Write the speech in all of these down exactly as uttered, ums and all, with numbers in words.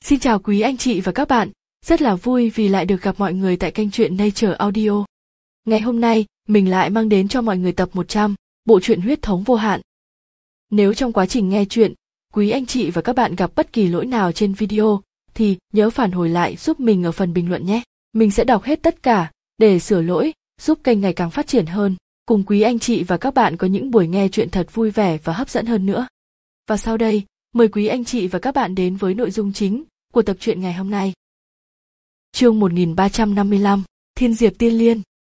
Xin chào quý anh chị và các bạn, rất là vui vì lại được gặp mọi người tại kênh truyện Nature Audio. Ngày hôm nay, mình lại mang đến cho mọi người tập một trăm, bộ truyện Huyết thống vô hạn. Nếu trong quá trình nghe truyện, quý anh chị và các bạn gặp bất kỳ lỗi nào trên video, thì nhớ phản hồi lại giúp mình ở phần bình luận nhé. Mình sẽ đọc hết tất cả, để sửa lỗi, giúp kênh ngày càng phát triển hơn, cùng quý anh chị và các bạn có những buổi nghe truyện thật vui vẻ và hấp dẫn hơn nữa. Và sau đây, mời quý anh chị và các bạn đến với nội dung chính của tập truyện ngày hôm nay. Chương một nghìn ba trăm năm mươi lăm, Thiên Diệp Tiên Liên.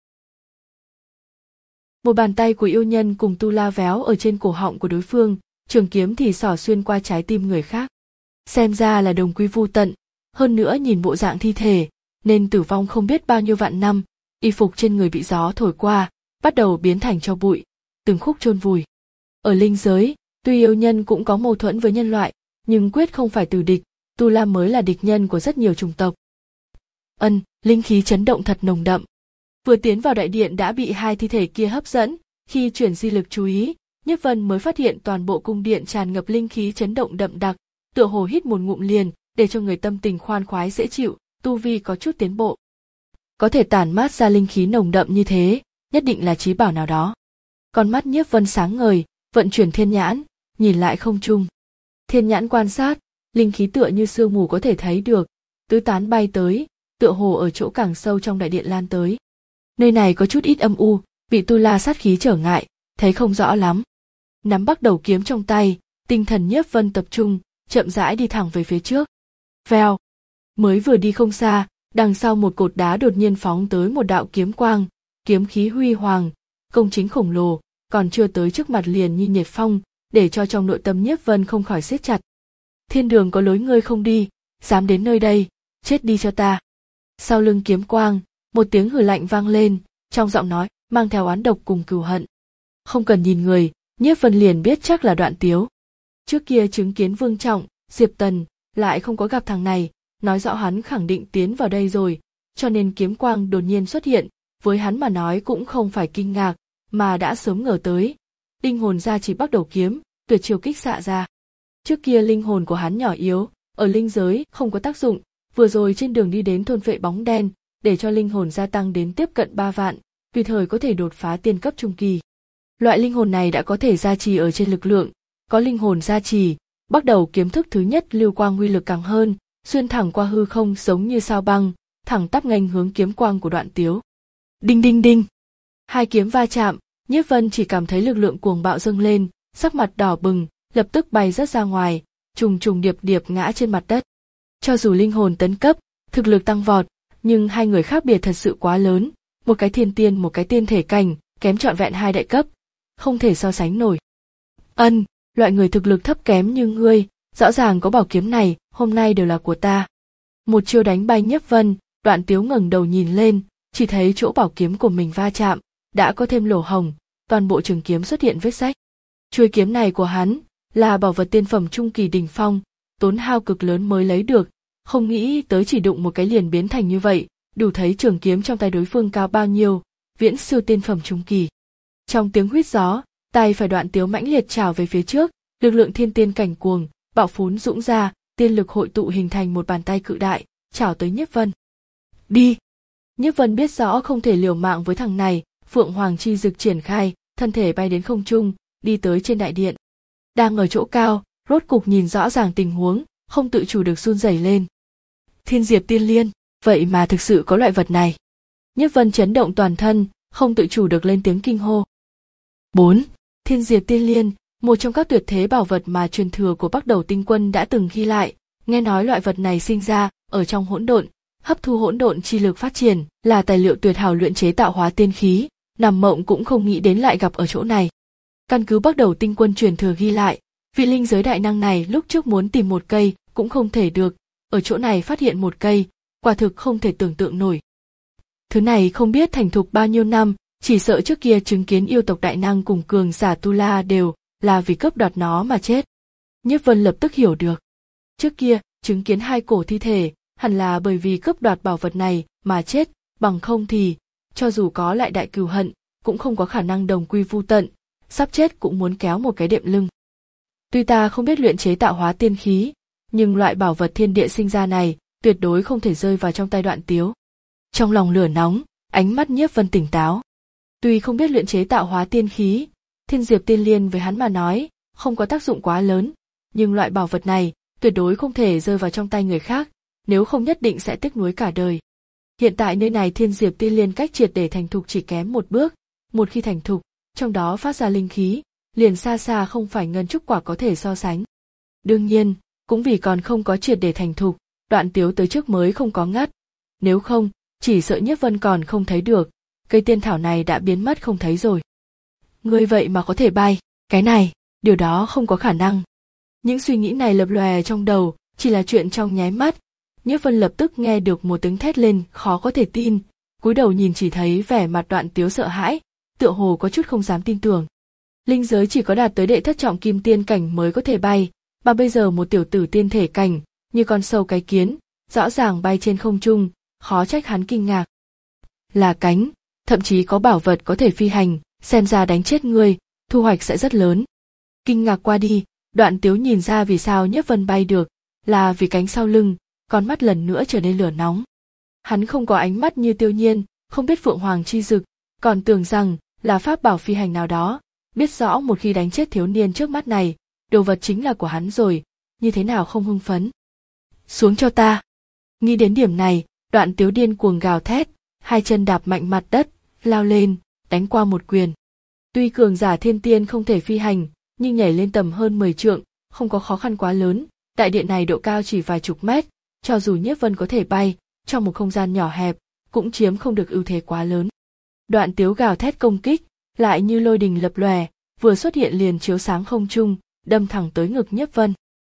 Một bàn tay của yêu nhân cùng tu la véo ở trên cổ họng của đối phương, trường kiếm thì xỏ xuyên qua trái tim người khác. Xem ra là đồng quy vu tận, hơn nữa nhìn bộ dạng thi thể, nên tử vong không biết bao nhiêu vạn năm, y phục trên người bị gió thổi qua, bắt đầu biến thành tro bụi, từng khúc chôn vùi. Ở linh giới, tuy yêu nhân cũng có mâu thuẫn với nhân loại, nhưng quyết không phải từ địch, tu la mới là địch nhân của rất nhiều chủng tộc. Ân, linh khí chấn động thật nồng đậm. Vừa tiến vào đại điện đã bị hai thi thể kia hấp dẫn, khi chuyển di lực chú ý, Nhiếp Vân mới phát hiện toàn bộ cung điện tràn ngập linh khí chấn động đậm đặc, tựa hồ hít một ngụm liền, để cho người tâm tình khoan khoái dễ chịu, tu vi có chút tiến bộ. Có thể tản mát ra linh khí nồng đậm như thế, nhất định là trí bảo nào đó. Con mắt Nhiếp Vân sáng ngời, vận chuyển thiên nhãn, nhìn lại không trung. Thiên nhãn quan sát, linh khí tựa như sương mù có thể thấy được, tứ tán bay tới, tựa hồ ở chỗ càng sâu trong đại điện lan tới. Nơi này có chút ít âm u, bị tu la sát khí trở ngại, thấy không rõ lắm. Nắm bắt đầu kiếm trong tay, tinh thần Nhiếp Vân tập trung, chậm rãi đi thẳng về phía trước. Vèo, mới vừa đi không xa, đằng sau một cột đá đột nhiên phóng tới một đạo kiếm quang, kiếm khí huy hoàng, công chính khổng lồ, còn chưa tới trước mặt liền như nhiệt phong, để cho trong nội tâm Nhiếp Vân không khỏi siết chặt. Thiên đường có lối ngươi không đi, dám đến nơi đây, chết đi cho ta. Sau lưng kiếm quang, một tiếng hừ lạnh vang lên, trong giọng nói mang theo oán độc cùng cừu hận. Không cần nhìn người, Nhiếp Vân liền biết chắc là Đoạn Tiếu. Trước kia chứng kiến Vương Trọng, Diệp Tần, lại không có gặp thằng này, nói rõ hắn khẳng định tiến vào đây rồi, cho nên kiếm quang đột nhiên xuất hiện, với hắn mà nói cũng không phải kinh ngạc, mà đã sớm ngờ tới. Linh hồn ra chỉ bắt đầu kiếm, tuyệt chiêu kích xạ ra. Trước kia linh hồn của hắn nhỏ yếu, ở linh giới không có tác dụng, vừa rồi trên đường đi đến thôn vệ bóng đen, để cho linh hồn gia tăng đến tiếp cận ba vạn, tùy thời có thể đột phá tiên cấp trung kỳ. Loại linh hồn này đã có thể gia trì ở trên lực lượng, có linh hồn gia trì, bắt đầu kiếm thức thứ nhất lưu quang uy lực càng hơn, xuyên thẳng qua hư không giống như sao băng, thẳng tắp nghênh hướng kiếm quang của Đoạn Tiếu. Đinh đinh đinh, hai kiếm va chạm, Nhiếp Vân chỉ cảm thấy lực lượng cuồng bạo dâng lên, sắc mặt đỏ bừng, lập tức bay rất ra ngoài, trùng trùng điệp điệp ngã trên mặt đất. Cho dù linh hồn tấn cấp, thực lực tăng vọt, nhưng hai người khác biệt thật sự quá lớn, một cái thiên tiên một cái tiên thể cảnh, kém trọn vẹn hai đại cấp, không thể so sánh nổi. Ân, loại người thực lực thấp kém như ngươi, rõ ràng có bảo kiếm này, hôm nay đều là của ta. Một chiêu đánh bay Nhiếp Vân, Đoạn Tiếu ngẩng đầu nhìn lên, chỉ thấy chỗ bảo kiếm của mình va chạm, đã có thêm lỗ hồng, toàn bộ trường kiếm xuất hiện vết rách. Chuôi kiếm này của hắn là bảo vật tiên phẩm trung kỳ đỉnh phong, tốn hao cực lớn mới lấy được, không nghĩ tới chỉ đụng một cái liền biến thành như vậy, đủ thấy trường kiếm trong tay đối phương cao bao nhiêu, viễn siêu tiên phẩm trung kỳ. Trong tiếng huýt gió, tay phải Đoạn Tiếu mãnh liệt trào về phía trước, lực lượng thiên tiên cảnh cuồng, bạo phún dũng ra, tiên lực hội tụ hình thành một bàn tay cự đại, trào tới Nhiếp Vân. Đi! Nhiếp Vân biết rõ không thể liều mạng với thằng này, Phượng Hoàng chi dực triển khai, thân thể bay đến không trung, đi tới trên đại điện. Đang ở chỗ cao, rốt cục nhìn rõ ràng tình huống, không tự chủ được run rẩy lên. Thiên Diệp Tiên Liên, vậy mà thực sự có loại vật này. Nhiếp Vân chấn động toàn thân, không tự chủ được lên tiếng kinh hô. bốn. Thiên Diệp Tiên Liên, một trong các tuyệt thế bảo vật mà truyền thừa của Bắc Đầu Tinh Quân đã từng ghi lại, nghe nói loại vật này sinh ra ở trong hỗn độn, hấp thu hỗn độn chi lực phát triển, là tài liệu tuyệt hảo luyện chế tạo hóa tiên khí, nằm mộng cũng không nghĩ đến lại gặp ở chỗ này. Căn cứ Bắc Đầu Tinh Quân truyền thừa ghi lại, vị linh giới đại năng này lúc trước muốn tìm một cây cũng không thể được, ở chỗ này phát hiện một cây, quả thực không thể tưởng tượng nổi. Thứ này không biết thành thục bao nhiêu năm, chỉ sợ trước kia chứng kiến yêu tộc đại năng cùng cường giả tu la đều là vì cướp đoạt nó mà chết. Nhiếp Vân lập tức hiểu được. Trước kia, chứng kiến hai cổ thi thể, hẳn là bởi vì cướp đoạt bảo vật này mà chết, bằng không thì, cho dù có lại đại cừu hận, cũng không có khả năng đồng quy vu tận, sắp chết cũng muốn kéo một cái đệm lưng. Tuy ta không biết luyện chế tạo hóa tiên khí, nhưng loại bảo vật thiên địa sinh ra này tuyệt đối không thể rơi vào trong tay Đoạn Tiếu. Trong lòng lửa nóng, ánh mắt Nhiếp Vân tỉnh táo. Tuy không biết luyện chế tạo hóa tiên khí, Thiên Diệp Tiên Liên với hắn mà nói không có tác dụng quá lớn, nhưng loại bảo vật này tuyệt đối không thể rơi vào trong tay người khác, nếu không nhất định sẽ tiếc nuối cả đời. Hiện tại nơi này Thiên Diệp Tiên Liên cách triệt để thành thục chỉ kém một bước, một khi thành thục, trong đó phát ra linh khí, liền xa xa không phải ngân trúc quả có thể so sánh. Đương nhiên, cũng vì còn không có triệt để thành thục, Đoạn Tiếu tới trước mới không có ngắt. Nếu không, chỉ sợ Nhiếp Vân còn không thấy được, cây tiên thảo này đã biến mất không thấy rồi. Ngươi vậy mà có thể bay, cái này, điều đó không có khả năng. Những suy nghĩ này lập lòe trong đầu, chỉ là chuyện trong nháy mắt. Nhiếp Vân lập tức nghe được một tiếng thét lên khó có thể tin, cúi đầu nhìn chỉ thấy vẻ mặt Đoạn Tiếu sợ hãi, tựa hồ có chút không dám tin tưởng. Linh giới chỉ có đạt tới đệ thất trọng kim tiên cảnh mới có thể bay, mà bây giờ một tiểu tử tiên thể cảnh, như con sâu cái kiến, rõ ràng bay trên không trung, khó trách hắn kinh ngạc. Là cánh, thậm chí có bảo vật có thể phi hành, xem ra đánh chết ngươi, thu hoạch sẽ rất lớn. Kinh ngạc qua đi, Đoạn Tiếu nhìn ra vì sao Nhiếp Vân bay được, là vì cánh sau lưng, con mắt lần nữa trở nên lửa nóng. Hắn không có ánh mắt như Tiêu Nhiên, không biết Phượng Hoàng chi dực, còn tưởng rằng là pháp bảo phi hành nào đó, biết rõ một khi đánh chết thiếu niên trước mắt này, đồ vật chính là của hắn rồi, như thế nào không hưng phấn. Xuống cho ta. Nghĩ đến điểm này, Đoạn Tiếu điên cuồng gào thét, hai chân đạp mạnh mặt đất, lao lên, đánh qua một quyền. Tuy cường giả thiên tiên không thể phi hành, nhưng nhảy lên tầm hơn mười trượng, không có khó khăn quá lớn, đại điện này độ cao chỉ vài chục mét, cho dù Nhiếp Vân có thể bay, trong một không gian nhỏ hẹp, cũng chiếm không được ưu thế quá lớn. Đoạn Tiếu gào thét công kích, lại như lôi đình lập lòe, vừa xuất hiện liền chiếu sáng không trung, đâm thẳng tới ngực Nhiếp Vân.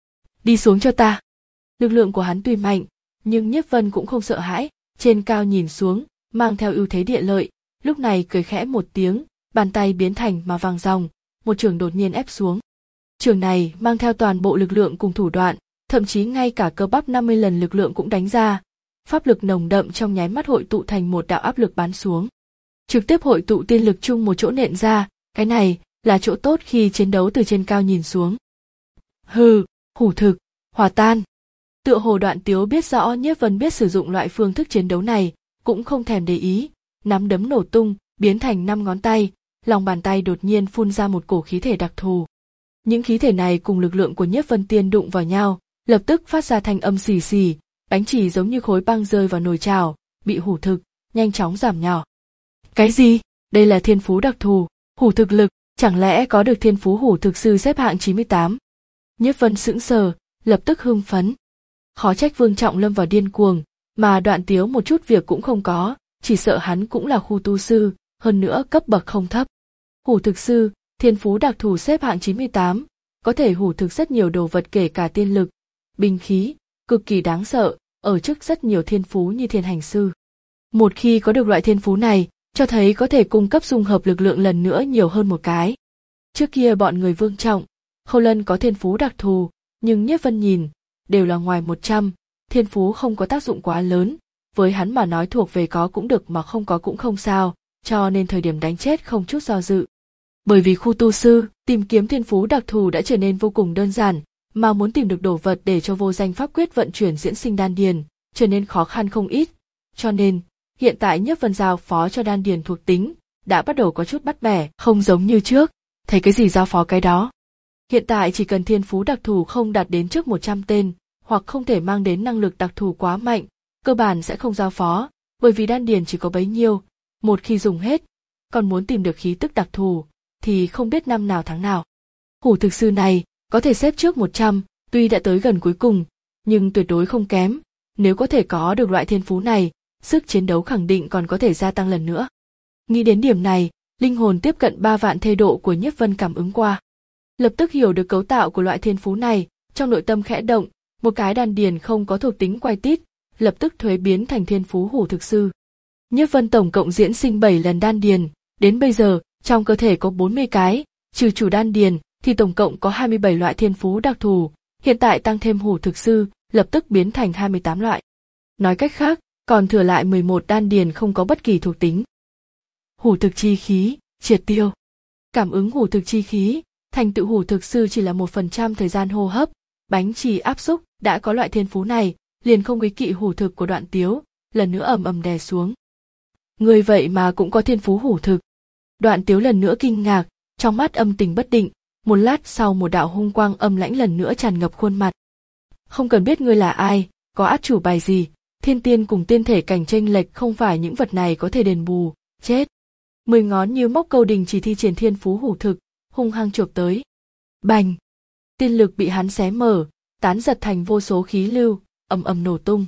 Đi xuống cho ta. Lực lượng của hắn tuy mạnh, nhưng Nhiếp Vân cũng không sợ hãi, trên cao nhìn xuống, mang theo ưu thế địa lợi, lúc này cười khẽ một tiếng, bàn tay biến thành mà vàng ròng, một chưởng đột nhiên ép xuống. Chưởng này mang theo toàn bộ lực lượng cùng thủ đoạn, thậm chí ngay cả cơ bắp năm mươi lần lực lượng cũng đánh ra. Pháp lực nồng đậm trong nháy mắt hội tụ thành một đạo áp lực bắn xuống. Trực tiếp hội tụ tiên lực chung một chỗ nện ra, cái này là chỗ tốt khi chiến đấu từ trên cao nhìn xuống. Hừ, hủ thực, hòa tan. Tựa hồ Đoạn Tiếu biết rõ Nhiếp Vân biết sử dụng loại phương thức chiến đấu này, cũng không thèm để ý, nắm đấm nổ tung, biến thành năm ngón tay, lòng bàn tay đột nhiên phun ra một cổ khí thể đặc thù. Những khí thể này cùng lực lượng của Nhiếp Vân Tiên đụng vào nhau, lập tức phát ra thanh âm xì xì, bánh chì giống như khối băng rơi vào nồi chảo, bị hủ thực, nhanh chóng giảm nhỏ. Cái gì? Đây là thiên phú đặc thù, hủ thực lực, chẳng lẽ có được thiên phú hủ thực sư xếp hạng chín mươi tám? Nhiếp Vân sững sờ, lập tức hưng phấn. Khó trách Vương Trọng lâm vào điên cuồng, mà Đoạn Tiếu một chút việc cũng không có, chỉ sợ hắn cũng là khu tu sư, hơn nữa cấp bậc không thấp. Hủ thực sư, thiên phú đặc thù xếp hạng chín mươi tám, có thể hủ thực rất nhiều đồ vật kể cả tiên lực, binh khí, cực kỳ đáng sợ, ở trước rất nhiều thiên phú như thiên hành sư. Một khi có được loại thiên phú này, cho thấy có thể cung cấp dung hợp lực lượng lần nữa nhiều hơn một cái. Trước kia bọn người Vương Trọng, Khâu Lân có thiên phú đặc thù, nhưng Nhiếp Vân nhìn, đều là ngoài một trăm, thiên phú không có tác dụng quá lớn, với hắn mà nói thuộc về có cũng được mà không có cũng không sao, cho nên thời điểm đánh chết không chút do dự. Bởi vì khu tu sư, tìm kiếm thiên phú đặc thù đã trở nên vô cùng đơn giản, mà muốn tìm được đồ vật để cho vô danh pháp quyết vận chuyển diễn sinh đan điền, trở nên khó khăn không ít. Cho nên, hiện tại Nhiếp Vân giao phó cho đan điền thuộc tính, đã bắt đầu có chút bắt bẻ, không giống như trước, thấy cái gì giao phó cái đó. Hiện tại chỉ cần thiên phú đặc thù không đạt đến trước một trăm tên, hoặc không thể mang đến năng lực đặc thù quá mạnh, cơ bản sẽ không giao phó, bởi vì đan điền chỉ có bấy nhiêu, một khi dùng hết, còn muốn tìm được khí tức đặc thù, thì không biết năm nào tháng nào. Hủ thực sư này, có thể xếp trước một trăm, tuy đã tới gần cuối cùng, nhưng tuyệt đối không kém, nếu có thể có được loại thiên phú này, sức chiến đấu khẳng định còn có thể gia tăng lần nữa. Nghĩ đến điểm này, linh hồn tiếp cận ba vạn thê độ của Nhiếp Vân cảm ứng qua. Lập tức hiểu được cấu tạo của loại thiên phú này, trong nội tâm khẽ động, một cái đan điền không có thuộc tính quay tít, lập tức thuế biến thành thiên phú hủ thực sư. Nhiếp Vân tổng cộng diễn sinh bảy lần đan điền, đến bây giờ, trong cơ thể có bốn mươi cái, trừ chủ đan điền, thì tổng cộng có hai mươi bảy loại thiên phú đặc thù, hiện tại tăng thêm hủ thực sư, lập tức biến thành hai mươi tám loại. Nói cách khác, còn thừa lại mười một đan điền không có bất kỳ thuộc tính. Hủ thực chi khí, triệt tiêu. Cảm ứng hủ thực chi khí, thành tựu hủ thực sư chỉ là một phần trăm thời gian hô hấp, bánh chì áp xúc, đã có loại thiên phú này, liền không quý kỵ hủ thực của Đoạn Tiếu, lần nữa ầm ầm đè xuống. Người vậy mà cũng có thiên phú hủ thực. Đoạn Tiếu lần nữa kinh ngạc, trong mắt âm tình bất định, một lát sau một đạo hung quang âm lãnh lần nữa tràn ngập khuôn mặt. Không cần biết ngươi là ai, có át chủ bài gì, thiên tiên cùng tiên thể cảnh chênh lệch không phải những vật này có thể đền bù, chết. Mười ngón như móc câu đình chỉ thi triển thiên phú hủ thực, hung hăng chộp tới. Bành! Tiên lực bị hắn xé mở, tán giật thành vô số khí lưu, ầm ầm nổ tung.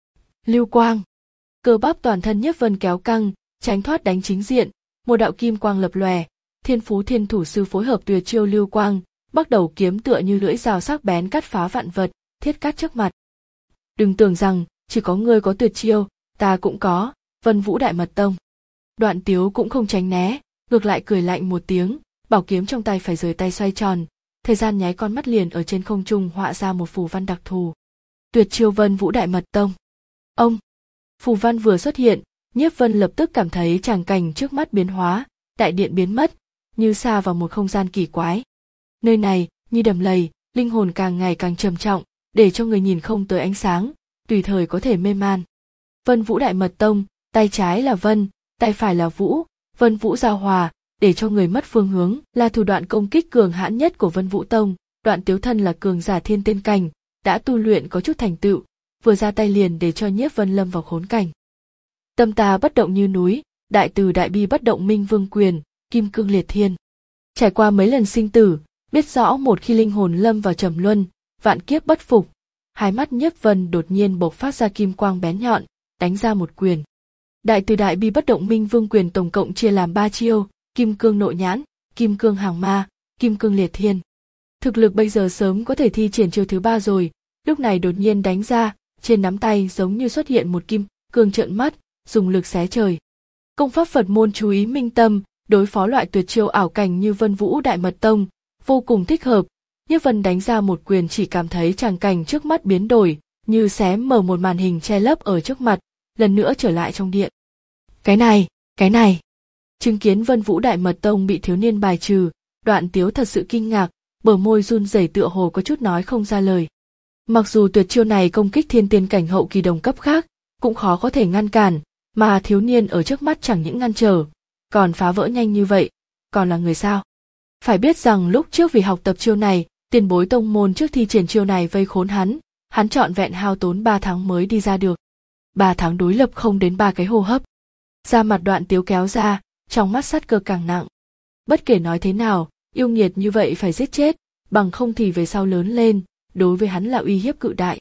Lưu quang! Cơ bắp toàn thân Nhiếp Vân kéo căng, tránh thoát đánh chính diện, một đạo kim quang lập lòe, thiên phú thiên thủ sư phối hợp tuyệt chiêu lưu quang, bắt đầu kiếm tựa như lưỡi dao sắc bén cắt phá vạn vật, thiết cắt trước mặt. Đừng tưởng rằng chỉ có ngươi có tuyệt chiêu, ta cũng có, Vân Vũ Đại Mật Tông. Đoạn Tiếu cũng không tránh né, ngược lại cười lạnh một tiếng, bảo kiếm trong tay phải rời tay xoay tròn, thời gian nháy con mắt liền ở trên không trung họa ra một phù văn đặc thù. Tuyệt chiêu Vân Vũ Đại Mật Tông. Ông! Phù văn vừa xuất hiện, Nhiếp Vân lập tức cảm thấy tràng cảnh trước mắt biến hóa, đại điện biến mất, như xa vào một không gian kỳ quái. Nơi này, như đầm lầy, linh hồn càng ngày càng trầm trọng, để cho người nhìn không tới ánh sáng, tùy thời có thể mê man. Vân Vũ Đại Mật Tông, tay trái là Vân, tay phải là Vũ, Vân Vũ giao hòa, để cho người mất phương hướng, là thủ đoạn công kích cường hãn nhất của Vân Vũ Tông. Đoạn Tiếu thân là cường giả thiên tiên cảnh, đã tu luyện có chút thành tựu, vừa ra tay liền để cho Nhiếp Vân lâm vào khốn cảnh. Tâm ta bất động như núi, đại từ đại bi bất động minh vương quyền, kim cương liệt thiên. Trải qua mấy lần sinh tử, biết rõ một khi linh hồn lâm vào trầm luân, vạn kiếp bất phục, hai mắt Nhiếp Vân đột nhiên bộc phát ra kim quang bén nhọn, đánh ra một quyền. Đại từ đại bi bất động minh vương quyền tổng cộng chia làm ba chiêu, kim cương nội nhãn, kim cương hàng ma, kim cương liệt thiên. Thực lực bây giờ sớm có thể thi triển chiêu thứ ba rồi, lúc này đột nhiên đánh ra, trên nắm tay giống như xuất hiện một kim cương trợn mắt, dùng lực xé trời. Công pháp Phật môn chú ý minh tâm, đối phó loại tuyệt chiêu ảo cảnh như Vân Vũ Đại Mật Tông, vô cùng thích hợp. Nhiếp Vân đánh ra một quyền chỉ cảm thấy tràng cảnh trước mắt biến đổi, như xé mở một màn hình che lấp ở trước mặt, lần nữa trở lại trong điện. Cái này, cái này. Chứng kiến Vân Vũ Đại Mật Tông bị thiếu niên bài trừ, Đoạn Tiếu thật sự kinh ngạc, bờ môi run rẩy tựa hồ có chút nói không ra lời. Mặc dù tuyệt chiêu này công kích thiên tiên cảnh hậu kỳ đồng cấp khác, cũng khó có thể ngăn cản, mà thiếu niên ở trước mắt chẳng những ngăn trở, còn phá vỡ nhanh như vậy, còn là người sao? Phải biết rằng lúc trước vì học tập chiêu này, tiền bối tông môn trước thi triển chiêu này vây khốn hắn, hắn trọn vẹn hao tốn ba tháng mới đi ra được. Ba tháng đối lập không đến ba cái hô hấp. Da mặt Đoạn Tiếu kéo ra, trong mắt sát cơ càng nặng. Bất kể nói thế nào, yêu nghiệt như vậy phải giết chết, bằng không thì về sau lớn lên, đối với hắn là uy hiếp cự đại.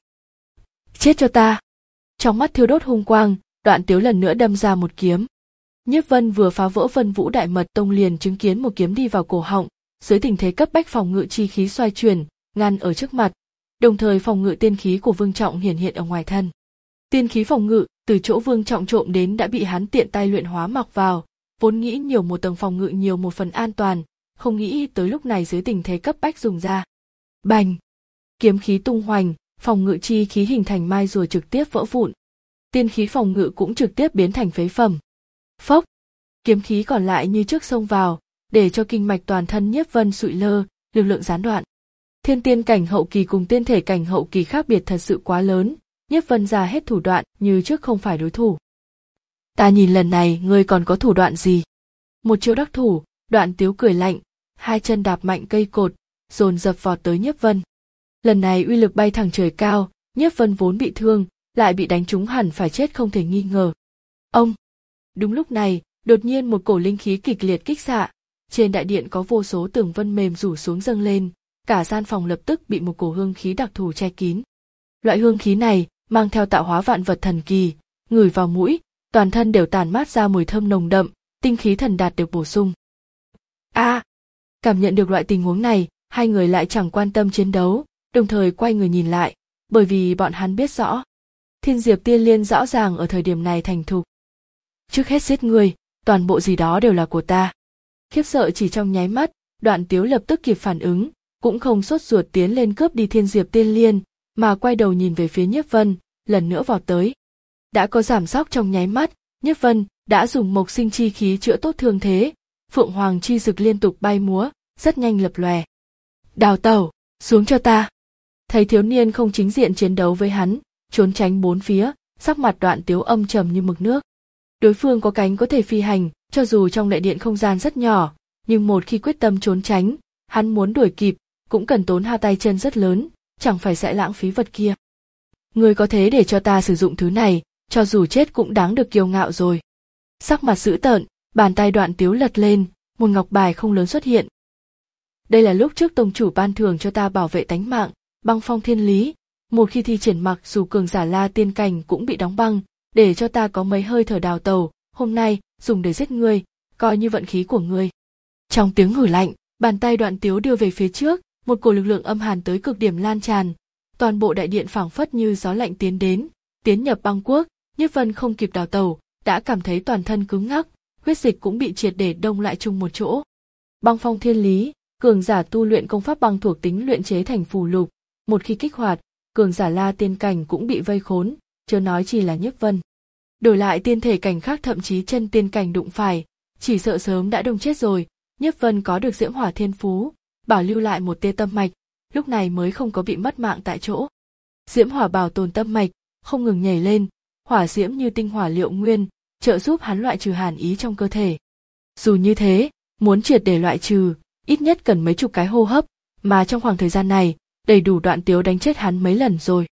Chết cho ta! Trong mắt thiêu đốt hung quang, Đoạn Tiếu lần nữa đâm ra một kiếm. Nhiếp Vân vừa phá vỡ Vân Vũ Đại Mật Tông liền chứng kiến một kiếm đi vào cổ họng, dưới tình thế cấp bách phòng ngự chi khí xoay chuyển, ngăn ở trước mặt, đồng thời phòng ngự tiên khí của Vương Trọng hiển hiện ở ngoài thân. Tiên khí phòng ngự từ chỗ Vương Trọng trộm đến đã bị hắn tiện tay luyện hóa mặc vào, vốn nghĩ nhiều một tầng phòng ngự nhiều một phần an toàn, không nghĩ tới lúc này dưới tình thế cấp bách dùng ra. Bành! Kiếm khí tung hoành, phòng ngự chi khí hình thành mai rùa trực tiếp vỡ vụn. Tiên khí phòng ngự cũng trực tiếp biến thành phế phẩm. Phốc! Kiếm khí còn lại như trước xông vào, để cho kinh mạch toàn thân Nhiếp Vân sụi lơ, lực lượng gián đoạn. Thiên tiên cảnh hậu kỳ cùng tiên thể cảnh hậu kỳ khác biệt thật sự quá lớn, Nhiếp Vân ra hết thủ đoạn như trước không phải đối thủ. Ta nhìn lần này ngươi còn có thủ đoạn gì? Một chiêu đắc thủ, Đoạn Tiếu cười lạnh, hai chân đạp mạnh cây cột, dồn dập vọt tới Nhiếp Vân. Lần này uy lực bay thẳng trời cao, Nhiếp Vân vốn bị thương, lại bị đánh trúng hẳn phải chết không thể nghi ngờ. Ông! Đúng lúc này, đột nhiên một cổ linh khí kịch liệt kích xạ, trên đại điện có vô số tường vân mềm rủ xuống dâng lên, cả gian phòng lập tức bị một cổ hương khí đặc thù che kín. Loại hương khí này mang theo tạo hóa vạn vật thần kỳ, ngửi vào mũi, toàn thân đều tản mát ra mùi thơm nồng đậm, tinh khí thần đạt được bổ sung. A! À, cảm nhận được loại tình huống này, hai người lại chẳng quan tâm chiến đấu, đồng thời quay người nhìn lại, bởi vì bọn hắn biết rõ, Thiên Diệp Tiên Liên rõ ràng ở thời điểm này thành thục. Trước hết giết người, toàn bộ gì đó đều là của ta. Khiếp sợ chỉ trong nháy mắt, Đoạn Tiếu lập tức kịp phản ứng, cũng không sốt ruột tiến lên cướp đi Thiên Diệp Tiên Liên, mà quay đầu nhìn về phía Nhiếp Vân, lần nữa vọt tới. Đã có giảm sóc trong nháy mắt, Nhiếp Vân đã dùng mộc sinh chi khí chữa tốt thương thế, phượng hoàng chi dực liên tục bay múa, rất nhanh lập lòe. Đào tẩu, xuống cho ta. Thấy thiếu niên không chính diện chiến đấu với hắn, trốn tránh bốn phía, sắc mặt Đoạn Tiếu âm trầm như mực nước. Đối phương có cánh có thể phi hành, cho dù trong đại điện không gian rất nhỏ, nhưng một khi quyết tâm trốn tránh, hắn muốn đuổi kịp, cũng cần tốn hao tay chân rất lớn, chẳng phải sẽ lãng phí vật kia. Người có thế để cho ta sử dụng thứ này, cho dù chết cũng đáng được kiêu ngạo rồi. Sắc mặt dữ tợn, bàn tay Đoạn Tiếu lật lên, một ngọc bài không lớn xuất hiện. Đây là lúc trước tông chủ ban thưởng cho ta bảo vệ tánh mạng, băng phong thiên lý. Một khi thi triển mặc dù cường giả La Tiên cảnh cũng bị đóng băng, để cho ta có mấy hơi thở đào tẩu, hôm nay dùng để giết ngươi, coi như vận khí của ngươi. Trong tiếng hử lạnh, bàn tay Đoạn Tiếu đưa về phía trước, một cổ lực lượng âm hàn tới cực điểm lan tràn, toàn bộ đại điện phảng phất như gió lạnh tiến đến, tiến nhập băng quốc. Nhiếp Vân không kịp đào tẩu, đã cảm thấy toàn thân cứng ngắc, huyết dịch cũng bị triệt để đông lại chung một chỗ. Băng phong thiên lý, cường giả tu luyện công pháp băng thuộc tính luyện chế thành phù lục, một khi kích hoạt, cường giả La Tiên cảnh cũng bị vây khốn, chớ nói chỉ là Nhiếp Vân. Đổi lại tiên thể cảnh khác thậm chí chân tiên cảnh đụng phải, chỉ sợ sớm đã đông chết rồi. Nhiếp Vân có được diễm hỏa thiên phú, bảo lưu lại một tia tâm mạch, lúc này mới không có bị mất mạng tại chỗ. Diễm hỏa bảo tồn tâm mạch, không ngừng nhảy lên, hỏa diễm như tinh hỏa liệu nguyên, trợ giúp hắn loại trừ hàn ý trong cơ thể. Dù như thế, muốn triệt để loại trừ, ít nhất cần mấy chục cái hô hấp, mà trong khoảng thời gian này, đầy đủ Đoạn Tiếu đánh chết hắn mấy lần rồi.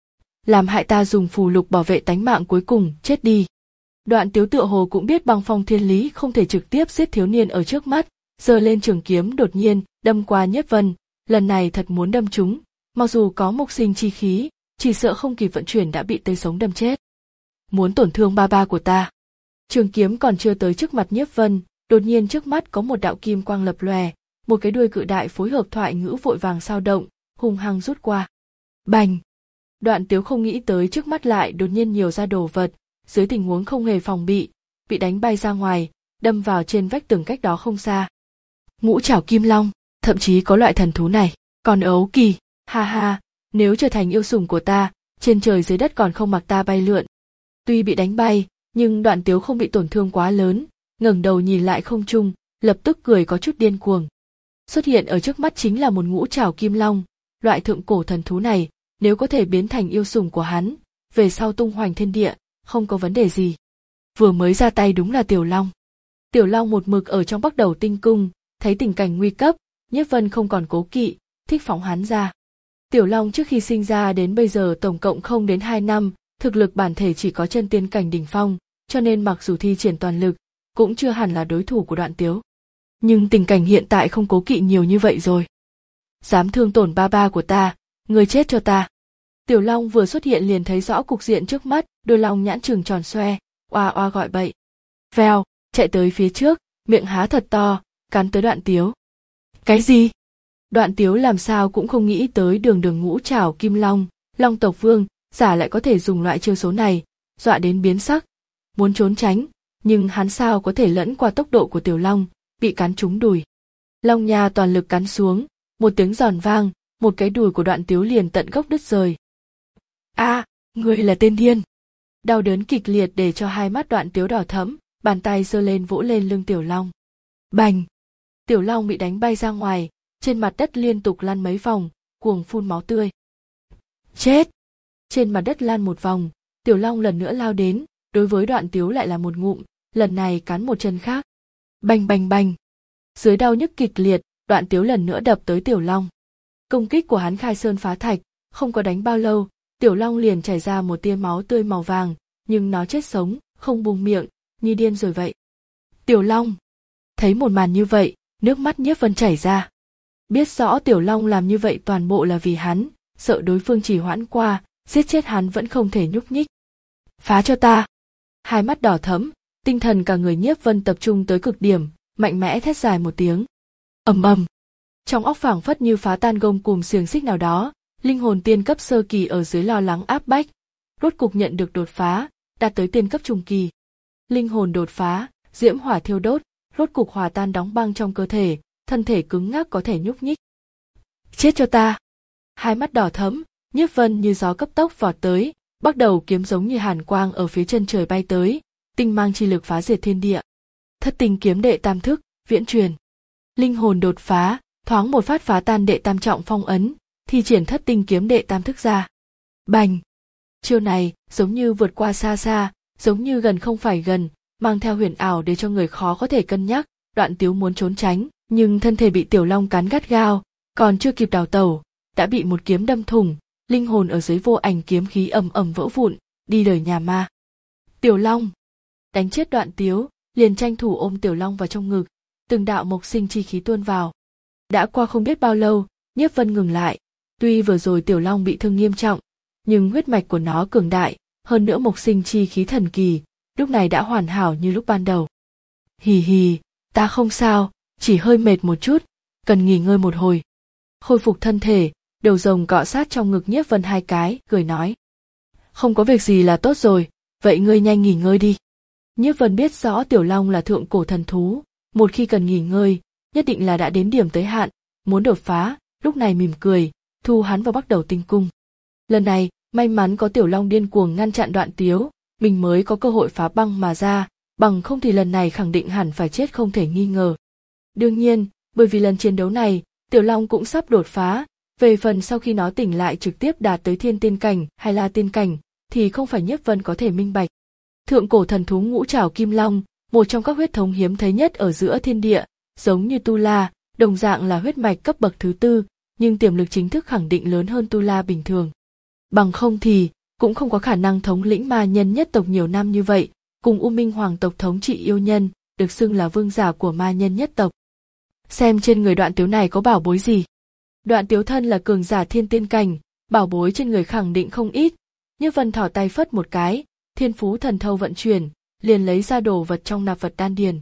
Làm hại ta dùng phù lục bảo vệ tánh mạng, cuối cùng chết đi. Đoạn Tiếu tựa hồ cũng biết băng phong thiên lý không thể trực tiếp giết thiếu niên ở trước mắt, giơ lên trường kiếm đột nhiên đâm qua Nhiếp Vân, lần này thật muốn đâm trúng, mặc dù có mộc sinh chi khí, chỉ sợ không kịp vận chuyển đã bị tươi sống đâm chết. Muốn tổn thương ba ba của ta. Trường kiếm còn chưa tới trước mặt Nhiếp Vân, đột nhiên trước mắt có một đạo kim quang lập lòe, một cái đuôi cự đại phối hợp thoại ngữ vội vàng sao động, hung hăng rút qua. Bành! Đoạn Tiếu không nghĩ tới trước mắt lại đột nhiên nhiều ra đồ vật, dưới tình huống không hề phòng bị, bị đánh bay ra ngoài, đâm vào trên vách tường cách đó không xa. Ngũ trảo kim long, thậm chí có loại thần thú này, còn ấu kỳ, ha ha, nếu trở thành yêu sủng của ta, trên trời dưới đất còn không mặc ta bay lượn. Tuy bị đánh bay, nhưng Đoạn Tiếu không bị tổn thương quá lớn, ngẩng đầu nhìn lại không trung, lập tức cười có chút điên cuồng. Xuất hiện ở trước mắt chính là một ngũ trảo kim long, loại thượng cổ thần thú này, nếu có thể biến thành yêu sủng của hắn, về sau tung hoành thiên địa, không có vấn đề gì. Vừa mới ra tay đúng là Tiểu Long. Tiểu Long một mực ở trong Bắc Đầu Tinh Cung, thấy tình cảnh nguy cấp, Nhiếp Vân không còn cố kỵ, thích phóng hắn ra. Tiểu Long trước khi sinh ra đến bây giờ tổng cộng không đến hai năm, thực lực bản thể chỉ có chân tiên cảnh đỉnh phong, cho nên mặc dù thi triển toàn lực, cũng chưa hẳn là đối thủ của Đoạn Tiếu. Nhưng tình cảnh hiện tại không cố kỵ nhiều như vậy rồi. Dám thương tổn ba ba của ta, người chết cho ta. Tiểu Long vừa xuất hiện liền thấy rõ cục diện trước mắt, đôi long nhãn trừng tròn xoe, oa oa gọi bậy. Vèo, chạy tới phía trước, miệng há thật to, cắn tới Đoạn Tiếu. Cái gì? Đoạn Tiếu làm sao cũng không nghĩ tới đường đường ngũ trảo kim long, long tộc vương, giả lại có thể dùng loại chiêu số này, dọa đến biến sắc, muốn trốn tránh, nhưng hắn sao có thể lẫn qua tốc độ của Tiểu Long, bị cắn trúng đùi. Long nha toàn lực cắn xuống, một tiếng giòn vang, một cái đùi của Đoạn Tiếu liền tận gốc đứt rời. A, à, ngươi là tên điên! Đau đớn kịch liệt để cho hai mắt Đoạn Tiếu đỏ thẫm, bàn tay giơ lên vỗ lên lưng Tiểu Long. Bành! Tiểu Long bị đánh bay ra ngoài, trên mặt đất liên tục lăn mấy vòng, cuồng phun máu tươi. Chết! Trên mặt đất lăn một vòng, Tiểu Long lần nữa lao đến, đối với Đoạn Tiếu lại là một ngụm, lần này cắn một chân khác. Bành bành bành! Dưới đau nhức kịch liệt, Đoạn Tiếu lần nữa đập tới Tiểu Long. Công kích của hắn khai sơn phá thạch, không có đánh bao lâu, Tiểu Long liền chảy ra một tia máu tươi màu vàng, nhưng nó chết sống, không buông miệng, như điên rồi vậy. Tiểu Long! Thấy một màn như vậy, nước mắt Nhiếp Vân chảy ra. Biết rõ Tiểu Long làm như vậy toàn bộ là vì hắn, sợ đối phương chỉ hoãn qua, giết chết hắn vẫn không thể nhúc nhích. Phá cho ta! Hai mắt đỏ thẫm, tinh thần cả người Nhiếp Vân tập trung tới cực điểm, mạnh mẽ thét dài một tiếng. Ầm ầm! Trong óc phảng phất như phá tan gông cùm xiềng xích nào đó, linh hồn tiên cấp sơ kỳ ở dưới lo lắng áp bách, rốt cục nhận được đột phá, đạt tới tiên cấp trung kỳ. Linh hồn đột phá, diễm hỏa thiêu đốt, rốt cục hòa tan đóng băng trong cơ thể, thân thể cứng ngắc có thể nhúc nhích. Chết cho ta! Hai mắt đỏ thẫm, Nhiếp Vân như gió cấp tốc vọt tới, bắt đầu kiếm giống như hàn quang ở phía chân trời bay tới, tinh mang chi lực phá diệt thiên địa. Thất tinh kiếm đệ tam thức, viễn truyền. Linh hồn đột phá, thoáng một phát phá tan đệ tam trọng phong ấn, thi triển thất tinh kiếm đệ tam thức ra. Bành! Chiêu này giống như vượt qua xa xa, giống như gần không phải gần, mang theo huyền ảo để cho người khó có thể cân nhắc. Đoạn Tiếu muốn trốn tránh, nhưng thân thể bị Tiểu Long cắn gắt gao, còn chưa kịp đào tẩu, đã bị một kiếm đâm thủng, linh hồn ở dưới vô ảnh kiếm khí ầm ầm vỡ vụn, đi đời nhà ma. Tiểu Long! Đánh chết Đoạn Tiếu, liền tranh thủ ôm Tiểu Long vào trong ngực, từng đạo mộc sinh chi khí tuôn vào. Đã qua không biết bao lâu, Nhiếp Vân ngừng lại, tuy vừa rồi Tiểu Long bị thương nghiêm trọng, nhưng huyết mạch của nó cường đại, hơn nữa mộc sinh chi khí thần kỳ, lúc này đã hoàn hảo như lúc ban đầu. Hì hì, ta không sao, chỉ hơi mệt một chút, cần nghỉ ngơi một hồi. Khôi phục thân thể, đầu rồng cọ sát trong ngực Nhiếp Vân hai cái, cười nói. Không có việc gì là tốt rồi, vậy ngươi nhanh nghỉ ngơi đi. Nhiếp Vân biết rõ Tiểu Long là thượng cổ thần thú, một khi cần nghỉ ngơi, nhất định là đã đến điểm tới hạn, muốn đột phá, lúc này mỉm cười, thu hắn vào Bắc Đầu Tinh Cung. Lần này, may mắn có Tiểu Long điên cuồng ngăn chặn Đoạn Tiếu, mình mới có cơ hội phá băng mà ra, bằng không thì lần này khẳng định hẳn phải chết không thể nghi ngờ. Đương nhiên, bởi vì lần chiến đấu này, Tiểu Long cũng sắp đột phá, về phần sau khi nó tỉnh lại trực tiếp đạt tới thiên tiên cảnh hay là tiên cảnh, thì không phải Nhiếp Vân có thể minh bạch. Thượng cổ thần thú ngũ trảo kim long, một trong các huyết thống hiếm thấy nhất ở giữa thiên địa, giống như Tu La, đồng dạng là huyết mạch cấp bậc thứ tư, nhưng tiềm lực chính thức khẳng định lớn hơn Tu La bình thường. Bằng không thì, cũng không có khả năng thống lĩnh ma nhân nhất tộc nhiều năm như vậy, cùng U Minh hoàng tộc thống trị yêu nhân, được xưng là vương giả của ma nhân nhất tộc. Xem trên người Đoạn Tiếu này có bảo bối gì. Đoạn Tiếu thân là cường giả thiên tiên cảnh, bảo bối trên người khẳng định không ít. Nhiếp Vân thỏ tay phất một cái, thiên phú thần thâu vận chuyển, liền lấy ra đồ vật trong nạp vật đan điền.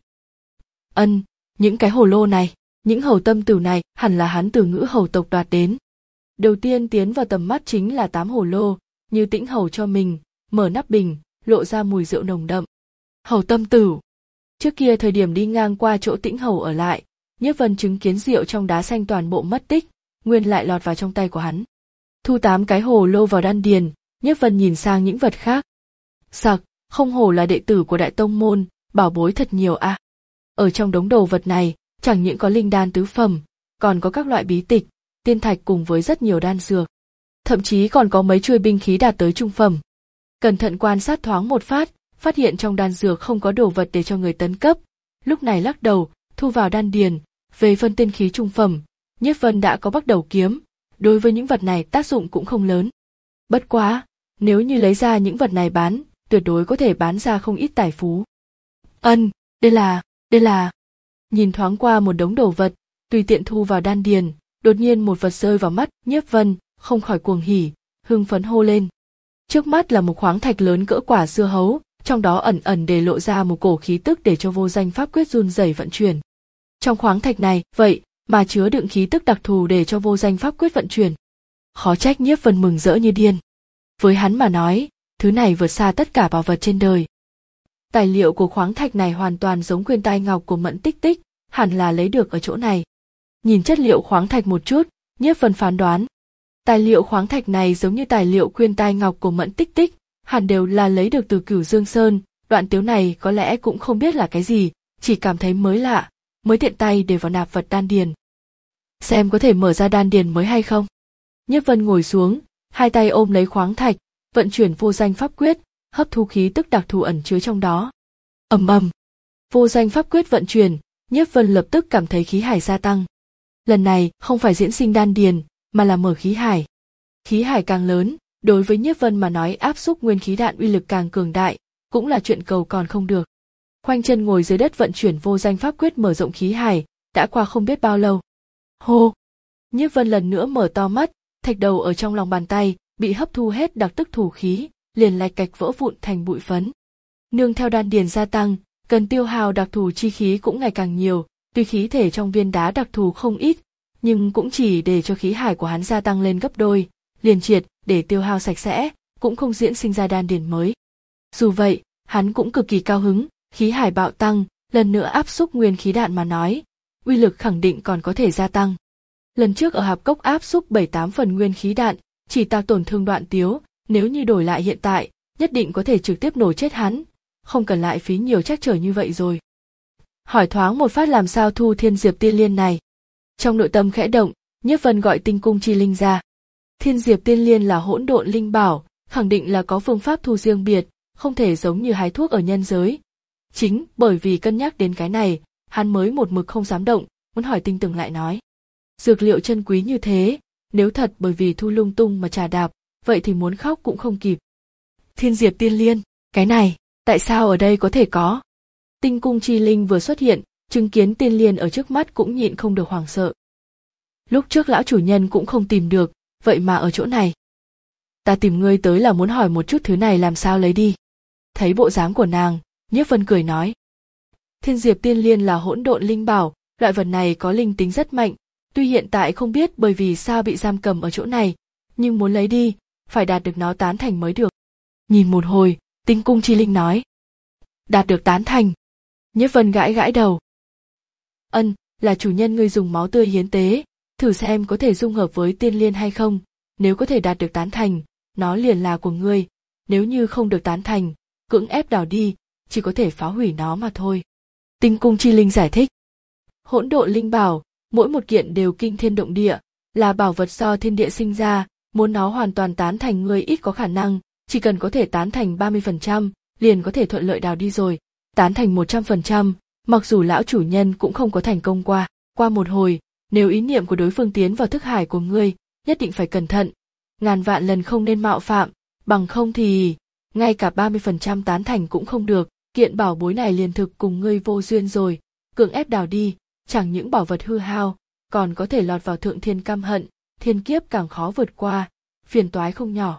Ân, những cái hồ lô này, những hầu tâm tử này hẳn là hắn từ Ngữ hầu tộc đoạt đến. Đầu tiên tiến vào tầm mắt chính là tám hồ lô, như Tĩnh hầu cho mình, mở nắp bình, lộ ra mùi rượu nồng đậm. Hầu tâm tử. Trước kia thời điểm đi ngang qua chỗ Tĩnh hầu ở lại, Nhiếp Vân chứng kiến rượu trong đá xanh toàn bộ mất tích, nguyên lại lọt vào trong tay của hắn. Thu tám cái hồ lô vào đan điền, Nhiếp Vân nhìn sang những vật khác. Sặc, không hổ là đệ tử của Đại Tông môn, bảo bối thật nhiều a. À. Ở trong đống đồ vật này, chẳng những có linh đan tứ phẩm, còn có các loại bí tịch, tiên thạch cùng với rất nhiều đan dược. Thậm chí còn có mấy chuôi binh khí đạt tới trung phẩm. Cẩn thận quan sát thoáng một phát, phát hiện trong đan dược không có đồ vật để cho người tấn cấp, lúc này lắc đầu, thu vào đan điền. Về phân tiên khí trung phẩm, Nhiếp Vân đã có Bắc Đầu kiếm, đối với những vật này tác dụng cũng không lớn. Bất quá, nếu như lấy ra những vật này bán, tuyệt đối có thể bán ra không ít tài phú. Ân, đây là, đây là. Nhìn thoáng qua một đống đồ vật, tùy tiện thu vào đan điền, đột nhiên một vật rơi vào mắt, Nhiếp Vân không khỏi cuồng hỉ, hưng phấn hô lên. Trước mắt là một khoáng thạch lớn cỡ quả dưa hấu, trong đó ẩn ẩn để lộ ra một cổ khí tức để cho vô danh pháp quyết run rẩy vận chuyển. Trong khoáng thạch này, vậy mà chứa đựng khí tức đặc thù để cho vô danh pháp quyết vận chuyển. Khó trách Nhiếp Vân mừng rỡ như điên. Với hắn mà nói, thứ này vượt xa tất cả bảo vật trên đời. Tài liệu của khoáng thạch này hoàn toàn giống khuyên tai ngọc của Mẫn Tích Tích, hẳn là lấy được ở chỗ này. Nhìn chất liệu khoáng thạch một chút, Nhiếp Vân phán đoán. Tài liệu khoáng thạch này giống như tài liệu khuyên tai ngọc của Mẫn Tích Tích, hẳn đều là lấy được từ Cửu Dương Sơn. Đoạn Tiếu này có lẽ cũng không biết là cái gì, chỉ cảm thấy mới lạ, mới tiện tay để vào nạp vật đan điền. Xem có thể mở ra đan điền mới hay không. Nhiếp Vân ngồi xuống, hai tay ôm lấy khoáng thạch, vận chuyển vô danh pháp quyết, hấp thu khí tức đặc thù ẩn chứa trong đó. Ầm ầm, vô danh pháp quyết vận chuyển, Nhiếp Vân lập tức cảm thấy khí hải gia tăng. Lần này không phải diễn sinh đan điền, mà là mở khí hải. Khí hải càng lớn, đối với Nhiếp Vân mà nói áp xúc nguyên khí đạn uy lực càng cường đại, cũng là chuyện cầu còn không được. Khoanh chân ngồi dưới đất vận chuyển vô danh pháp quyết mở rộng khí hải, đã qua không biết bao lâu. Hô! Nhiếp Vân lần nữa mở to mắt, thạch đầu ở trong lòng bàn tay bị hấp thu hết đặc tức thủ khí, liền lạch cạch vỡ vụn thành bụi phấn. Nương theo đan điền gia tăng, cần tiêu hao đặc thù chi khí cũng ngày càng nhiều, tuy khí thể trong viên đá đặc thù không ít, nhưng cũng chỉ để cho khí hải của hắn gia tăng lên gấp đôi, liền triệt để tiêu hao sạch sẽ, cũng không diễn sinh ra đan điền mới. Dù vậy, hắn cũng cực kỳ cao hứng, khí hải bạo tăng, lần nữa áp xúc nguyên khí đạn mà nói, uy lực khẳng định còn có thể gia tăng. Lần trước ở hạp cốc áp xúc bảy tám phần nguyên khí đạn, chỉ tạo tổn thương Đoạn Tiếu, nếu như đổi lại hiện tại, nhất định có thể trực tiếp nổ chết hắn, không cần lại phí nhiều trắc trở như vậy rồi. Hỏi thoáng một phát làm sao thu Thiên Diệp Tiên Liên này. Trong nội tâm khẽ động, Nhiếp Vân gọi Tinh Cung Chi Linh ra, Thiên Diệp Tiên Liên là hỗn độn linh bảo, khẳng định là có phương pháp thu riêng biệt, không thể giống như hái thuốc ở nhân giới. Chính bởi vì cân nhắc đến cái này, hắn mới một mực không dám động, muốn hỏi Tinh Tường lại nói. Dược liệu chân quý như thế, nếu thật bởi vì thu lung tung mà trà đạp, vậy thì muốn khóc cũng không kịp. Thiên Diệp Tiên Liên, cái này, tại sao ở đây có thể có? Tinh cung chi linh vừa xuất hiện, chứng kiến tiên liên ở trước mắt cũng nhịn không được hoảng sợ. Lúc trước lão chủ nhân cũng không tìm được, vậy mà ở chỗ này. Ta tìm ngươi tới là muốn hỏi một chút thứ này làm sao lấy đi. Thấy bộ dáng của nàng, Nhiếp Vân cười nói. Thiên Diệp Tiên Liên là hỗn độn linh bảo, loại vật này có linh tính rất mạnh, tuy hiện tại không biết bởi vì sao bị giam cầm ở chỗ này, nhưng muốn lấy đi, phải đạt được nó tán thành mới được. Nhìn một hồi, Tinh cung chi linh nói. Đạt được tán thành. Nhiếp Vân gãi gãi đầu. Ân, là chủ nhân ngươi dùng máu tươi hiến tế, thử xem có thể dung hợp với tiên liên hay không, nếu có thể đạt được tán thành, nó liền là của ngươi, nếu như không được tán thành, cưỡng ép đào đi, chỉ có thể phá hủy nó mà thôi. Tinh cung chi linh giải thích. Hỗn độn linh bảo, mỗi một kiện đều kinh thiên động địa, là bảo vật do thiên địa sinh ra, muốn nó hoàn toàn tán thành ngươi ít có khả năng, chỉ cần có thể tán thành ba mươi phần trăm, liền có thể thuận lợi đào đi rồi, tán thành một trăm phần trăm, mặc dù lão chủ nhân cũng không có thành công qua. Qua một hồi, nếu ý niệm của đối phương tiến vào thức hải của ngươi, nhất định phải cẩn thận, ngàn vạn lần không nên mạo phạm, bằng không thì, ngay cả ba mươi phần trăm tán thành cũng không được, kiện bảo bối này liền thực cùng ngươi vô duyên rồi, cưỡng ép đào đi, chẳng những bảo vật hư hao, còn có thể lọt vào thượng thiên căm hận, thiên kiếp càng khó vượt qua, phiền toái không nhỏ.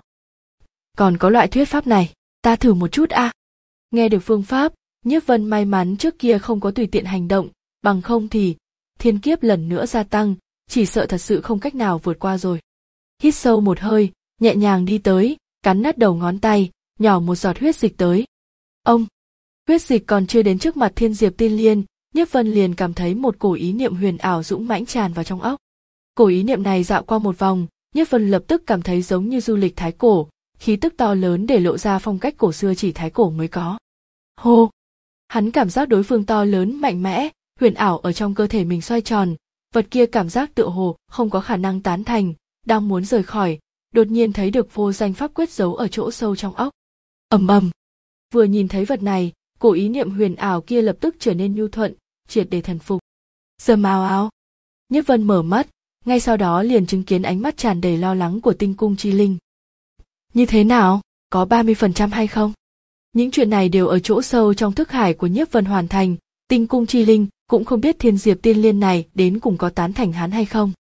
Còn có loại thuyết pháp này, ta thử một chút a. À. Nghe được phương pháp, Nhiếp Vân may mắn trước kia không có tùy tiện hành động, bằng không thì thiên kiếp lần nữa gia tăng, chỉ sợ thật sự không cách nào vượt qua rồi. Hít sâu một hơi, nhẹ nhàng đi tới, cắn nát đầu ngón tay, nhỏ một giọt huyết dịch tới. Ông, huyết dịch còn chưa đến trước mặt Thiên Diệp Tiên Liên, Nhiếp Vân liền cảm thấy một cổ ý niệm huyền ảo dũng mãnh tràn vào trong óc. Cổ ý niệm này dạo qua một vòng, Nhiếp Vân lập tức cảm thấy giống như du lịch thái cổ, khí tức to lớn để lộ ra phong cách cổ xưa chỉ thái cổ mới có. Hô! Hắn cảm giác đối phương to lớn mạnh mẽ, huyền ảo ở trong cơ thể mình xoay tròn, vật kia cảm giác tựa hồ không có khả năng tán thành, đang muốn rời khỏi, đột nhiên thấy được vô danh pháp quyết giấu ở chỗ sâu trong óc. Ầm ầm! Vừa nhìn thấy vật này, cổ ý niệm huyền ảo kia lập tức trở nên nhu thuận, triệt để thần phục. Dầm ào ào! Nhiếp Vân mở mắt, ngay sau đó liền chứng kiến ánh mắt tràn đầy lo lắng của Tinh cung chi linh. Như thế nào, có ba mươi phần trăm hay không? Những chuyện này đều ở chỗ sâu trong thức hải của Nhiếp Vân hoàn thành, Tinh cung chi linh cũng không biết Thiên Diệp Tiên Liên này đến cùng có tán thành hắn hay không.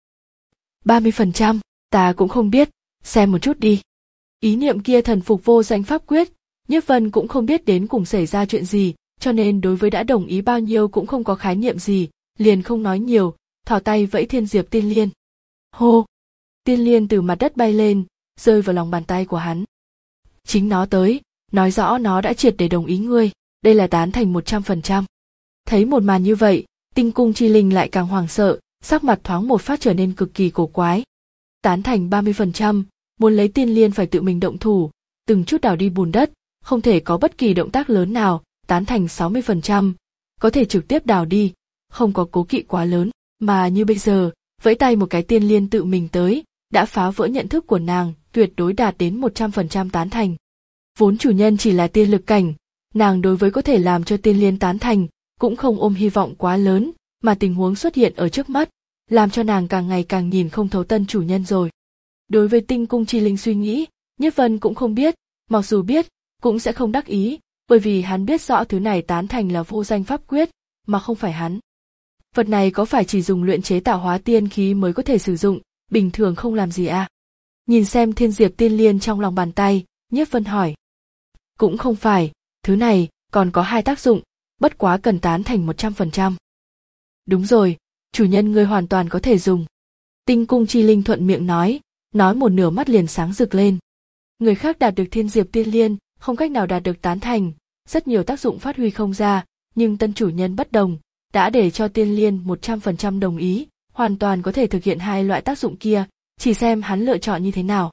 ba mươi phần trăm, ta cũng không biết, xem một chút đi. Ý niệm kia thần phục vô danh pháp quyết, Nhiếp Vân cũng không biết đến cùng xảy ra chuyện gì, cho nên đối với đã đồng ý bao nhiêu cũng không có khái niệm gì, liền không nói nhiều, thò tay vẫy Thiên Diệp Tiên Liên. Hô! Tiên Liên từ mặt đất bay lên, rơi vào lòng bàn tay của hắn. Chính nó tới, nói rõ nó đã triệt để đồng ý ngươi, đây là tán thành một trăm phần trăm. Thấy một màn như vậy, Tinh cung chi linh lại càng hoảng sợ, sắc mặt thoáng một phát trở nên cực kỳ cổ quái. Tán thành ba mươi phần trăm, muốn lấy Tiên Liên phải tự mình động thủ, từng chút đào đi bùn đất, không thể có bất kỳ động tác lớn nào, tán thành sáu mươi phần trăm, có thể trực tiếp đào đi, không có cố kỵ quá lớn, mà như bây giờ, vẫy tay một cái Tiên Liên tự mình tới, đã phá vỡ nhận thức của nàng, tuyệt đối đạt đến một trăm phần trăm tán thành. Vốn chủ nhân chỉ là tiên lực cảnh, nàng đối với có thể làm cho Tiên Liên tán thành, cũng không ôm hy vọng quá lớn, mà tình huống xuất hiện ở trước mắt, làm cho nàng càng ngày càng nhìn không thấu tân chủ nhân rồi. Đối với Tinh cung chi linh suy nghĩ, Nhiếp Vân cũng không biết, mặc dù biết, cũng sẽ không đắc ý, bởi vì hắn biết rõ thứ này tán thành là vô danh pháp quyết, mà không phải hắn. Vật này có phải chỉ dùng luyện chế tạo hóa tiên khí mới có thể sử dụng, bình thường không làm gì à? Nhìn xem Thiên Diệp Tiên Liên trong lòng bàn tay, Nhiếp Vân hỏi. Cũng không phải, thứ này còn có hai tác dụng, bất quá cần tán thành một trăm phần trăm. Đúng rồi, chủ nhân ngươi hoàn toàn có thể dùng. Tinh cung chi linh thuận miệng nói, nói một nửa mắt liền sáng rực lên. Người khác đạt được Thiên Diệp Tiên Liên, không cách nào đạt được tán thành, rất nhiều tác dụng phát huy không ra, nhưng tân chủ nhân bất đồng, đã để cho Tiên Liên một trăm phần trăm đồng ý, hoàn toàn có thể thực hiện hai loại tác dụng kia, chỉ xem hắn lựa chọn như thế nào.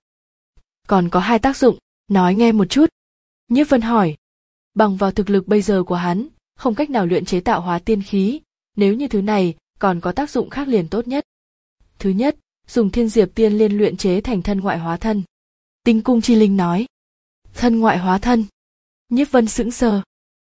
Còn có hai tác dụng, nói nghe một chút. Nhiếp Vân hỏi. Bằng vào thực lực bây giờ của hắn, không cách nào luyện chế tạo hóa tiên khí, nếu như thứ này còn có tác dụng khác liền tốt nhất. Thứ nhất, dùng thiên diệp tiên liên luyện chế thành thân ngoại hóa thân. Tinh cung chi linh nói. Thân ngoại hóa thân. Nhiếp Vân sững sờ.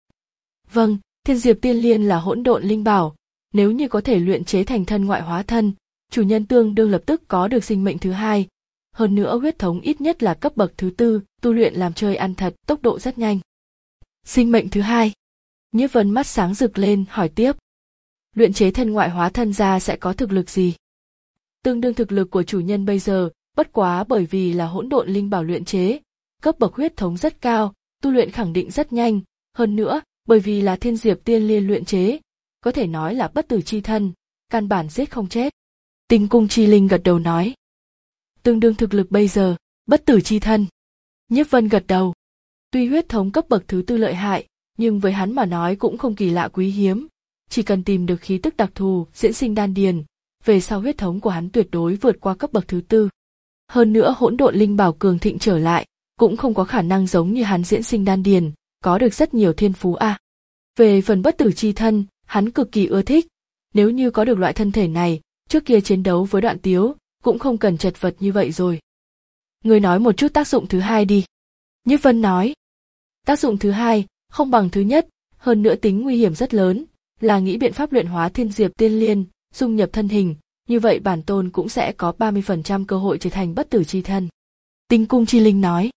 Vâng, thiên diệp tiên liên là hỗn độn linh bảo, nếu như có thể luyện chế thành thân ngoại hóa thân, chủ nhân tương đương lập tức có được sinh mệnh thứ hai. Hơn nữa huyết thống ít nhất là cấp bậc thứ tư, tu luyện làm chơi ăn thật, tốc độ rất nhanh. Sinh mệnh thứ hai. Nhiếp Vân mắt sáng rực lên, hỏi tiếp. Luyện chế thân ngoại hóa thân ra sẽ có thực lực gì? Tương đương thực lực của chủ nhân bây giờ, bất quá bởi vì là hỗn độn linh bảo luyện chế, cấp bậc huyết thống rất cao, tu luyện khẳng định rất nhanh, hơn nữa, bởi vì là thiên diệp tiên liên luyện chế, có thể nói là bất tử chi thân, căn bản giết không chết. Tinh cung chi linh gật đầu nói. Tương đương thực lực bây giờ, bất tử chi thân. Nhiếp Vân gật đầu. Tuy huyết thống cấp bậc thứ tư lợi hại, nhưng với hắn mà nói cũng không kỳ lạ quý hiếm, chỉ cần tìm được khí tức đặc thù diễn sinh đan điền, về sau huyết thống của hắn tuyệt đối vượt qua cấp bậc thứ tư. Hơn nữa hỗn độn linh bảo cường thịnh trở lại, cũng không có khả năng giống như hắn diễn sinh đan điền, có được rất nhiều thiên phú a. À. Về phần bất tử chi thân, hắn cực kỳ ưa thích, nếu như có được loại thân thể này, trước kia chiến đấu với Đoạn Tiếu, cũng không cần chật vật như vậy rồi. Người nói một chút tác dụng thứ hai đi. Nhiếp Vân nói. Tác dụng thứ hai, không bằng thứ nhất, hơn nữa tính nguy hiểm rất lớn, là nghĩ biện pháp luyện hóa thiên diệp tiên liên, dung nhập thân hình, như vậy bản tôn cũng sẽ có ba mươi phần trăm cơ hội trở thành bất tử chi thân. Tinh cung chi linh nói.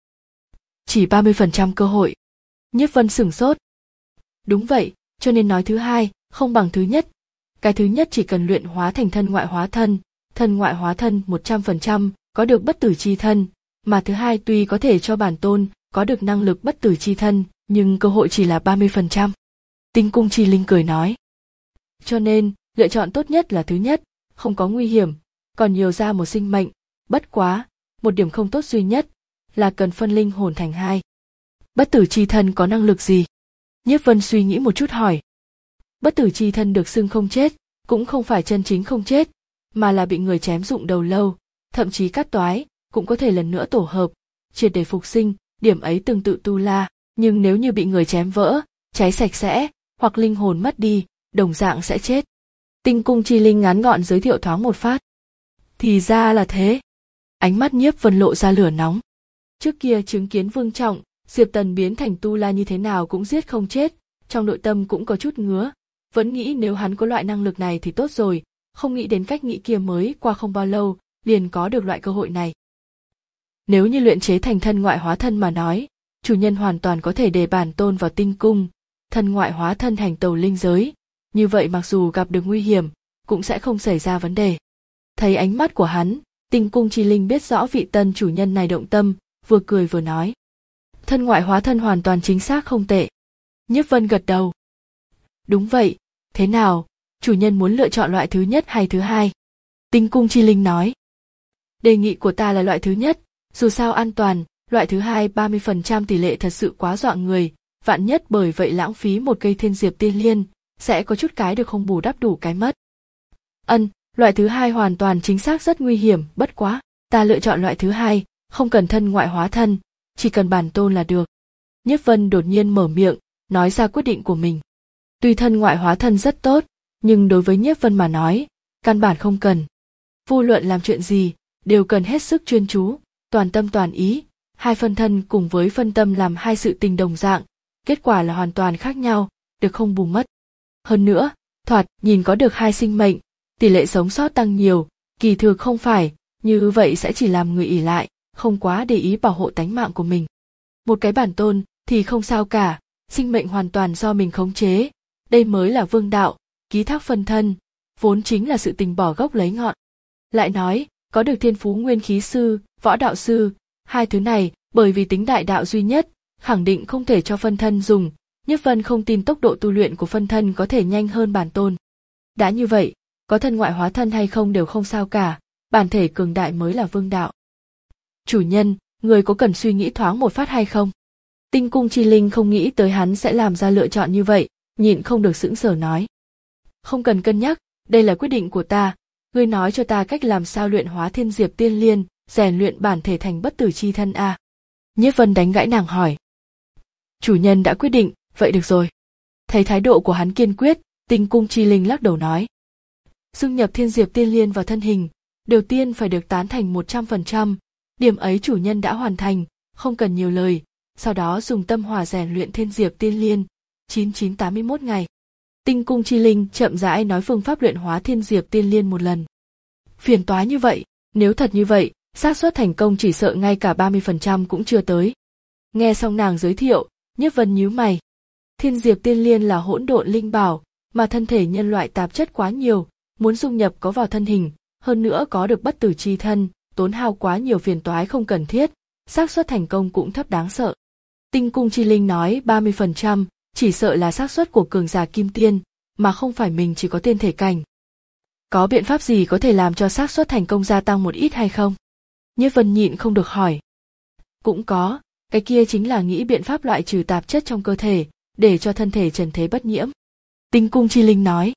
Chỉ ba mươi phần trăm cơ hội. Nhiếp Vân sửng sốt. Đúng vậy, cho nên nói thứ hai, không bằng thứ nhất. Cái thứ nhất chỉ cần luyện hóa thành thân ngoại hóa thân, thân ngoại hóa thân một trăm phần trăm, có được bất tử chi thân, mà thứ hai tuy có thể cho bản tôn có được năng lực bất tử chi thân, nhưng cơ hội chỉ là ba mươi phần trăm. Tinh cung chi linh cười nói. Cho nên, lựa chọn tốt nhất là thứ nhất, không có nguy hiểm, còn nhiều ra một sinh mệnh, bất quá, một điểm không tốt duy nhất, là cần phân linh hồn thành hai. Bất tử chi thân có năng lực gì? Nhiếp Vân suy nghĩ một chút hỏi. Bất tử chi thân được xưng không chết, cũng không phải chân chính không chết, mà là bị người chém rụng đầu lâu, thậm chí cắt toái, cũng có thể lần nữa tổ hợp, triệt để phục sinh, điểm ấy tương tự Tu La, nhưng nếu như bị người chém vỡ, cháy sạch sẽ, hoặc linh hồn mất đi, đồng dạng sẽ chết. Tinh cung chi linh ngắn gọn giới thiệu thoáng một phát. Thì ra là thế. Ánh mắt Nhiếp Vân lộ ra lửa nóng. Trước kia chứng kiến Vương Trọng, Diệp Tần biến thành Tu La như thế nào cũng giết không chết, trong nội tâm cũng có chút ngứa, vẫn nghĩ nếu hắn có loại năng lực này thì tốt rồi, không nghĩ đến cách nghĩ kia mới qua không bao lâu, liền có được loại cơ hội này. Nếu như luyện chế thành thân ngoại hóa thân mà nói, chủ nhân hoàn toàn có thể để bản tôn vào tinh cung, thân ngoại hóa thân hành tàu linh giới, như vậy mặc dù gặp được nguy hiểm, cũng sẽ không xảy ra vấn đề. Thấy ánh mắt của hắn, tinh cung chi linh biết rõ vị tân chủ nhân này động tâm, vừa cười vừa nói. Thân ngoại hóa thân hoàn toàn chính xác không tệ. Nhiếp Vân gật đầu. Đúng vậy, thế nào, chủ nhân muốn lựa chọn loại thứ nhất hay thứ hai? Tinh cung chi linh nói. Đề nghị của ta là loại thứ nhất, dù sao an toàn, loại thứ hai ba mươi phần trăm tỷ lệ thật sự quá dọa người, vạn nhất bởi vậy lãng phí một cây thiên diệp tiên liên, sẽ có chút cái được không bù đắp đủ cái mất. Ân, loại thứ hai hoàn toàn chính xác rất nguy hiểm, bất quá, ta lựa chọn loại thứ hai, không cần thân ngoại hóa thân, chỉ cần bản tôn là được. Nhiếp Vân đột nhiên mở miệng, nói ra quyết định của mình. Tuy thân ngoại hóa thân rất tốt, nhưng đối với Nhiếp Vân mà nói, căn bản không cần. Vô luận làm chuyện gì, đều cần hết sức chuyên chú, toàn tâm toàn ý, hai phân thân cùng với phân tâm làm hai sự tình đồng dạng, kết quả là hoàn toàn khác nhau, được không bù mất. Hơn nữa, thoạt nhìn có được hai sinh mệnh, tỷ lệ sống sót tăng nhiều, kỳ thực không phải, như vậy sẽ chỉ làm người ỷ lại, không quá để ý bảo hộ tánh mạng của mình. Một cái bản tôn thì không sao cả, sinh mệnh hoàn toàn do mình khống chế, đây mới là vương đạo, ký thác phân thân, vốn chính là sự tình bỏ gốc lấy ngọn. Lại nói, có được thiên phú nguyên khí sư, võ đạo sư, hai thứ này, bởi vì tính đại đạo duy nhất, khẳng định không thể cho phân thân dùng, Nhiếp Vân không tin tốc độ tu luyện của phân thân có thể nhanh hơn bản tôn. Đã như vậy, có thân ngoại hóa thân hay không đều không sao cả, bản thể cường đại mới là vương đạo. Chủ nhân, người có cần suy nghĩ thoáng một phát hay không? Tinh cung chi linh không nghĩ tới hắn sẽ làm ra lựa chọn như vậy, nhịn không được sững sờ nói. Không cần cân nhắc, đây là quyết định của ta, ngươi nói cho ta cách làm sao luyện hóa thiên diệp tiên liên, rèn luyện bản thể thành bất tử chi thân a. À? Nhiếp Vân đánh gãy nàng hỏi. Chủ nhân đã quyết định, vậy được rồi. Thấy thái độ của hắn kiên quyết, tinh cung chi linh lắc đầu nói. Dung nhập thiên diệp tiên liên vào thân hình, đầu tiên phải được tán thành một trăm phần trăm, điểm ấy chủ nhân đã hoàn thành, không cần nhiều lời, sau đó dùng tâm hỏa rèn luyện Thiên Diệp Tiên Liên, chín nghìn chín trăm tám mươi mốt ngày. Tinh Cung Chi Linh chậm rãi nói phương pháp luyện hóa Thiên Diệp Tiên Liên một lần. Phiền toái như vậy, nếu thật như vậy, xác suất thành công chỉ sợ ngay cả ba mươi phần trăm cũng chưa tới. Nghe xong nàng giới thiệu, Nhiếp Vân nhíu mày. Thiên Diệp Tiên Liên là hỗn độn linh bảo, mà thân thể nhân loại tạp chất quá nhiều, muốn dung nhập có vào thân hình, hơn nữa có được bất tử chi thân, tốn hao quá nhiều phiền toái không cần thiết, xác suất thành công cũng thấp đáng sợ. Tinh Cung Chi Linh nói ba mươi phần trăm, chỉ sợ là xác suất của cường giả kim tiên, mà không phải mình chỉ có tiên thể cảnh. Có biện pháp gì có thể làm cho xác suất thành công gia tăng một ít hay không? Nhiếp Vân nhịn không được hỏi. Cũng có, cái kia chính là nghĩ biện pháp loại trừ tạp chất trong cơ thể, để cho thân thể trần thế bất nhiễm. Tinh Cung Chi Linh nói.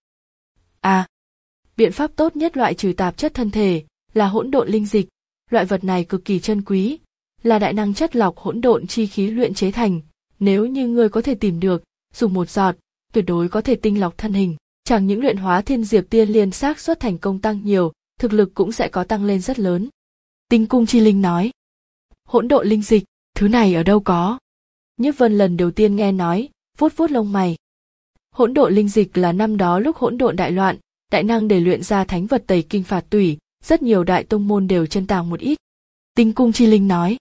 À, biện pháp tốt nhất loại trừ tạp chất thân thể là hỗn độn linh dịch, loại vật này cực kỳ chân quý, là đại năng chất lọc hỗn độn chi khí luyện chế thành, nếu như ngươi có thể tìm được, dùng một giọt, tuyệt đối có thể tinh lọc thân hình, chẳng những luyện hóa Thiên Diệp Tiên Liên xác suất thành công tăng nhiều, thực lực cũng sẽ có tăng lên rất lớn. Tinh Cung Chi Linh nói. Hỗn độn linh dịch, thứ này ở đâu có? Nhiếp Vân lần đầu tiên nghe nói, vuốt vuốt lông mày. Hỗn độn linh dịch là năm đó lúc hỗn độn đại loạn, đại năng để luyện ra thánh vật tẩy kinh phạt tủy, rất nhiều đại tông môn đều chân tàng một ít. Tinh Cung Chi Linh nói.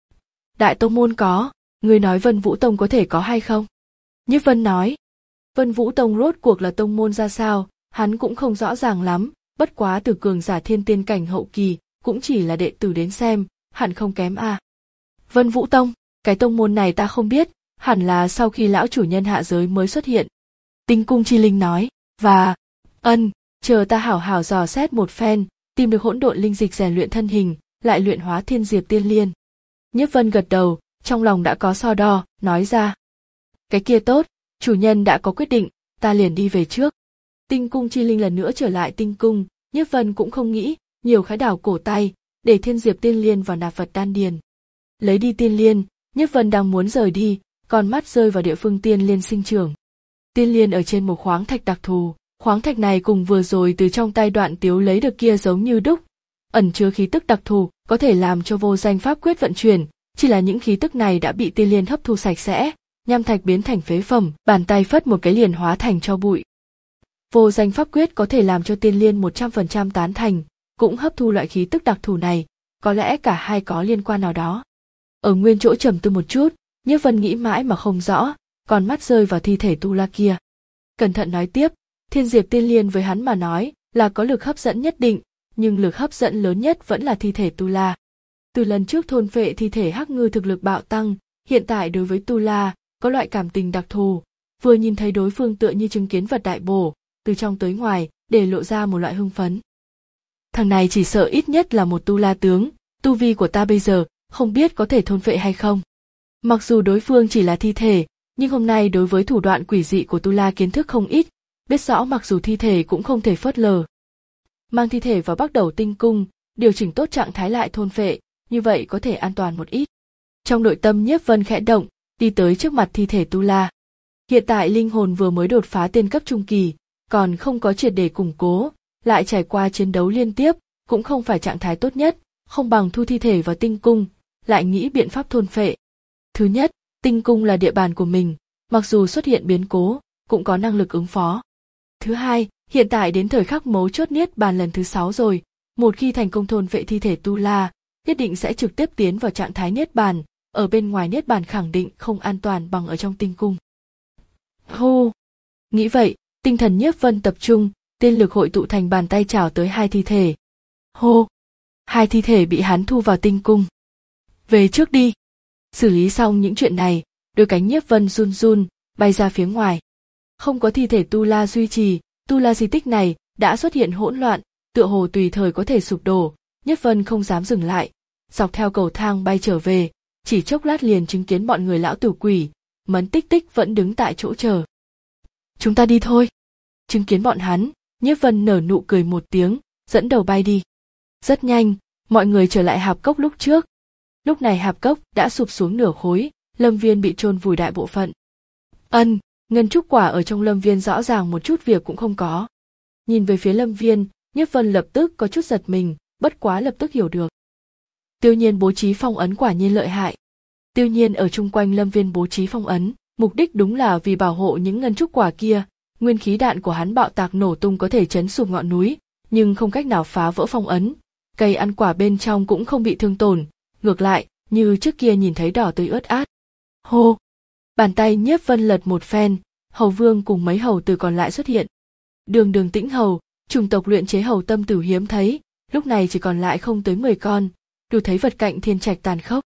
Đại tông môn có, người nói Vân Vũ Tông có thể có hay không? Nhiếp Vân nói. Vân Vũ Tông rốt cuộc là tông môn ra sao, hắn cũng không rõ ràng lắm, bất quá từ cường giả thiên tiên cảnh hậu kỳ, cũng chỉ là đệ tử đến xem, hẳn không kém à. Vân Vũ Tông, cái tông môn này ta không biết, hẳn là sau khi lão chủ nhân hạ giới mới xuất hiện. Tinh Cung Chi Linh nói, và, ân, chờ ta hảo hảo dò xét một phen, tìm được hỗn độn linh dịch rèn luyện thân hình, lại luyện hóa Thiên Diệp Tiên Liên. Nhiếp Vân gật đầu, trong lòng đã có so đo, nói ra. Cái kia tốt, chủ nhân đã có quyết định, ta liền đi về trước. Tinh Cung Chi Linh lần nữa trở lại tinh cung, Nhiếp Vân cũng không nghĩ, nhiều khái đảo cổ tay, để Thiên Diệp Tiên Liên vào nạp vật đan điền. Lấy đi tiên liên, Nhiếp Vân đang muốn rời đi, còn mắt rơi vào địa phương tiên liên sinh trưởng. Tiên liên ở trên một khoáng thạch đặc thù, khoáng thạch này cùng vừa rồi từ trong tay Đoạn Tiếu lấy được kia giống như đúc, ẩn chứa khí tức đặc thù, có thể làm cho vô danh pháp quyết vận chuyển, chỉ là những khí tức này đã bị tiên liên hấp thu sạch sẽ, nham thạch biến thành phế phẩm, bàn tay phất một cái liền hóa thành tro bụi. Vô danh pháp quyết có thể làm cho tiên liên một trăm phần trăm tán thành, cũng hấp thu loại khí tức đặc thù này, có lẽ cả hai có liên quan nào đó. Ở nguyên chỗ trầm tư một chút, Nhiếp Vân nghĩ mãi mà không rõ, còn mắt rơi vào thi thể tu la kia. Cẩn thận nói tiếp, Thiên Diệp Tiên Liên với hắn mà nói là có lực hấp dẫn nhất định, nhưng lực hấp dẫn lớn nhất vẫn là thi thể tu la. Từ lần trước thôn phệ thi thể hắc ngư thực lực bạo tăng, hiện tại đối với tu la có loại cảm tình đặc thù, vừa nhìn thấy đối phương tựa như chứng kiến vật đại bổ, từ trong tới ngoài để lộ ra một loại hưng phấn. Thằng này chỉ sợ ít nhất là một tu la tướng, tu vi của ta bây giờ không biết có thể thôn phệ hay không. Mặc dù đối phương chỉ là thi thể, nhưng hôm nay đối với thủ đoạn quỷ dị của tu la kiến thức không ít, biết rõ mặc dù thi thể cũng không thể phớt lờ. Mang thi thể vào Bắc Đầu Tinh Cung, điều chỉnh tốt trạng thái lại thôn phệ, như vậy có thể an toàn một ít. Trong nội tâm Nhiếp Vân khẽ động, đi tới trước mặt thi thể tu la. Hiện tại linh hồn vừa mới đột phá tiên cấp trung kỳ, còn không có triệt để củng cố, lại trải qua chiến đấu liên tiếp, cũng không phải trạng thái tốt nhất, không bằng thu thi thể vào tinh cung, lại nghĩ biện pháp thôn phệ. Thứ nhất, tinh cung là địa bàn của mình, mặc dù xuất hiện biến cố, cũng có năng lực ứng phó. Thứ hai, hiện tại đến thời khắc mấu chốt niết bàn lần thứ sáu rồi, một khi thành công thôn phệ thi thể tu la, nhất định sẽ trực tiếp tiến vào trạng thái niết bàn, ở bên ngoài niết bàn khẳng định không an toàn bằng ở trong tinh cung. Hô! Nghĩ vậy, tinh thần Nhiếp Vân tập trung, tiên lực hội tụ thành bàn tay chảo tới hai thi thể. Hô! Hai thi thể bị hắn thu vào tinh cung. Về trước đi! Xử lý xong những chuyện này, đôi cánh Nhiếp Vân run run, bay ra phía ngoài. Không có thi thể tu la duy trì, tu la di tích này đã xuất hiện hỗn loạn, tựa hồ tùy thời có thể sụp đổ. Nhiếp Vân không dám dừng lại, dọc theo cầu thang bay trở về, chỉ chốc lát liền chứng kiến bọn người lão tử quỷ, Mẫn Tích Tích vẫn đứng tại chỗ chờ. Chúng ta đi thôi. Chứng kiến bọn hắn, Nhiếp Vân nở nụ cười một tiếng, dẫn đầu bay đi. Rất nhanh, mọi người trở lại hạp cốc lúc trước. Lúc này hạp cốc đã sụp xuống nửa khối, lâm viên bị chôn vùi đại bộ phận. Ân, ngân trúc quả ở trong lâm viên rõ ràng một chút việc cũng không có. Nhìn về phía lâm viên, Nhiếp Vân lập tức có chút giật mình, bất quá lập tức hiểu được. Tiêu Nhiên bố trí phong ấn quả nhiên lợi hại. Tiêu Nhiên ở chung quanh lâm viên bố trí phong ấn, mục đích đúng là vì bảo hộ những ngân trúc quả kia. Nguyên khí đạn của hắn bạo tạc nổ tung có thể chấn sụp ngọn núi, nhưng không cách nào phá vỡ phong ấn. Cây ăn quả bên trong cũng không bị thương tổn, ngược lại, như trước kia nhìn thấy đỏ tươi ướt át. Hô! Bàn tay Nhiếp Vân lật một phen, Hầu Vương cùng mấy hầu tử còn lại xuất hiện. Đường Đường Tĩnh hầu, chủng tộc luyện chế hầu tâm tử hiếm thấy, lúc này chỉ còn lại không tới mười con, đủ thấy vật cạnh thiên trạch tàn khốc.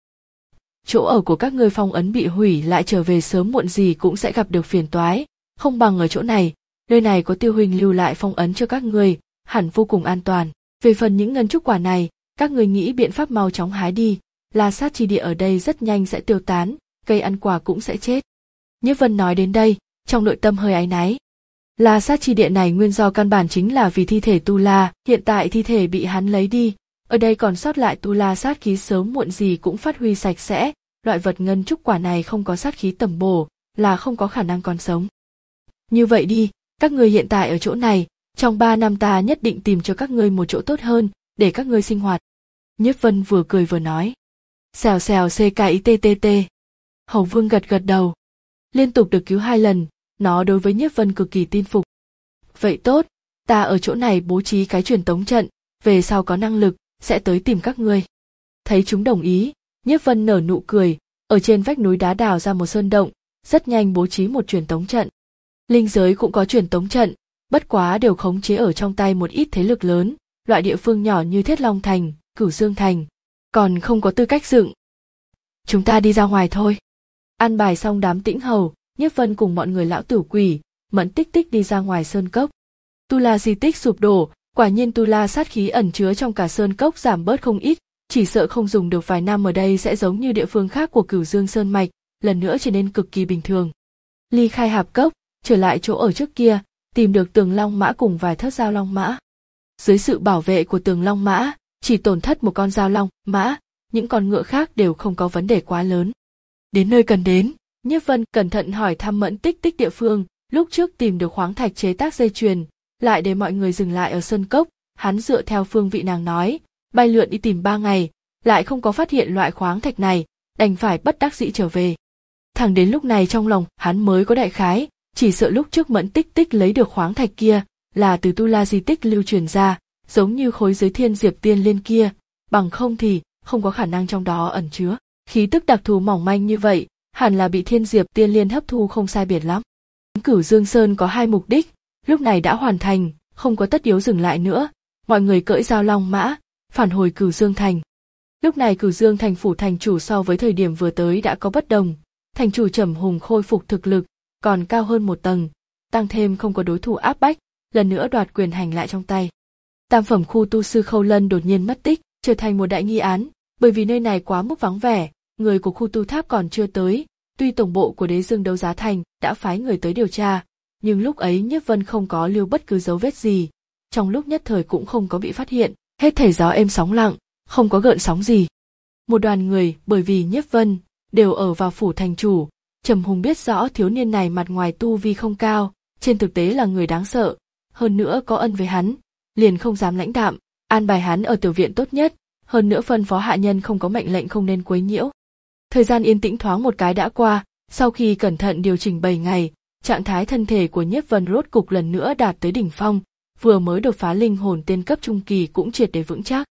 Chỗ ở của các ngươi phong ấn bị hủy, lại trở về sớm muộn gì cũng sẽ gặp được phiền toái, không bằng ở chỗ này, nơi này có Tiêu huynh lưu lại phong ấn cho các ngươi, hẳn vô cùng an toàn. Về phần những ngân trúc quả này, các ngươi nghĩ biện pháp mau chóng hái đi, La Sát chi địa ở đây rất nhanh sẽ tiêu tán, cây ăn quả cũng sẽ chết. Nhiếp Vân nói đến đây, trong nội tâm hơi áy náy. La Sát chi địa này nguyên do căn bản chính là vì thi thể Tu La, hiện tại thi thể bị hắn lấy đi, ở đây còn sót lại Tu La sát khí sớm muộn gì cũng phát huy sạch sẽ, loại vật ngân trúc quả này không có sát khí tầm bổ, là không có khả năng còn sống. Như vậy đi, các ngươi hiện tại ở chỗ này, trong ba năm ta nhất định tìm cho các ngươi một chỗ tốt hơn, để các ngươi sinh hoạt. Nhiếp Vân vừa cười vừa nói. Xèo xèo xê cái tê tê tê. Hầu Vương gật gật đầu. Liên tục được cứu hai lần, nó đối với Nhiếp Vân cực kỳ tin phục. Vậy tốt, ta ở chỗ này bố trí cái truyền tống trận, về sau có năng lực, sẽ tới tìm các ngươi. Thấy chúng đồng ý, Nhiếp Vân nở nụ cười, ở trên vách núi đá đào ra một sơn động, rất nhanh bố trí một truyền tống trận. Linh giới cũng có truyền tống trận, bất quá đều khống chế ở trong tay một ít thế lực lớn, loại địa phương nhỏ như Thiết Long Thành, Cửu Dương Thành, còn không có tư cách dựng. Chúng ta đi ra ngoài thôi. An bài xong đám Tĩnh hầu, Nhiếp Vân cùng mọi người lão tử quỷ, Mẫn Tích Tích đi ra ngoài sơn cốc. Tu La di tích sụp đổ, quả nhiên Tu La sát khí ẩn chứa trong cả sơn cốc giảm bớt không ít, chỉ sợ không dùng được vài năm ở đây sẽ giống như địa phương khác của Cửu Dương Sơn mạch, lần nữa trở nên cực kỳ bình thường. Ly khai hạp cốc, trở lại chỗ ở trước kia, tìm được Tường Long Mã cùng vài thất dao long mã. Dưới sự bảo vệ của Tường Long Mã, chỉ tổn thất một con dao long mã, những con ngựa khác đều không có vấn đề quá lớn. Đến nơi cần đến, Nhiếp Vân cẩn thận hỏi thăm Mẫn Tích Tích địa phương, lúc trước tìm được khoáng thạch chế tác dây chuyền, lại để mọi người dừng lại ở sơn cốc, hắn dựa theo phương vị nàng nói, bay lượn đi tìm ba ngày, lại không có phát hiện loại khoáng thạch này, đành phải bất đắc dĩ trở về. Thẳng đến lúc này trong lòng hắn mới có đại khái, chỉ sợ lúc trước Mẫn Tích Tích lấy được khoáng thạch kia là từ Tu La di tích lưu truyền ra, giống như khối giới thiên diệp tiên liên kia, bằng không thì không có khả năng trong đó ẩn chứa khí tức đặc thù mỏng manh như vậy, hẳn là bị thiên diệp tiên liên hấp thu không sai biệt lắm. Cửu Dương Sơn có hai mục đích, lúc này đã hoàn thành, không có tất yếu dừng lại nữa, mọi người cưỡi dao long mã, phản hồi Cửu Dương Thành. Lúc này Cửu Dương Thành phủ thành chủ so với thời điểm vừa tới đã có bất đồng, thành chủ Trầm Hùng khôi phục thực lực, còn cao hơn một tầng, tăng thêm không có đối thủ áp bách, lần nữa đoạt quyền hành lại trong tay. Tam phẩm khu tu sư Khâu Lân đột nhiên mất tích, trở thành một đại nghi án, bởi vì nơi này quá mức vắng vẻ, người của khu tu tháp còn chưa tới, tuy tổng bộ của Đế Dương Đấu Giá Thành đã phái người tới điều tra, nhưng lúc ấy Nhiếp Vân không có lưu bất cứ dấu vết gì, trong lúc nhất thời cũng không có bị phát hiện, hết thảy gió êm sóng lặng, không có gợn sóng gì. Một đoàn người bởi vì Nhiếp Vân đều ở vào phủ thành chủ, Trầm Hùng biết rõ thiếu niên này mặt ngoài tu vi không cao, trên thực tế là người đáng sợ, hơn nữa có ân với hắn, liền không dám lãnh đạm, an bài hắn ở tiểu viện tốt nhất, hơn nữa phân phó hạ nhân không có mệnh lệnh không nên quấy nhiễu. Thời gian yên tĩnh thoáng một cái đã qua, sau khi cẩn thận điều chỉnh bảy ngày, trạng thái thân thể của Nhiếp Vân rốt cục lần nữa đạt tới đỉnh phong, vừa mới đột phá linh hồn tiên cấp trung kỳ cũng triệt để vững chắc.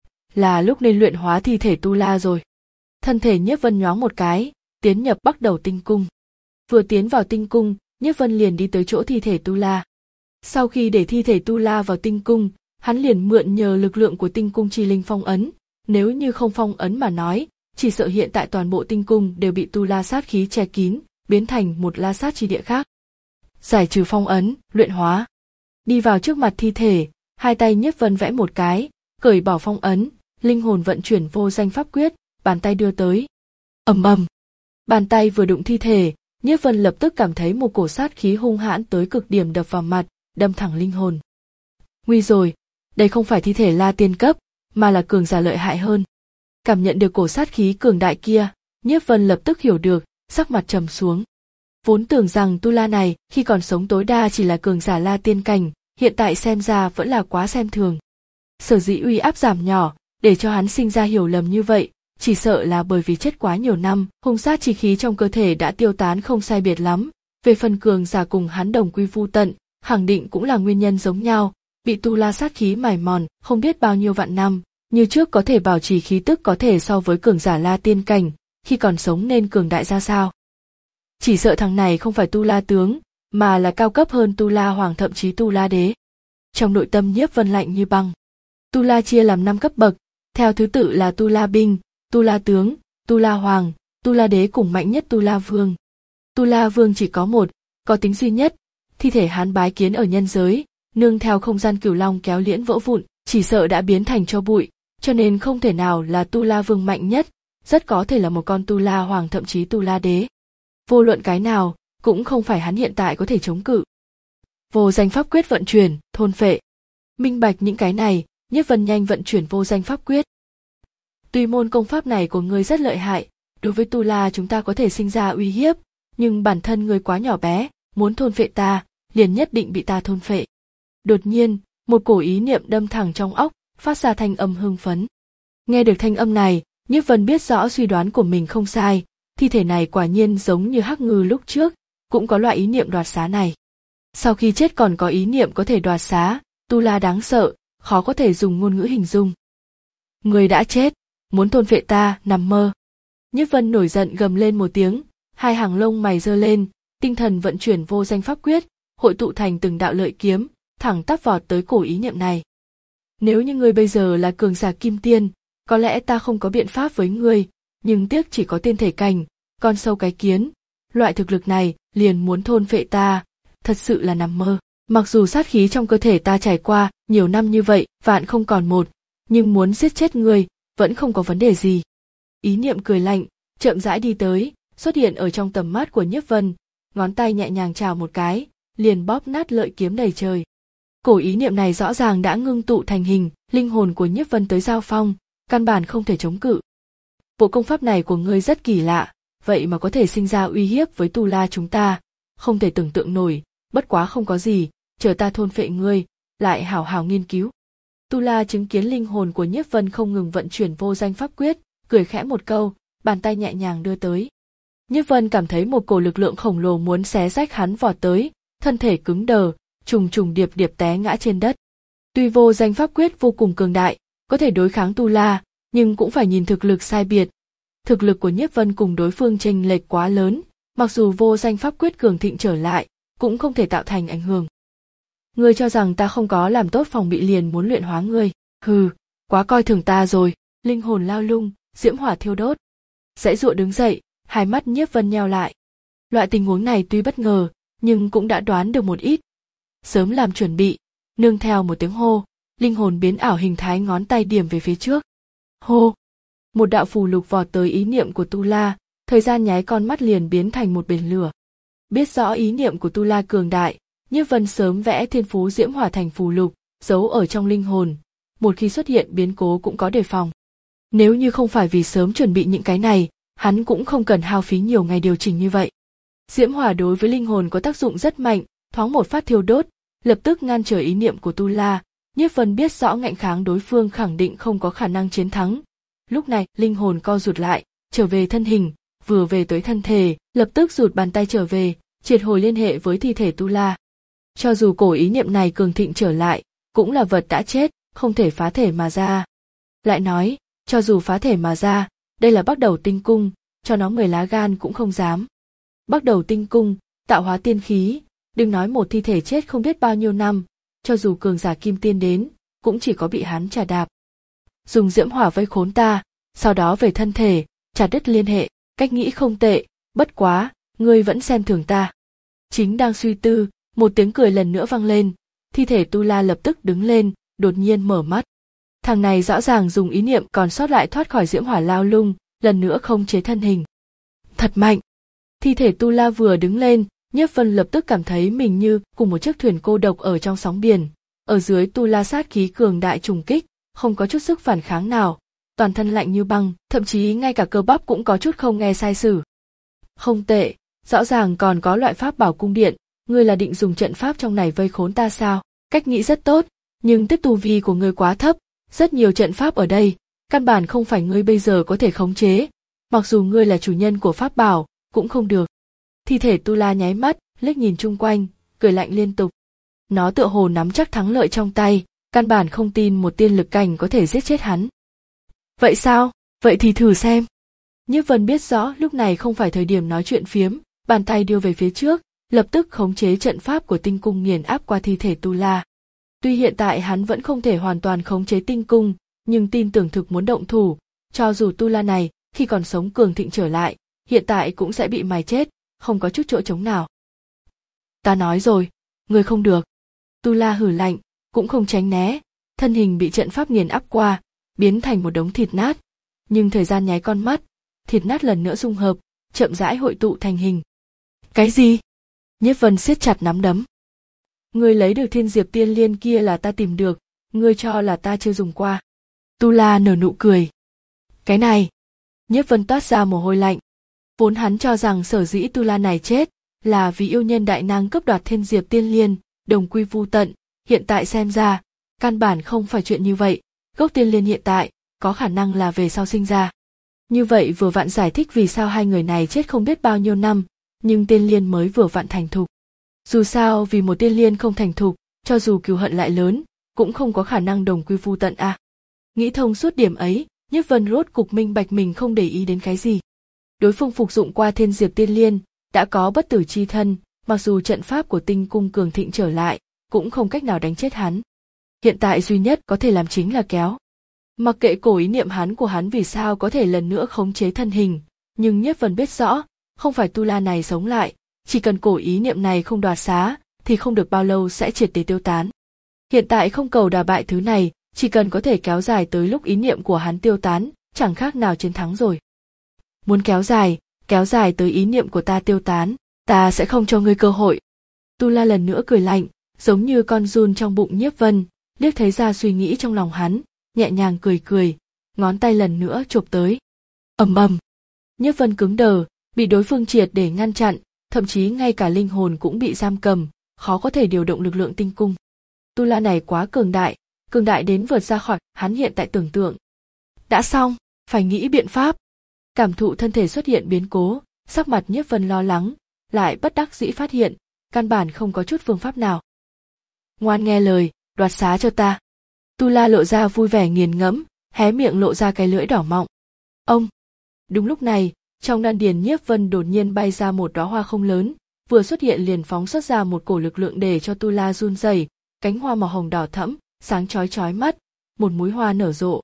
Là lúc nên luyện hóa thi thể Tu La rồi. Thân thể Nhiếp Vân nhoáng một cái, tiến nhập Bắc Đầu Tinh Cung. Vừa tiến vào tinh cung, Nhiếp Vân liền đi tới chỗ thi thể Tu La. Sau khi để thi thể Tu La vào tinh cung, hắn liền mượn nhờ lực lượng của tinh cung chi linh phong ấn, nếu như không phong ấn mà nói, chỉ sợ hiện tại toàn bộ tinh cung đều bị Tu La sát khí che kín, biến thành một La sát chi địa khác. Giải trừ phong ấn, luyện hóa. Đi vào trước mặt thi thể, hai tay Nhiếp Vân vẽ một cái, cởi bỏ phong ấn, linh hồn vận chuyển vô danh pháp quyết, bàn tay đưa tới. Ầm ầm. Bàn tay vừa đụng thi thể, Nhiếp Vân lập tức cảm thấy một cổ sát khí hung hãn tới cực điểm đập vào mặt, đâm thẳng linh hồn. Nguy rồi, đây không phải thi thể La tiên cấp, mà là cường giả lợi hại hơn. Cảm nhận được cổ sát khí cường đại kia, Nhiếp Vân lập tức hiểu được, sắc mặt trầm xuống. Vốn tưởng rằng Tu La này khi còn sống tối đa chỉ là cường giả La tiên cảnh, hiện tại xem ra vẫn là quá xem thường. Sở dĩ uy áp giảm nhỏ, để cho hắn sinh ra hiểu lầm như vậy, chỉ sợ là bởi vì chết quá nhiều năm, hung sát chi khí trong cơ thể đã tiêu tán không sai biệt lắm. Về phần cường giả cùng hắn đồng quy vu tận, khẳng định cũng là nguyên nhân giống nhau, bị tu la sát khí mài mòn, không biết bao nhiêu vạn năm, như trước có thể bảo trì khí tức có thể so với cường giả la tiên cảnh, khi còn sống nên cường đại ra sao. Chỉ sợ thằng này không phải tu la tướng, mà là cao cấp hơn tu la hoàng thậm chí tu la đế. Trong nội tâm Nhiếp Vân lạnh như băng. Tu la chia làm năm cấp bậc, theo thứ tự là tu la binh, tu la tướng, tu la hoàng, tu la đế cùng mạnh nhất tu la vương. Tu la vương chỉ có một, có tính duy nhất, thi thể hắn bái kiến ở nhân giới, nương theo không gian cửu long kéo liễn vỡ vụn, chỉ sợ đã biến thành tro bụi, cho nên không thể nào là tu la vương mạnh nhất, rất có thể là một con tu la hoàng thậm chí tu la đế. Vô luận cái nào, cũng không phải hắn hiện tại có thể chống cự. Vô danh pháp quyết vận chuyển, thôn phệ. Minh bạch những cái này, Nhiếp Vân nhanh vận chuyển vô danh pháp quyết. Tuy môn công pháp này của ngươi rất lợi hại, đối với tu la chúng ta có thể sinh ra uy hiếp, nhưng bản thân ngươi quá nhỏ bé, muốn thôn phệ ta, liền nhất định bị ta thôn phệ. Đột nhiên, một cổ ý niệm đâm thẳng trong óc, phát ra thanh âm hưng phấn. Nghe được thanh âm này, Nhiếp Vân biết rõ suy đoán của mình không sai, thi thể này quả nhiên giống như Hắc Ngư lúc trước, cũng có loại ý niệm đoạt xá này. Sau khi chết còn có ý niệm có thể đoạt xá, tu la đáng sợ, khó có thể dùng ngôn ngữ hình dung. Người đã chết, muốn thôn phệ ta, nằm mơ. Nhiếp Vân nổi giận gầm lên một tiếng, hai hàng lông mày giơ lên, tinh thần vận chuyển vô danh pháp quyết, hội tụ thành từng đạo lợi kiếm, thẳng tắp vọt tới cổ ý niệm này. Nếu như ngươi bây giờ là cường giả kim tiên, có lẽ ta không có biện pháp với ngươi, nhưng tiếc chỉ có tiên thể cảnh, con sâu cái kiến, loại thực lực này liền muốn thôn phệ ta, thật sự là nằm mơ. Mặc dù sát khí trong cơ thể ta trải qua nhiều năm như vậy, vạn không còn một, nhưng muốn giết chết ngươi, vẫn không có vấn đề gì. Ý niệm cười lạnh, chậm rãi đi tới, xuất hiện ở trong tầm mắt của Nhiếp Vân, ngón tay nhẹ nhàng chào một cái, liền bóp nát lợi kiếm đầy trời. Cổ ý niệm này rõ ràng đã ngưng tụ thành hình, linh hồn của Nhiếp Vân tới giao phong, căn bản không thể chống cự. Bộ công pháp này của ngươi rất kỳ lạ, vậy mà có thể sinh ra uy hiếp với tu la chúng ta, không thể tưởng tượng nổi, bất quá không có gì, chờ ta thôn phệ ngươi, lại hảo hảo nghiên cứu. Tu la chứng kiến linh hồn của Nhiếp Vân không ngừng vận chuyển vô danh pháp quyết, cười khẽ một câu, bàn tay nhẹ nhàng đưa tới. Nhiếp Vân cảm thấy một cổ lực lượng khổng lồ muốn xé rách hắn vọt tới, thân thể cứng đờ, trùng trùng điệp điệp té ngã trên đất. Tuy vô danh pháp quyết vô cùng cường đại, có thể đối kháng tu la, nhưng cũng phải nhìn thực lực sai biệt. Thực lực của Nhiếp Vân cùng đối phương chênh lệch quá lớn, mặc dù vô danh pháp quyết cường thịnh trở lại, cũng không thể tạo thành ảnh hưởng. Ngươi cho rằng ta không có làm tốt phòng bị liền muốn luyện hóa ngươi, hừ, quá coi thường ta rồi. Linh hồn lao lung, diễm hỏa thiêu đốt. Giãy giụa đứng dậy, hai mắt Nhiếp Vân nheo lại. Loại tình huống này tuy bất ngờ, nhưng cũng đã đoán được một ít. Sớm làm chuẩn bị, nương theo một tiếng hô, linh hồn biến ảo hình thái ngón tay điểm về phía trước. Hô! Một đạo phù lục vọt tới ý niệm của Tu La, thời gian nháy con mắt liền biến thành một biển lửa. Biết rõ ý niệm của Tu La cường đại, Nhiếp Vân sớm vẽ thiên phú diễm hỏa thành phù lục, giấu ở trong linh hồn, một khi xuất hiện biến cố cũng có đề phòng. Nếu như không phải vì sớm chuẩn bị những cái này, hắn cũng không cần hao phí nhiều ngày điều chỉnh như vậy. Diễm hỏa đối với linh hồn có tác dụng rất mạnh, thoáng một phát thiêu đốt, lập tức ngăn trở ý niệm của Tu La. Nhiếp Vân biết rõ ngạnh kháng đối phương khẳng định không có khả năng chiến thắng. Lúc này, linh hồn co rụt lại, trở về thân hình, vừa về tới thân thể, lập tức rụt bàn tay trở về, triệt hồi liên hệ với thi thể Tu La. Cho dù cổ ý niệm này cường thịnh trở lại, cũng là vật đã chết, không thể phá thể mà ra. Lại nói, cho dù phá thể mà ra, đây là Bắc Đầu Tinh Cung, cho nó mười lá gan cũng không dám. Bắc Đầu Tinh Cung, tạo hóa tiên khí, đừng nói một thi thể chết không biết bao nhiêu năm, cho dù cường giả kim tiên đến, cũng chỉ có bị hắn trà đạp. Dùng diễm hỏa vây khốn ta, sau đó về thân thể, chặt đứt liên hệ, cách nghĩ không tệ, bất quá, ngươi vẫn xem thường ta. Chính đang suy tư, một tiếng cười lần nữa vang lên, thi thể Tu La lập tức đứng lên, đột nhiên mở mắt. Thằng này rõ ràng dùng ý niệm còn sót lại thoát khỏi diễm hỏa lao lung, lần nữa không chế thân hình. Thật mạnh! Thi thể Tu La vừa đứng lên, Nhiếp Vân lập tức cảm thấy mình như cùng một chiếc thuyền cô độc ở trong sóng biển. Ở dưới Tu La sát khí cường đại trùng kích, không có chút sức phản kháng nào, toàn thân lạnh như băng, thậm chí ngay cả cơ bắp cũng có chút không nghe sai sử. Không tệ, rõ ràng còn có loại pháp bảo cung điện, ngươi là định dùng trận pháp trong này vây khốn ta sao? Cách nghĩ rất tốt, nhưng tiếp tu vi của ngươi quá thấp, rất nhiều trận pháp ở đây, căn bản không phải ngươi bây giờ có thể khống chế, mặc dù ngươi là chủ nhân của pháp bảo, cũng không được. Thi thể Tu La nháy mắt, liếc nhìn chung quanh, cười lạnh liên tục. Nó tựa hồ nắm chắc thắng lợi trong tay, căn bản không tin một tiên lực cảnh có thể giết chết hắn. Vậy sao? Vậy thì thử xem. Nhiếp Vân biết rõ lúc này không phải thời điểm nói chuyện phiếm, bàn tay đưa về phía trước, lập tức khống chế trận pháp của tinh cung nghiền áp qua thi thể Tu La. Tuy hiện tại hắn vẫn không thể hoàn toàn khống chế tinh cung, nhưng tin tưởng thực muốn động thủ, cho dù Tu La này khi còn sống cường thịnh trở lại, hiện tại cũng sẽ bị mài chết, không có chút chỗ trống nào. Ta nói rồi, ngươi không được. Tu La hử lạnh, cũng không tránh né, thân hình bị trận pháp nghiền áp qua, biến thành một đống thịt nát. Nhưng thời gian nháy con mắt, thịt nát lần nữa dung hợp, chậm rãi hội tụ thành hình. Cái gì? Nhiếp Vân siết chặt nắm đấm. Ngươi lấy được thiên diệp tiên liên kia là ta tìm được, ngươi cho là ta chưa dùng qua. Tu La nở nụ cười. Cái này. Nhiếp Vân toát ra mồ hôi lạnh. Vốn hắn cho rằng sở dĩ Tu La này chết là vì yêu nhân đại năng cướp đoạt thiên diệp tiên liên, đồng quy vu tận, hiện tại xem ra, căn bản không phải chuyện như vậy, gốc tiên liên hiện tại, có khả năng là về sau sinh ra. Như vậy vừa vặn giải thích vì sao hai người này chết không biết bao nhiêu năm, nhưng tiên liên mới vừa vặn thành thục. Dù sao vì một tiên liên không thành thục, cho dù cừu hận lại lớn, cũng không có khả năng đồng quy vu tận à. Nghĩ thông suốt điểm ấy, Nhiếp Vân rốt cục minh bạch mình không để ý đến cái gì. Đối phương phục dụng qua thiên diệp tiên liên, đã có bất tử chi thân, mặc dù trận pháp của tinh cung cường thịnh trở lại, cũng không cách nào đánh chết hắn. Hiện tại duy nhất có thể làm chính là kéo. Mặc kệ cổ ý niệm hắn của hắn vì sao có thể lần nữa khống chế thân hình, nhưng Nhiếp Vân biết rõ, không phải Tu La này sống lại, chỉ cần cổ ý niệm này không đoạt xá, thì không được bao lâu sẽ triệt để tiêu tán. Hiện tại không cầu đả bại thứ này, chỉ cần có thể kéo dài tới lúc ý niệm của hắn tiêu tán, chẳng khác nào chiến thắng rồi. Muốn kéo dài, kéo dài tới ý niệm của ta tiêu tán, ta sẽ không cho ngươi cơ hội. Tu La lần nữa cười lạnh, giống như con giun trong bụng Nhiếp Vân, liếc thấy ra suy nghĩ trong lòng hắn, nhẹ nhàng cười cười, ngón tay lần nữa chộp tới. Ầm ầm. Nhiếp Vân cứng đờ, bị đối phương triệt để ngăn chặn, thậm chí ngay cả linh hồn cũng bị giam cầm, khó có thể điều động lực lượng tinh cung. Tu La này quá cường đại, cường đại đến vượt ra khỏi hắn hiện tại tưởng tượng. Đã xong, phải nghĩ biện pháp. Cảm thụ thân thể xuất hiện biến cố, sắc mặt Nhiếp Vân lo lắng, lại bất đắc dĩ phát hiện, căn bản không có chút phương pháp nào. Ngoan nghe lời, đoạt xá cho ta. Tu La lộ ra vui vẻ nghiền ngẫm, hé miệng lộ ra cái lưỡi đỏ mọng. Ông. Đúng lúc này, trong đan điền Nhiếp Vân đột nhiên bay ra một đóa hoa không lớn, vừa xuất hiện liền phóng xuất ra một cổ lực lượng để cho Tu La run rẩy, cánh hoa màu hồng đỏ thẫm, sáng chói chói mắt, một múi hoa nở rộ.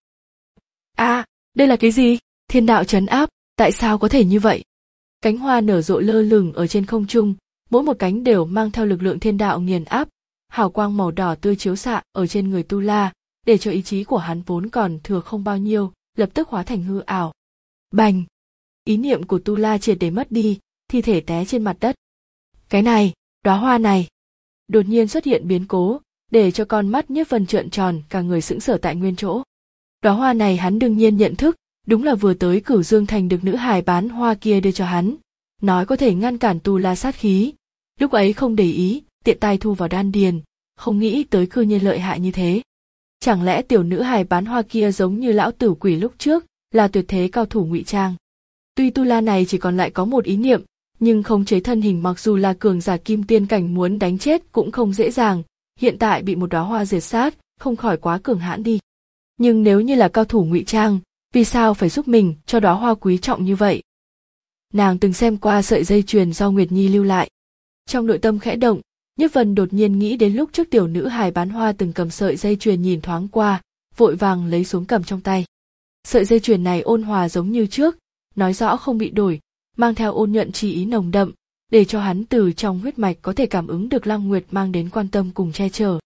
A, à, đây là cái gì? Thiên đạo trấn áp, tại sao có thể như vậy? Cánh hoa nở rộ lơ lửng ở trên không trung, mỗi một cánh đều mang theo lực lượng thiên đạo nghiền áp, hào quang màu đỏ tươi chiếu xạ ở trên người Tu La, để cho ý chí của hắn vốn còn thừa không bao nhiêu, lập tức hóa thành hư ảo. Bành! Ý niệm của Tu La triệt để mất đi, thi thể té trên mặt đất. Cái này, đóa hoa này, đột nhiên xuất hiện biến cố, để cho con mắt Nhiếp Vân trợn tròn, cả người sững sờ tại nguyên chỗ. Đóa hoa này hắn đương nhiên nhận thức, đúng là vừa tới Cửu Dương Thành được nữ hài bán hoa kia đưa cho hắn, nói có thể ngăn cản Tu La sát khí. Lúc ấy không để ý, tiện tay thu vào đan điền, không nghĩ tới cư nhiên lợi hại như thế. Chẳng lẽ tiểu nữ hài bán hoa kia giống như lão tử quỷ lúc trước, là tuyệt thế cao thủ ngụy trang? Tuy Tu La này chỉ còn lại có một ý niệm, nhưng khống chế thân hình mặc dù là cường giả kim tiên cảnh muốn đánh chết cũng không dễ dàng, hiện tại bị một đóa hoa diệt sát, không khỏi quá cường hãn đi. Nhưng nếu như là cao thủ ngụy trang, vì sao phải giúp mình cho đóa hoa quý trọng như vậy? Nàng từng xem qua sợi dây chuyền do Nguyệt Nhi lưu lại. Trong nội tâm khẽ động, Nhiếp Vân đột nhiên nghĩ đến lúc trước tiểu nữ hài bán hoa từng cầm sợi dây chuyền nhìn thoáng qua, vội vàng lấy xuống cầm trong tay. Sợi dây chuyền này ôn hòa giống như trước, nói rõ không bị đổi, mang theo ôn nhuận chi ý nồng đậm, để cho hắn từ trong huyết mạch có thể cảm ứng được Lăng Nguyệt mang đến quan tâm cùng che chở.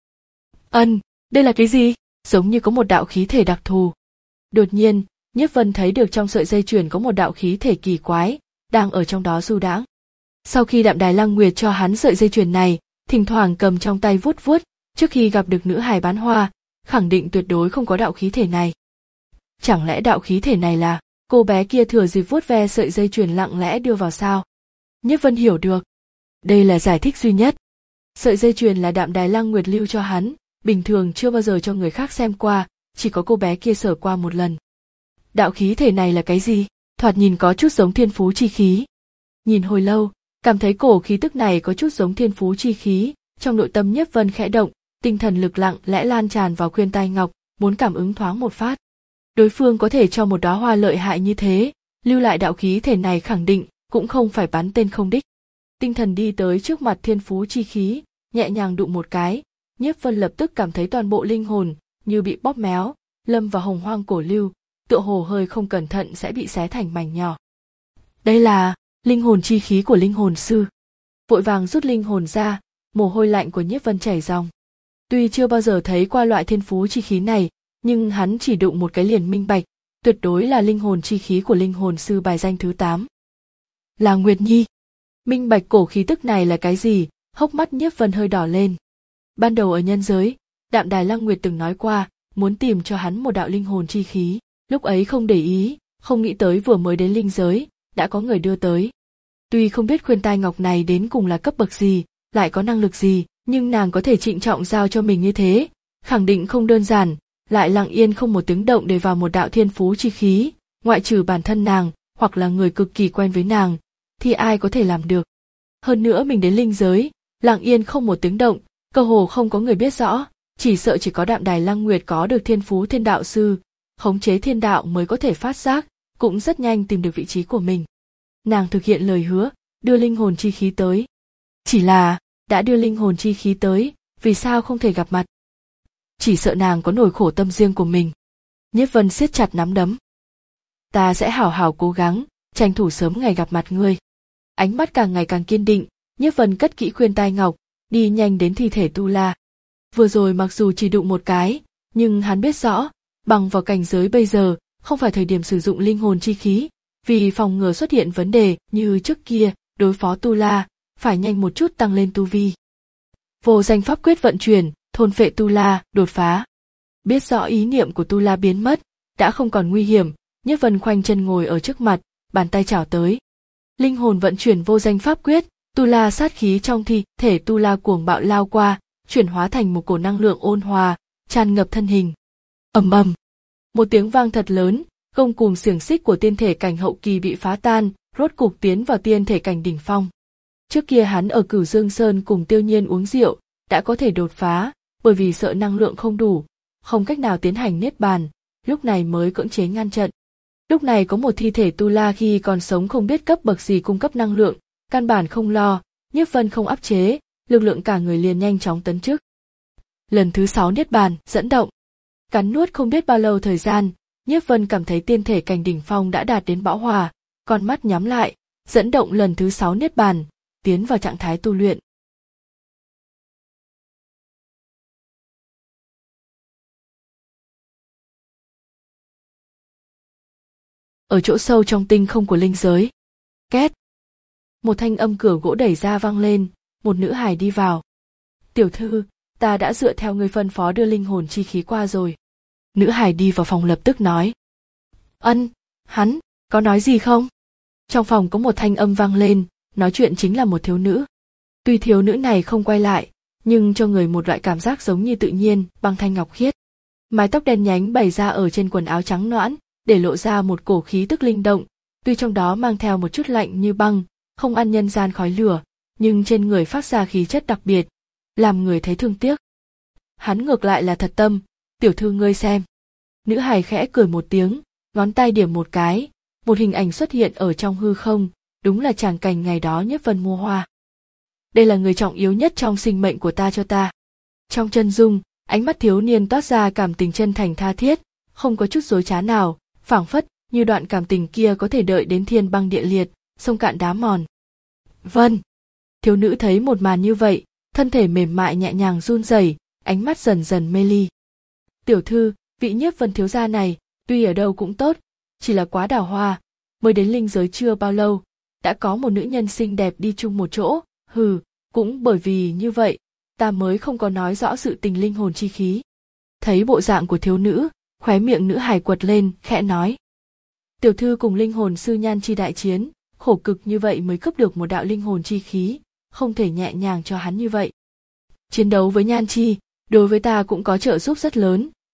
Ân, đây là cái gì? Giống như có một đạo khí thể đặc thù. Đột nhiên, Nhiếp Vân thấy được trong sợi dây chuyền có một đạo khí thể kỳ quái, đang ở trong đó du đãng. Sau khi Đạm Đài Lăng Nguyệt cho hắn sợi dây chuyền này, thỉnh thoảng cầm trong tay vuốt vuốt, trước khi gặp được nữ hài bán hoa, khẳng định tuyệt đối không có đạo khí thể này. Chẳng lẽ đạo khí thể này là cô bé kia thừa dịp vuốt ve sợi dây chuyền lặng lẽ đưa vào sao? Nhiếp Vân hiểu được. Đây là giải thích duy nhất. Sợi dây chuyền là Đạm Đài Lăng Nguyệt lưu cho hắn, bình thường chưa bao giờ cho người khác xem qua, chỉ có cô bé kia sở qua một lần. Đạo khí thể này là cái gì? Thoạt nhìn có chút giống thiên phú chi khí. Nhìn hồi lâu, cảm thấy cổ khí tức này có chút giống thiên phú chi khí, trong nội tâm Nhiếp Vân khẽ động, tinh thần lực lặng lẽ lan tràn vào khuyên tai ngọc, muốn cảm ứng thoáng một phát. Đối phương có thể cho một đóa hoa lợi hại như thế, lưu lại đạo khí thể này khẳng định cũng không phải bắn tên không đích. Tinh thần đi tới trước mặt thiên phú chi khí, nhẹ nhàng đụng một cái, Nhiếp Vân lập tức cảm thấy toàn bộ linh hồn như bị bóp méo, lâm vào hồng hoang cổ lưu, tựa hồ hơi không cẩn thận sẽ bị xé thành mảnh nhỏ. Đây là linh hồn chi khí của linh hồn sư. Vội vàng rút linh hồn ra, mồ hôi lạnh của Nhiếp Vân chảy ròng. Tuy chưa bao giờ thấy qua loại thiên phú chi khí này, nhưng hắn chỉ đụng một cái liền minh bạch, tuyệt đối là linh hồn chi khí của linh hồn sư bài danh thứ tám. Là Nguyệt Nhi. Minh bạch cổ khí tức này là cái gì, hốc mắt Nhiếp Vân hơi đỏ lên. Ban đầu ở nhân giới, Đạm Đài Lăng Nguyệt từng nói qua, muốn tìm cho hắn một đạo linh hồn chi khí, lúc ấy không để ý, không nghĩ tới vừa mới đến linh giới, đã có người đưa tới. Tuy không biết khuyên tai ngọc này đến cùng là cấp bậc gì, lại có năng lực gì, nhưng nàng có thể trịnh trọng giao cho mình như thế, khẳng định không đơn giản, lại lặng yên không một tiếng động để vào một đạo thiên phú chi khí, ngoại trừ bản thân nàng, hoặc là người cực kỳ quen với nàng, thì ai có thể làm được. Hơn nữa mình đến linh giới, lặng yên không một tiếng động, cơ hồ không có người biết rõ, chỉ sợ chỉ có Đạm Đài Lăng Nguyệt có được thiên phú thiên đạo sư, khống chế thiên đạo mới có thể phát giác, cũng rất nhanh tìm được vị trí của mình. Nàng thực hiện lời hứa, đưa linh hồn chi khí tới. Chỉ là, đã đưa linh hồn chi khí tới, vì sao không thể gặp mặt? Chỉ sợ nàng có nỗi khổ tâm riêng của mình. Nhiếp Vân siết chặt nắm đấm. Ta sẽ hảo hảo cố gắng, tranh thủ sớm ngày gặp mặt ngươi. Ánh mắt càng ngày càng kiên định, Nhiếp Vân cất kỹ khuyên tai ngọc, đi nhanh đến thi thể Tu La. Vừa rồi mặc dù chỉ đụng một cái, nhưng hắn biết rõ, bằng vào cảnh giới bây giờ, không phải thời điểm sử dụng linh hồn chi khí, vì phòng ngừa xuất hiện vấn đề như trước kia, đối phó Tu La, phải nhanh một chút tăng lên tu vi. Vô danh pháp quyết vận chuyển, thôn phệ Tu La, đột phá. Biết rõ ý niệm của Tu La biến mất, đã không còn nguy hiểm, Nhiếp Vân khoanh chân ngồi ở trước mặt, bàn tay chảo tới. Linh hồn vận chuyển vô danh pháp quyết, Tu La sát khí trong thi thể Tu La cuồng bạo lao qua, chuyển hóa thành một cổ năng lượng ôn hòa, tràn ngập thân hình. Ầm ầm, một tiếng vang thật lớn, gông cùm xiềng xích của tiên thể cảnh hậu kỳ bị phá tan, rốt cục tiến vào tiên thể cảnh đỉnh phong. Trước kia hắn ở Cửu Dương Sơn cùng Tiêu Nhiên uống rượu, đã có thể đột phá, bởi vì sợ năng lượng không đủ, không cách nào tiến hành niết bàn, lúc này mới cưỡng chế ngăn trận. Lúc này có một thi thể Tu La khi còn sống không biết cấp bậc gì cung cấp năng lượng, căn bản không lo, Nhiếp Vân không áp chế, lực lượng cả người liền nhanh chóng tấn trước. Lần thứ sáu niết bàn, dẫn động. Cắn nuốt không biết bao lâu thời gian, Nhiếp Vân cảm thấy tiên thể cảnh đỉnh phong đã đạt đến bão hòa, con mắt nhắm lại, dẫn động lần thứ sáu niết bàn, tiến vào trạng thái tu luyện. Ở chỗ sâu trong tinh không của linh giới. Két. Một thanh âm cửa gỗ đẩy ra vang lên, một nữ hài đi vào. Tiểu thư, ta đã dựa theo người phân phó đưa linh hồn chi khí qua rồi. Nữ hài đi vào phòng lập tức nói. Ân, hắn, có nói gì không? Trong phòng có một thanh âm vang lên, nói chuyện chính là một thiếu nữ. Tuy thiếu nữ này không quay lại, nhưng cho người một loại cảm giác giống như tự nhiên, băng thanh ngọc khiết. Mái tóc đen nhánh bày ra ở trên quần áo trắng nõn, để lộ ra một cổ khí tức linh động, tuy trong đó mang theo một chút lạnh như băng, không ăn nhân gian khói lửa, nhưng trên người phát ra khí chất đặc biệt, làm người thấy thương tiếc. Hắn ngược lại là thật tâm, tiểu thư ngươi xem. Nữ hài khẽ cười một tiếng, ngón tay điểm một cái, một hình ảnh xuất hiện ở trong hư không, đúng là tràng cảnh ngày đó Nhiếp Vân mua hoa. Đây là người trọng yếu nhất trong sinh mệnh của ta cho ta. Trong chân dung, ánh mắt thiếu niên toát ra cảm tình chân thành tha thiết, không có chút dối trá nào, phảng phất như đoạn cảm tình kia có thể đợi đến thiên băng địa liệt, sông cạn đá mòn. Vân. Thiếu nữ thấy một màn như vậy, thân thể mềm mại nhẹ nhàng run rẩy, ánh mắt dần dần mê ly. Tiểu thư, vị Nhiếp Vân thiếu gia này, tuy ở đâu cũng tốt, chỉ là quá đào hoa, mới đến linh giới chưa bao lâu, đã có một nữ nhân xinh đẹp đi chung một chỗ, hừ, cũng bởi vì như vậy, ta mới không có nói rõ sự tình linh hồn chi khí. Thấy bộ dạng của thiếu nữ, khóe miệng nữ hài quật lên, khẽ nói. Tiểu thư cùng linh hồn sư Nhan Chi đại chiến, khổ cực như vậy mới cướp được một đạo linh hồn chi khí, không thể nhẹ nhàng cho hắn như vậy. Chiến đấu với Nhan Chi, đối với ta cũng có trợ giúp rất lớn,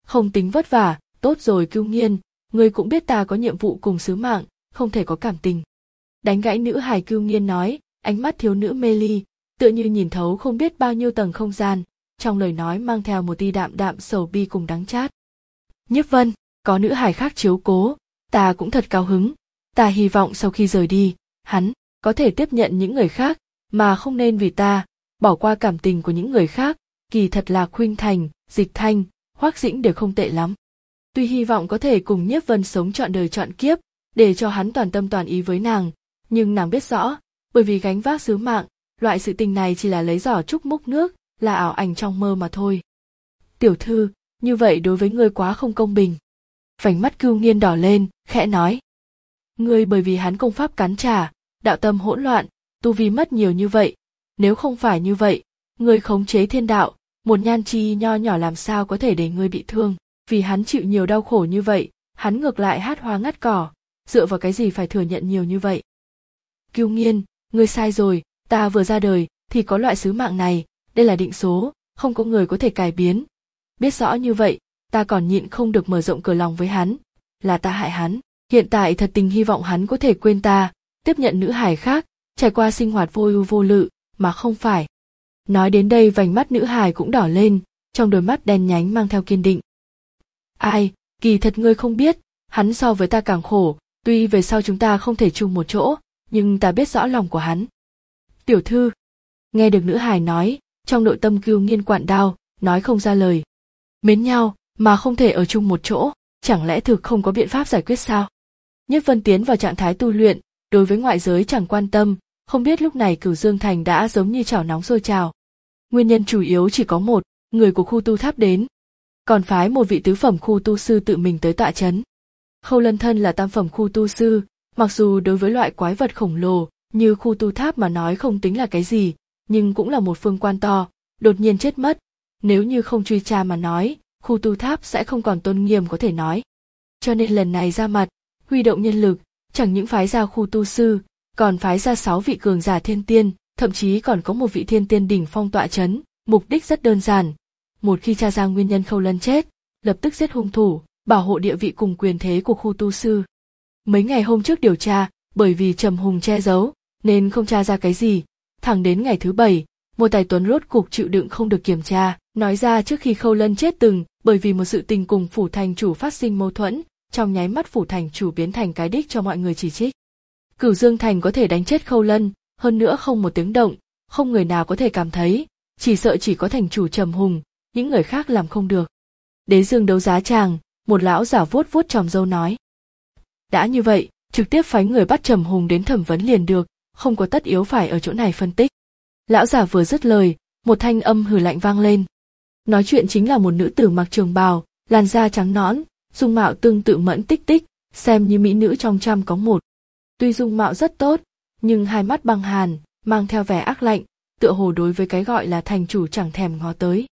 không tính vất vả. Tốt rồi Cưu Nghiên, ngươi cũng biết ta có nhiệm vụ cùng sứ mạng, không thể có cảm tình. Đánh gãy nữ hài Cưu Nghiên nói, ánh mắt thiếu nữ mê ly, tựa như nhìn thấu không biết bao nhiêu tầng không gian, trong lời nói mang theo một tia đạm đạm sầu bi cùng đắng chát. Nhiếp Vân, có nữ hài khác chiếu cố, ta cũng thật cao hứng, ta hy vọng sau khi rời đi, hắn có thể tiếp nhận những người khác, mà không nên vì ta bỏ qua cảm tình của những người khác. Kỳ thật là Khuynh Thành, Dịch Thanh, Hoắc Dĩnh đều không tệ lắm. Tuy hy vọng có thể cùng Nhiếp Vân sống trọn đời trọn kiếp, để cho hắn toàn tâm toàn ý với nàng, nhưng nàng biết rõ, bởi vì gánh vác sứ mạng, loại sự tình này chỉ là lấy giỏ trúc múc nước, là ảo ảnh trong mơ mà thôi. Tiểu thư, như vậy đối với ngươi quá không công bình. Vành mắt Cưu Nghiên đỏ lên, khẽ nói. Ngươi bởi vì hắn công pháp cắn trả, đạo tâm hỗn loạn, tu vi mất nhiều như vậy. Nếu không phải như vậy, ngươi khống chế thiên đạo, một nhan chi nho nhỏ làm sao có thể để ngươi bị thương. Vì hắn chịu nhiều đau khổ như vậy, hắn ngược lại hát hoa ngắt cỏ, dựa vào cái gì phải thừa nhận nhiều như vậy. Cưu Nghiên, ngươi sai rồi, ta vừa ra đời thì có loại sứ mạng này, đây là định số, không có người có thể cải biến. Biết rõ như vậy, ta còn nhịn không được mở rộng cửa lòng với hắn, là ta hại hắn. Hiện tại thật tình hy vọng hắn có thể quên ta, tiếp nhận nữ hài khác, trải qua sinh hoạt vô ưu vô lự, mà không phải. Nói đến đây vành mắt nữ hài cũng đỏ lên, trong đôi mắt đen nhánh mang theo kiên định. Ai, kỳ thật ngươi không biết, hắn so với ta càng khổ, tuy về sau chúng ta không thể chung một chỗ, nhưng ta biết rõ lòng của hắn. Tiểu thư, nghe được nữ hài nói, trong nội tâm Cưu Nghiên quặn đau, nói không ra lời. Mến nhau, mà không thể ở chung một chỗ, chẳng lẽ thực không có biện pháp giải quyết sao? Nhiếp Vân tiến vào trạng thái tu luyện, đối với ngoại giới chẳng quan tâm, không biết lúc này Cửu Dương Thành đã giống như chảo nóng sôi trào. Nguyên nhân chủ yếu chỉ có một, người của khu tu tháp đến, còn phái một vị tứ phẩm khu tu sư tự mình tới tọa chấn. Khâu Lân thân là tam phẩm khu tu sư, mặc dù đối với loại quái vật khổng lồ như khu tu tháp mà nói không tính là cái gì, nhưng cũng là một phương quan to, đột nhiên chết mất. Nếu như không truy tra mà nói, khu tu tháp sẽ không còn tôn nghiêm có thể nói. Cho nên lần này ra mặt, huy động nhân lực, chẳng những phái ra khu tu sư, còn phái ra sáu vị cường giả thiên tiên, thậm chí còn có một vị thiên tiên đỉnh phong tọa chấn. Mục đích rất đơn giản, một khi tra ra nguyên nhân Khâu Lân chết, lập tức giết hung thủ, bảo hộ địa vị cùng quyền thế của khu tu sư. Mấy ngày hôm trước điều tra, bởi vì Trầm Hùng che giấu, nên không tra ra cái gì. Thẳng đến ngày thứ bảy, một tài tuấn rốt cục chịu đựng không được kiểm tra, nói ra trước khi Khâu Lân chết từng, bởi vì một sự tình cùng phủ thành chủ phát sinh mâu thuẫn, trong nháy mắt phủ thành chủ biến thành cái đích cho mọi người chỉ trích. Cửu Dương Thành có thể đánh chết Khâu Lân, hơn nữa không một tiếng động, không người nào có thể cảm thấy, chỉ sợ chỉ có thành chủ Trầm Hùng, những người khác làm không được. Đế Dương đấu giá tràng, một lão giả vuốt vuốt tròm râu nói. Đã như vậy, trực tiếp phái người bắt Trầm Hùng đến thẩm vấn liền được, không có tất yếu phải ở chỗ này phân tích. Lão giả vừa dứt lời, một thanh âm hừ lạnh vang lên. Nói chuyện chính là một nữ tử mặc trường bào, làn da trắng nõn, dung mạo tương tự Mẫn Tích Tích, xem như mỹ nữ trong trăm có một. Tuy dung mạo rất tốt, nhưng hai mắt băng hàn, mang theo vẻ ác lạnh, tựa hồ đối với cái gọi là thành chủ chẳng thèm ngó tới.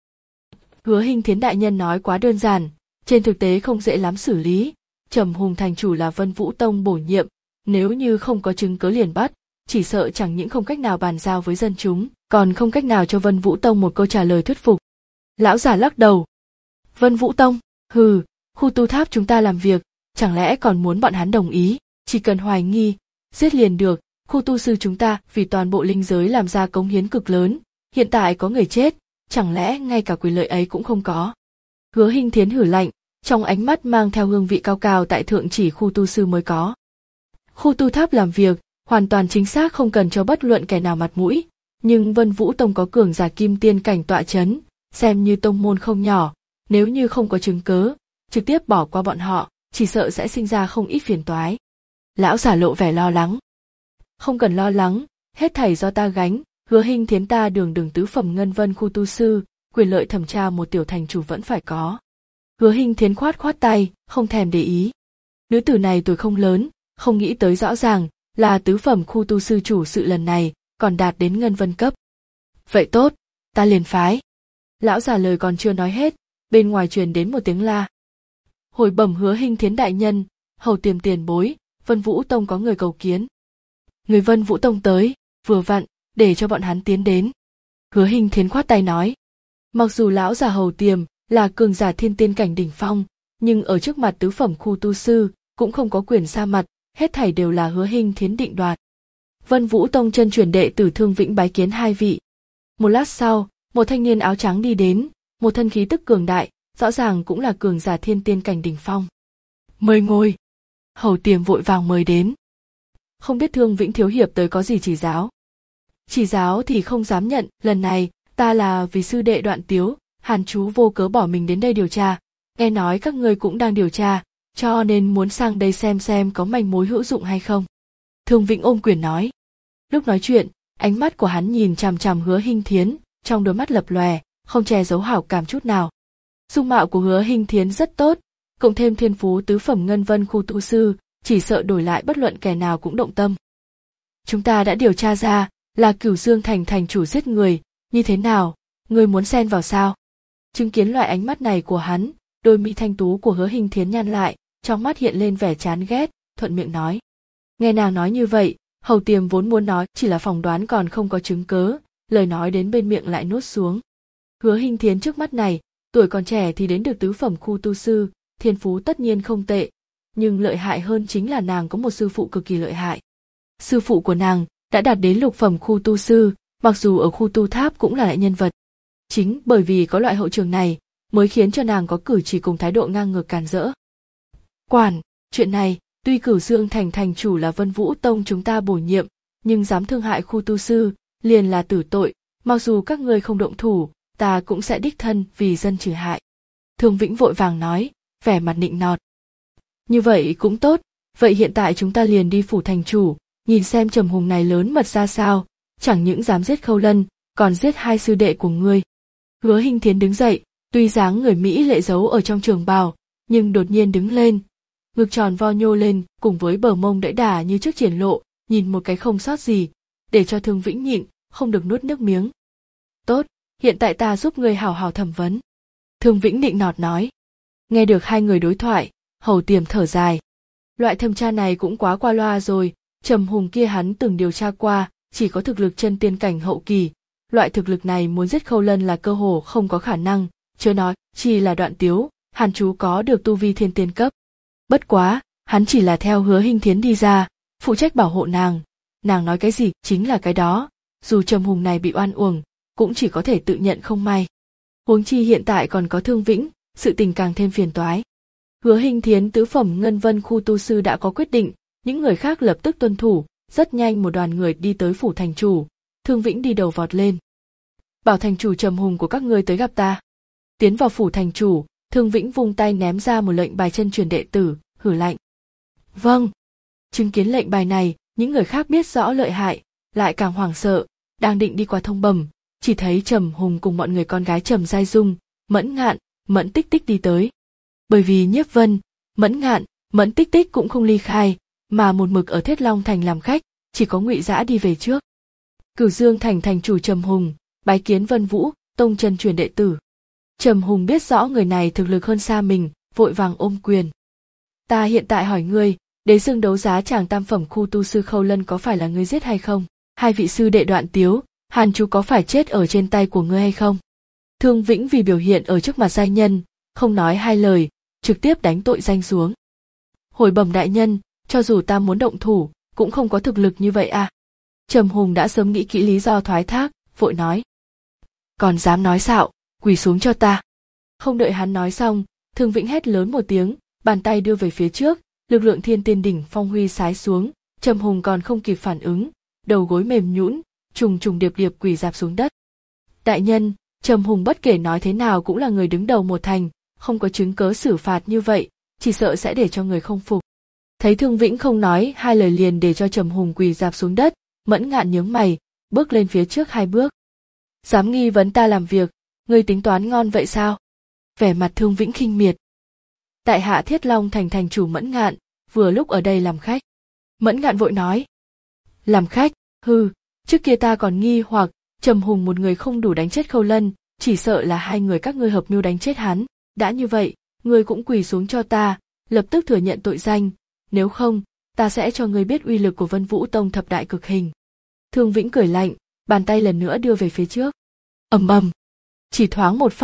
Hứa Hinh Thiến đại nhân nói quá đơn giản, trên thực tế không dễ lắm xử lý. Trầm Hùng thành chủ là Vân Vũ Tông bổ nhiệm, nếu như không có chứng cớ liền bắt, chỉ sợ chẳng những không cách nào bàn giao với dân chúng, còn không cách nào cho Vân Vũ Tông một câu trả lời thuyết phục. Lão giả lắc đầu. Vân Vũ Tông, hừ, khu tu tháp chúng ta làm việc, chẳng lẽ còn muốn bọn hắn đồng ý, chỉ cần hoài nghi, giết liền được. Khu tu sư chúng ta vì toàn bộ linh giới làm ra cống hiến cực lớn, hiện tại có người chết, chẳng lẽ ngay cả quyền lợi ấy cũng không có. Hứa Hinh Thiến hử lạnh, trong ánh mắt mang theo hương vị cao cao tại thượng chỉ khu tu sư mới có. Khu tu tháp làm việc, hoàn toàn chính xác không cần cho bất luận kẻ nào mặt mũi, nhưng Vân Vũ Tông có cường giả kim tiên cảnh tọa chấn, xem như tông môn không nhỏ, nếu như không có chứng cớ, trực tiếp bỏ qua bọn họ, chỉ sợ sẽ sinh ra không ít phiền toái. Lão giả lộ vẻ lo lắng. Không cần lo lắng, hết thảy do ta gánh, Hứa Hinh Thiến ta đường đường tứ phẩm ngân vân khu tu sư, quyền lợi thẩm tra một tiểu thành chủ vẫn phải có. Hứa Hinh Thiến khoát khoát tay, không thèm để ý. Nữ tử này tuổi không lớn, không nghĩ tới rõ ràng là tứ phẩm khu tu sư chủ sự lần này còn đạt đến ngân vân cấp. Vậy tốt, ta liền phái. Lão già lời còn chưa nói hết, bên ngoài truyền đến một tiếng la. Hồi bẩm Hứa Hinh Thiến đại nhân, hầu tiềm tiền bối, Vân Vũ Tông có người cầu kiến. Người Vân Vũ Tông tới, vừa vặn, để cho bọn hắn tiến đến. Hứa Hinh Thiến khoát tay nói. Mặc dù lão già hầu tiềm là cường giả thiên tiên cảnh đỉnh phong, nhưng ở trước mặt tứ phẩm khu tu sư cũng không có quyền ra mặt, hết thảy đều là Hứa Hinh Thiến định đoạt. Vân Vũ Tông chân truyền đệ tử Thương Vĩnh bái kiến hai vị. Một lát sau, một thanh niên áo trắng đi đến, một thân khí tức cường đại, rõ ràng cũng là cường giả thiên tiên cảnh đỉnh phong. Mời ngồi. Hầu Tiềm vội vàng mời đến. Không biết Thương Vĩnh thiếu hiệp tới có gì chỉ giáo. Chỉ giáo thì không dám nhận, lần này ta là vì sư đệ Đoạn Tiếu, Hàn Chú vô cớ bỏ mình đến đây điều tra, nghe nói các ngươi cũng đang điều tra, cho nên muốn sang đây xem xem có manh mối hữu dụng hay không. Thương Vĩnh ôm quyền nói. Lúc nói chuyện, ánh mắt của hắn nhìn chằm chằm Hứa Hinh Thiến, trong đôi mắt lập lòe, không che giấu hảo cảm chút nào. Dung mạo của Hứa Hinh Thiến rất tốt, cộng thêm thiên phú tứ phẩm ngân vân khu tu sư, chỉ sợ đổi lại bất luận kẻ nào cũng động tâm. Chúng ta đã điều tra ra, là Cửu Dương Thành thành chủ giết người, như thế nào, ngươi muốn xen vào sao? Chứng kiến loại ánh mắt này của hắn, đôi mỹ thanh tú của Hứa Hinh Thiến nhăn lại, trong mắt hiện lên vẻ chán ghét, thuận miệng nói. Nghe nàng nói như vậy, Hầu Tiềm vốn muốn nói chỉ là phỏng đoán còn không có chứng cớ, lời nói đến bên miệng lại nuốt xuống. Hứa Hinh Thiến trước mắt này, tuổi còn trẻ thì đến được tứ phẩm khu tu sư, thiên phú tất nhiên không tệ, nhưng lợi hại hơn chính là nàng có một sư phụ cực kỳ lợi hại. Sư phụ của nàng đã đạt đến lục phẩm khu tu sư, mặc dù ở khu tu tháp cũng là đại nhân vật. Chính bởi vì có loại hậu trường này, mới khiến cho nàng có cử chỉ cùng thái độ ngang ngược càn rỡ. Quản, chuyện này, tuy Cửu Dương Thành thành chủ là Vân Vũ Tông chúng ta bổ nhiệm, nhưng dám thương hại khu tu sư, liền là tử tội, mặc dù các ngươi không động thủ, ta cũng sẽ đích thân vì dân trừ hại. Thương Vĩnh vội vàng nói, vẻ mặt nịnh nọt. Như vậy cũng tốt, vậy hiện tại chúng ta liền đi phủ thành chủ, nhìn xem Trầm Hùng này lớn mật ra sao, chẳng những dám giết Khâu Lân, còn giết hai sư đệ của ngươi. Hứa Hinh Thiến đứng dậy, tuy dáng người Mỹ lệ giấu ở trong trường bào, nhưng đột nhiên đứng lên, ngực tròn vo nhô lên, cùng với bờ mông đẫy đà như trước triển lộ, nhìn một cái không sót gì, để cho Thương Vĩnh nhịn, không được nuốt nước miếng. Tốt, hiện tại ta giúp ngươi hảo hảo thẩm vấn. Thương Vĩnh nịnh nọt nói. Nghe được hai người đối thoại, Hầu Tiềm thở dài. Loại thẩm tra này cũng quá qua loa rồi, Trầm Hùng kia hắn từng điều tra qua, chỉ có thực lực chân tiên cảnh hậu kỳ, loại thực lực này muốn giết Khâu Lân là cơ hồ không có khả năng, chớ nói, chỉ là Đoạn Tiếu, Hàn Chú có được tu vi thiên tiên cấp. Bất quá, hắn chỉ là theo Hứa Hinh Thiến đi ra, phụ trách bảo hộ nàng, nàng nói cái gì chính là cái đó, dù Trầm Hùng này bị oan uổng, cũng chỉ có thể tự nhận không may. Huống chi hiện tại còn có Thương Vĩnh, sự tình càng thêm phiền toái. Hứa Hinh Thiến tứ phẩm ngân vân khu tu sư đã có quyết định, những người khác lập tức tuân thủ, rất nhanh một đoàn người đi tới phủ thành chủ, Thương Vĩnh đi đầu vọt lên. Bảo thành chủ Trầm Hùng của các ngươi tới gặp ta. Tiến vào phủ thành chủ, Thương Vĩnh vung tay ném ra một lệnh bài chân truyền đệ tử, hử lạnh. Vâng. Chứng kiến lệnh bài này, những người khác biết rõ lợi hại, lại càng hoảng sợ, đang định đi qua thông bẩm, chỉ thấy Trầm Hùng cùng mọi người con gái Trầm Giai Dung, Mẫn Ngạn, Mẫn Tích Tích đi tới. Bởi vì Nhiếp Vân, Mẫn Ngạn, Mẫn Tích Tích cũng không ly khai, mà một mực ở Thiết Long Thành làm khách, chỉ có Ngụy Dã đi về trước. Cửu Dương Thành thành chủ Trầm Hùng, bái kiến Vân Vũ Tông chân truyền đệ tử. Trầm Hùng biết rõ người này thực lực hơn xa mình, vội vàng ôm quyền. Ta hiện tại hỏi ngươi, đế dương đấu giá chàng tam phẩm khu tu sư Khâu Lân có phải là ngươi giết hay không? Hai vị sư đệ Đoạn Tiếu, Hàn Chú có phải chết ở trên tay của ngươi hay không? Thương Vĩnh vì biểu hiện ở trước mặt giai nhân, không nói hai lời, trực tiếp đánh tội danh xuống. Hồi bẩm đại nhân, cho dù ta muốn động thủ, cũng không có thực lực như vậy à? Trầm Hùng đã sớm nghĩ kỹ lý do thoái thác, vội nói. Còn dám nói xạo, quỳ xuống cho ta. Không đợi hắn nói xong, Thương Vĩnh hét lớn một tiếng, bàn tay đưa về phía trước, lực lượng thiên tiên đỉnh phong huy sái xuống, Trầm Hùng còn không kịp phản ứng, đầu gối mềm nhũn, trùng trùng điệp điệp quỳ rạp xuống đất. Đại nhân, Trầm Hùng bất kể nói thế nào cũng là người đứng đầu một thành, không có chứng cớ xử phạt như vậy, chỉ sợ sẽ để cho người không phục. Thấy Thương Vĩnh không nói hai lời liền để cho Trầm Hùng quỳ rạp xuống đất, Mẫn Ngạn nhướng mày, bước lên phía trước hai bước. Dám nghi vấn ta làm việc, ngươi tính toán ngon vậy sao? Vẻ mặt Thương Vĩnh khinh miệt. Tại hạ Thiết Long Thành thành chủ Mẫn Ngạn, vừa lúc ở đây làm khách. Mẫn Ngạn vội nói. Làm khách, hừ, trước kia ta còn nghi hoặc, Trầm Hùng một người không đủ đánh chết Khâu Lân, chỉ sợ là hai người các ngươi hợp mưu đánh chết hắn. Đã như vậy, ngươi cũng quỳ xuống cho ta, lập tức thừa nhận tội danh, nếu không, ta sẽ cho ngươi biết uy lực của Vân Vũ Tông thập đại cực hình. Thương Vĩnh cười lạnh, bàn tay lần nữa đưa về phía trước. Ầm ầm, chỉ thoáng một phát,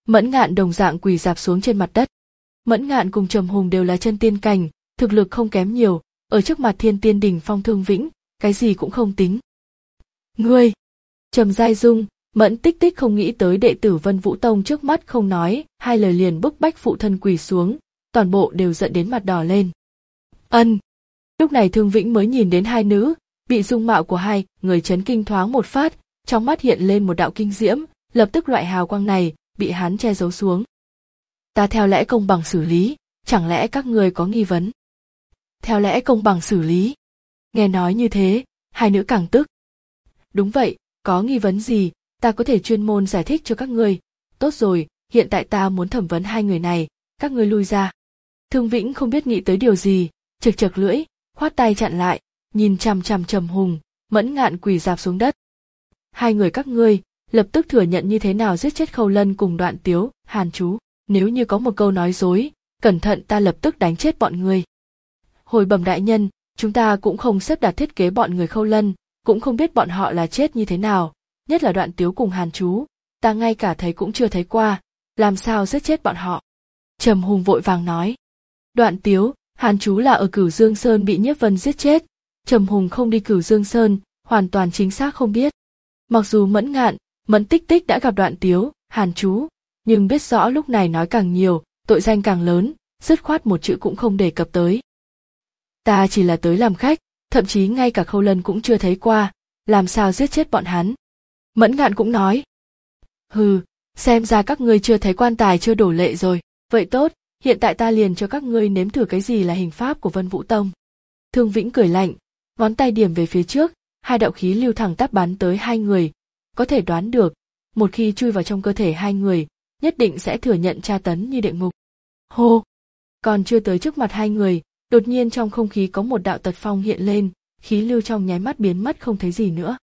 Mẫn Ngạn đồng dạng quỳ rạp xuống trên mặt đất. Mẫn Ngạn cùng Trầm Hùng đều là chân tiên cảnh, thực lực không kém nhiều, ở trước mặt thiên tiên đỉnh phong Thương Vĩnh, cái gì cũng không tính. Ngươi! Trầm Giai Dung, Mẫn Tích Tích không nghĩ tới đệ tử Vân Vũ Tông trước mắt không nói, hai lời liền bức bách phụ thân quỳ xuống, toàn bộ đều giận đến mặt đỏ lên. Ân! Lúc này Thương Vĩnh mới nhìn đến hai nữ, bị dung mạo của hai người chấn kinh thoáng một phát, trong mắt hiện lên một đạo kinh diễm, lập tức loại hào quang này bị hắn che giấu xuống. Ta theo lẽ công bằng xử lý, chẳng lẽ các ngươi có nghi vấn? Theo lẽ công bằng xử lý. Nghe nói như thế, hai nữ càng tức. Đúng vậy, có nghi vấn gì, ta có thể chuyên môn giải thích cho các ngươi. Tốt rồi, hiện tại ta muốn thẩm vấn hai người này, các ngươi lui ra. Thương Vĩnh không biết nghĩ tới điều gì, chực chực lưỡi, khoát tay chặn lại, nhìn chằm chằm Trầm Hùng, Mẫn Ngạn quỳ rạp xuống đất. Hai người các ngươi, lập tức thừa nhận như thế nào giết chết Khâu Lân cùng Đoạn Tiếu, Hàn Chú. Nếu như có một câu nói dối, cẩn thận ta lập tức đánh chết bọn ngươi. Hồi bẩm đại nhân, chúng ta cũng không xếp đặt thiết kế bọn người Khâu Lân, cũng không biết bọn họ là chết như thế nào, nhất là Đoạn Tiếu cùng Hàn Chú, ta ngay cả thấy cũng chưa thấy qua, làm sao giết chết bọn họ. Trầm Hùng vội vàng nói. Đoạn Tiếu, Hàn Chú là ở Cửu Dương Sơn bị Nhiếp Vân giết chết, Trầm Hùng không đi Cửu Dương Sơn, hoàn toàn chính xác không biết. Mặc dù Mẫn Ngạn, Mẫn Tích Tích đã gặp Đoạn Tiếu, Hàn Chú, nhưng biết rõ lúc này nói càng nhiều, tội danh càng lớn, dứt khoát một chữ cũng không đề cập tới. Ta chỉ là tới làm khách, thậm chí ngay cả Khâu Lân cũng chưa thấy qua, làm sao giết chết bọn hắn. Mẫn Ngạn cũng nói. Hừ, xem ra các ngươi chưa thấy quan tài chưa đổ lệ rồi, vậy tốt, hiện tại ta liền cho các ngươi nếm thử cái gì là hình pháp của Vân Vũ Tông. Thương Vĩnh cười lạnh, ngón tay điểm về phía trước, hai đạo khí lưu thẳng tắp bắn tới hai người, có thể đoán được, một khi chui vào trong cơ thể hai người, nhất định sẽ thừa nhận tra tấn như địa ngục. Hô! Còn chưa tới trước mặt hai người, đột nhiên trong không khí có một đạo tật phong hiện lên, khí lưu trong nháy mắt biến mất không thấy gì nữa.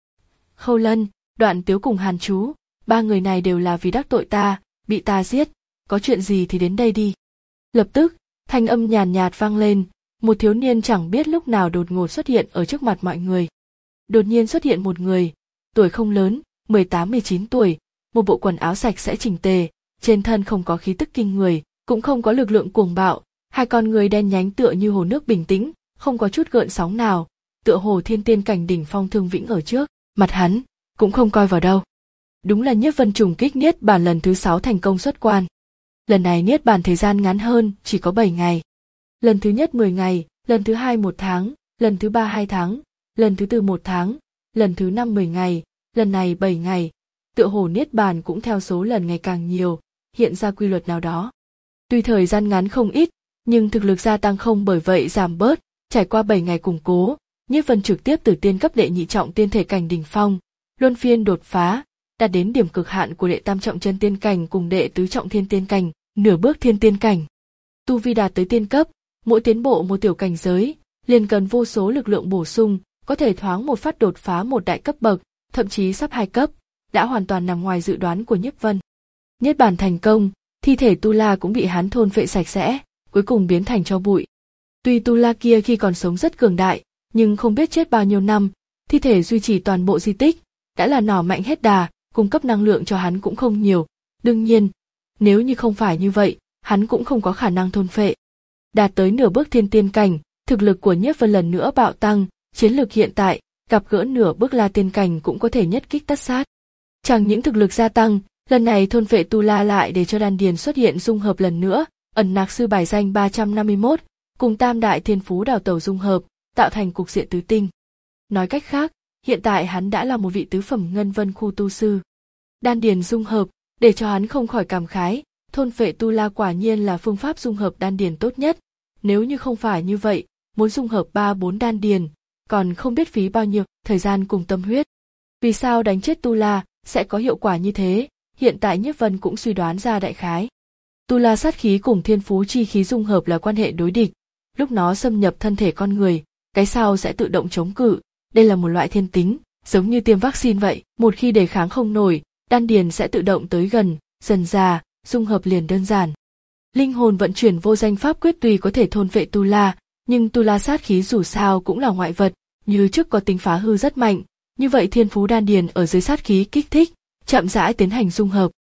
Khâu Lân, Đoạn Tiếu cùng Hàn Chú, ba người này đều là vì đắc tội ta, bị ta giết, có chuyện gì thì đến đây đi. Lập tức, thanh âm nhàn nhạt vang lên, một thiếu niên chẳng biết lúc nào đột ngột xuất hiện ở trước mặt mọi người. Đột nhiên xuất hiện một người, tuổi không lớn, mười tám mười chín tuổi, một bộ quần áo sạch sẽ chỉnh tề, trên thân không có khí tức kinh người, cũng không có lực lượng cuồng bạo, hai con người đen nhánh tựa như hồ nước bình tĩnh, không có chút gợn sóng nào, tựa hồ thiên tiên cảnh đỉnh phong Thương Vĩnh ở trước, mặt hắn cũng không coi vào đâu. Đúng là Nhiếp Vân trùng kích niết bàn lần thứ sáu thành công xuất quan. Lần này niết bàn thời gian ngắn hơn, chỉ có bảy ngày. Lần thứ nhất mười ngày, lần thứ hai một tháng, lần thứ ba hai tháng, lần thứ tư một tháng, lần thứ năm mười ngày, lần này bảy ngày. Tựa hồ niết bàn cũng theo số lần ngày càng nhiều, hiện ra quy luật nào đó. Tuy thời gian ngắn không ít, nhưng thực lực gia tăng không bởi vậy giảm bớt, trải qua bảy ngày củng cố, Nhiếp Vân trực tiếp từ tiên cấp đệ nhị trọng tiên thể cảnh đỉnh phong, luân phiên đột phá, đạt đến điểm cực hạn của đệ tam trọng chân tiên cảnh cùng đệ tứ trọng thiên tiên cảnh, nửa bước thiên tiên cảnh. Tu vi đạt tới tiên cấp, mỗi tiến bộ một tiểu cảnh giới, liền cần vô số lực lượng bổ sung, có thể thoáng một phát đột phá một đại cấp bậc, thậm chí sắp hai cấp, đã hoàn toàn nằm ngoài dự đoán của Nhiếp Vân. Niết bàn thành công, thi thể Tu La cũng bị hắn thôn phệ sạch sẽ, cuối cùng biến thành tro bụi. Tuy Tu La kia khi còn sống rất cường đại, nhưng không biết chết bao nhiêu năm, thi thể duy trì toàn bộ di tích, đã là nỏ mạnh hết đà, cung cấp năng lượng cho hắn cũng không nhiều. Đương nhiên, nếu như không phải như vậy, hắn cũng không có khả năng thôn phệ. Đạt tới nửa bước thiên tiên cảnh, thực lực của Nhiếp Vân lần nữa bạo tăng, chiến lược hiện tại, gặp gỡ nửa bước La tiên cảnh cũng có thể nhất kích tất sát. Chẳng những thực lực gia tăng, lần này thôn phệ Tu La lại để cho đan điền xuất hiện dung hợp lần nữa, ẩn nặc sư bài danh ba trăm năm mươi mốt, cùng tam đại thiên phú đào tẩu dung hợp, tạo thành cục diện tứ tinh. Nói cách khác, hiện tại hắn đã là một vị tứ phẩm ngân vân khu tu sư. Đan điền dung hợp, để cho hắn không khỏi cảm khái, thôn phệ Tu La quả nhiên là phương pháp dung hợp đan điền tốt nhất. Nếu như không phải như vậy, muốn dung hợp ba bốn đan điền, còn không biết phí bao nhiêu thời gian cùng tâm huyết. Vì sao đánh chết Tu La sẽ có hiệu quả như thế, hiện tại Nhiếp Vân cũng suy đoán ra đại khái. Tu La sát khí cùng thiên phú chi khí dung hợp là quan hệ đối địch, lúc nó xâm nhập thân thể con người, cái sau sẽ tự động chống cự, đây là một loại thiên tính, giống như tiêm vaccine vậy, một khi đề kháng không nổi, đan điền sẽ tự động tới gần, dần dà, dung hợp liền đơn giản. Linh hồn vận chuyển vô danh pháp quyết tùy có thể thôn vệ Tu La, nhưng Tu La sát khí dù sao cũng là ngoại vật, như trước có tính phá hư rất mạnh, như vậy thiên phú đan điền ở dưới sát khí kích thích, chậm rãi tiến hành dung hợp.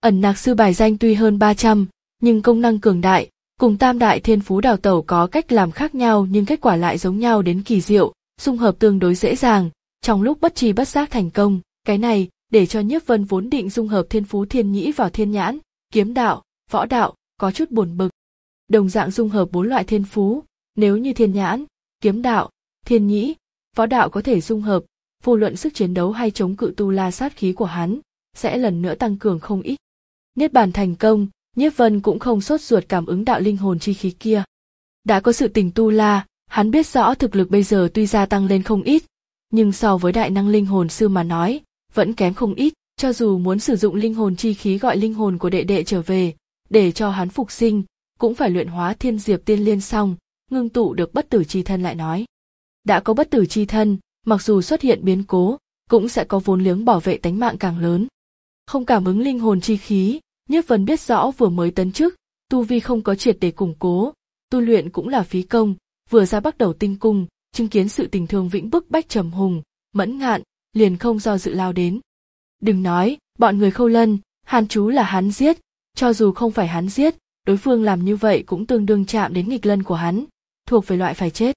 Ẩn nặc sư bài danh tuy hơn ba trăm, nhưng công năng cường đại, cùng tam đại thiên phú đào tẩu có cách làm khác nhau nhưng kết quả lại giống nhau đến kỳ diệu, dung hợp tương đối dễ dàng, trong lúc bất tri bất giác thành công. Cái này để cho Nhiếp Vân vốn định dung hợp thiên phú thiên nhĩ vào thiên nhãn, kiếm đạo, võ đạo, có chút buồn bực. Đồng dạng dung hợp bốn loại thiên phú, nếu như thiên nhãn, kiếm đạo, thiên nhĩ, võ đạo có thể dung hợp, vô luận sức chiến đấu hay chống cự tu la sát khí của hắn, sẽ lần nữa tăng cường không ít. Niết bàn thành công, Nhiếp Vân cũng không sốt ruột cảm ứng đạo linh hồn chi khí kia. Đã có sự tình tu la, hắn biết rõ thực lực bây giờ tuy gia tăng lên không ít, nhưng so với đại năng linh hồn sư mà nói, vẫn kém không ít. Cho dù muốn sử dụng linh hồn chi khí gọi linh hồn của đệ đệ trở về, để cho hắn phục sinh, cũng phải luyện hóa thiên diệp tiên liên xong, ngưng tụ được bất tử chi thân lại nói. Đã có bất tử chi thân, mặc dù xuất hiện biến cố, cũng sẽ có vốn liếng bảo vệ tánh mạng càng lớn. Không cảm ứng linh hồn chi khí, Nhiếp Vân biết rõ vừa mới tấn chức, tu vi không có triệt để củng cố, tu luyện cũng là phí công, vừa ra bắt đầu tinh cung, chứng kiến sự tình Thương Vĩnh bức bách trầm hùng, mẫn ngạn, liền không do dự lao đến. Đừng nói, bọn người Khâu Lân, Hàn Chú là hắn giết, cho dù không phải hắn giết, đối phương làm như vậy cũng tương đương chạm đến nghịch lân của hắn, thuộc về loại phải chết.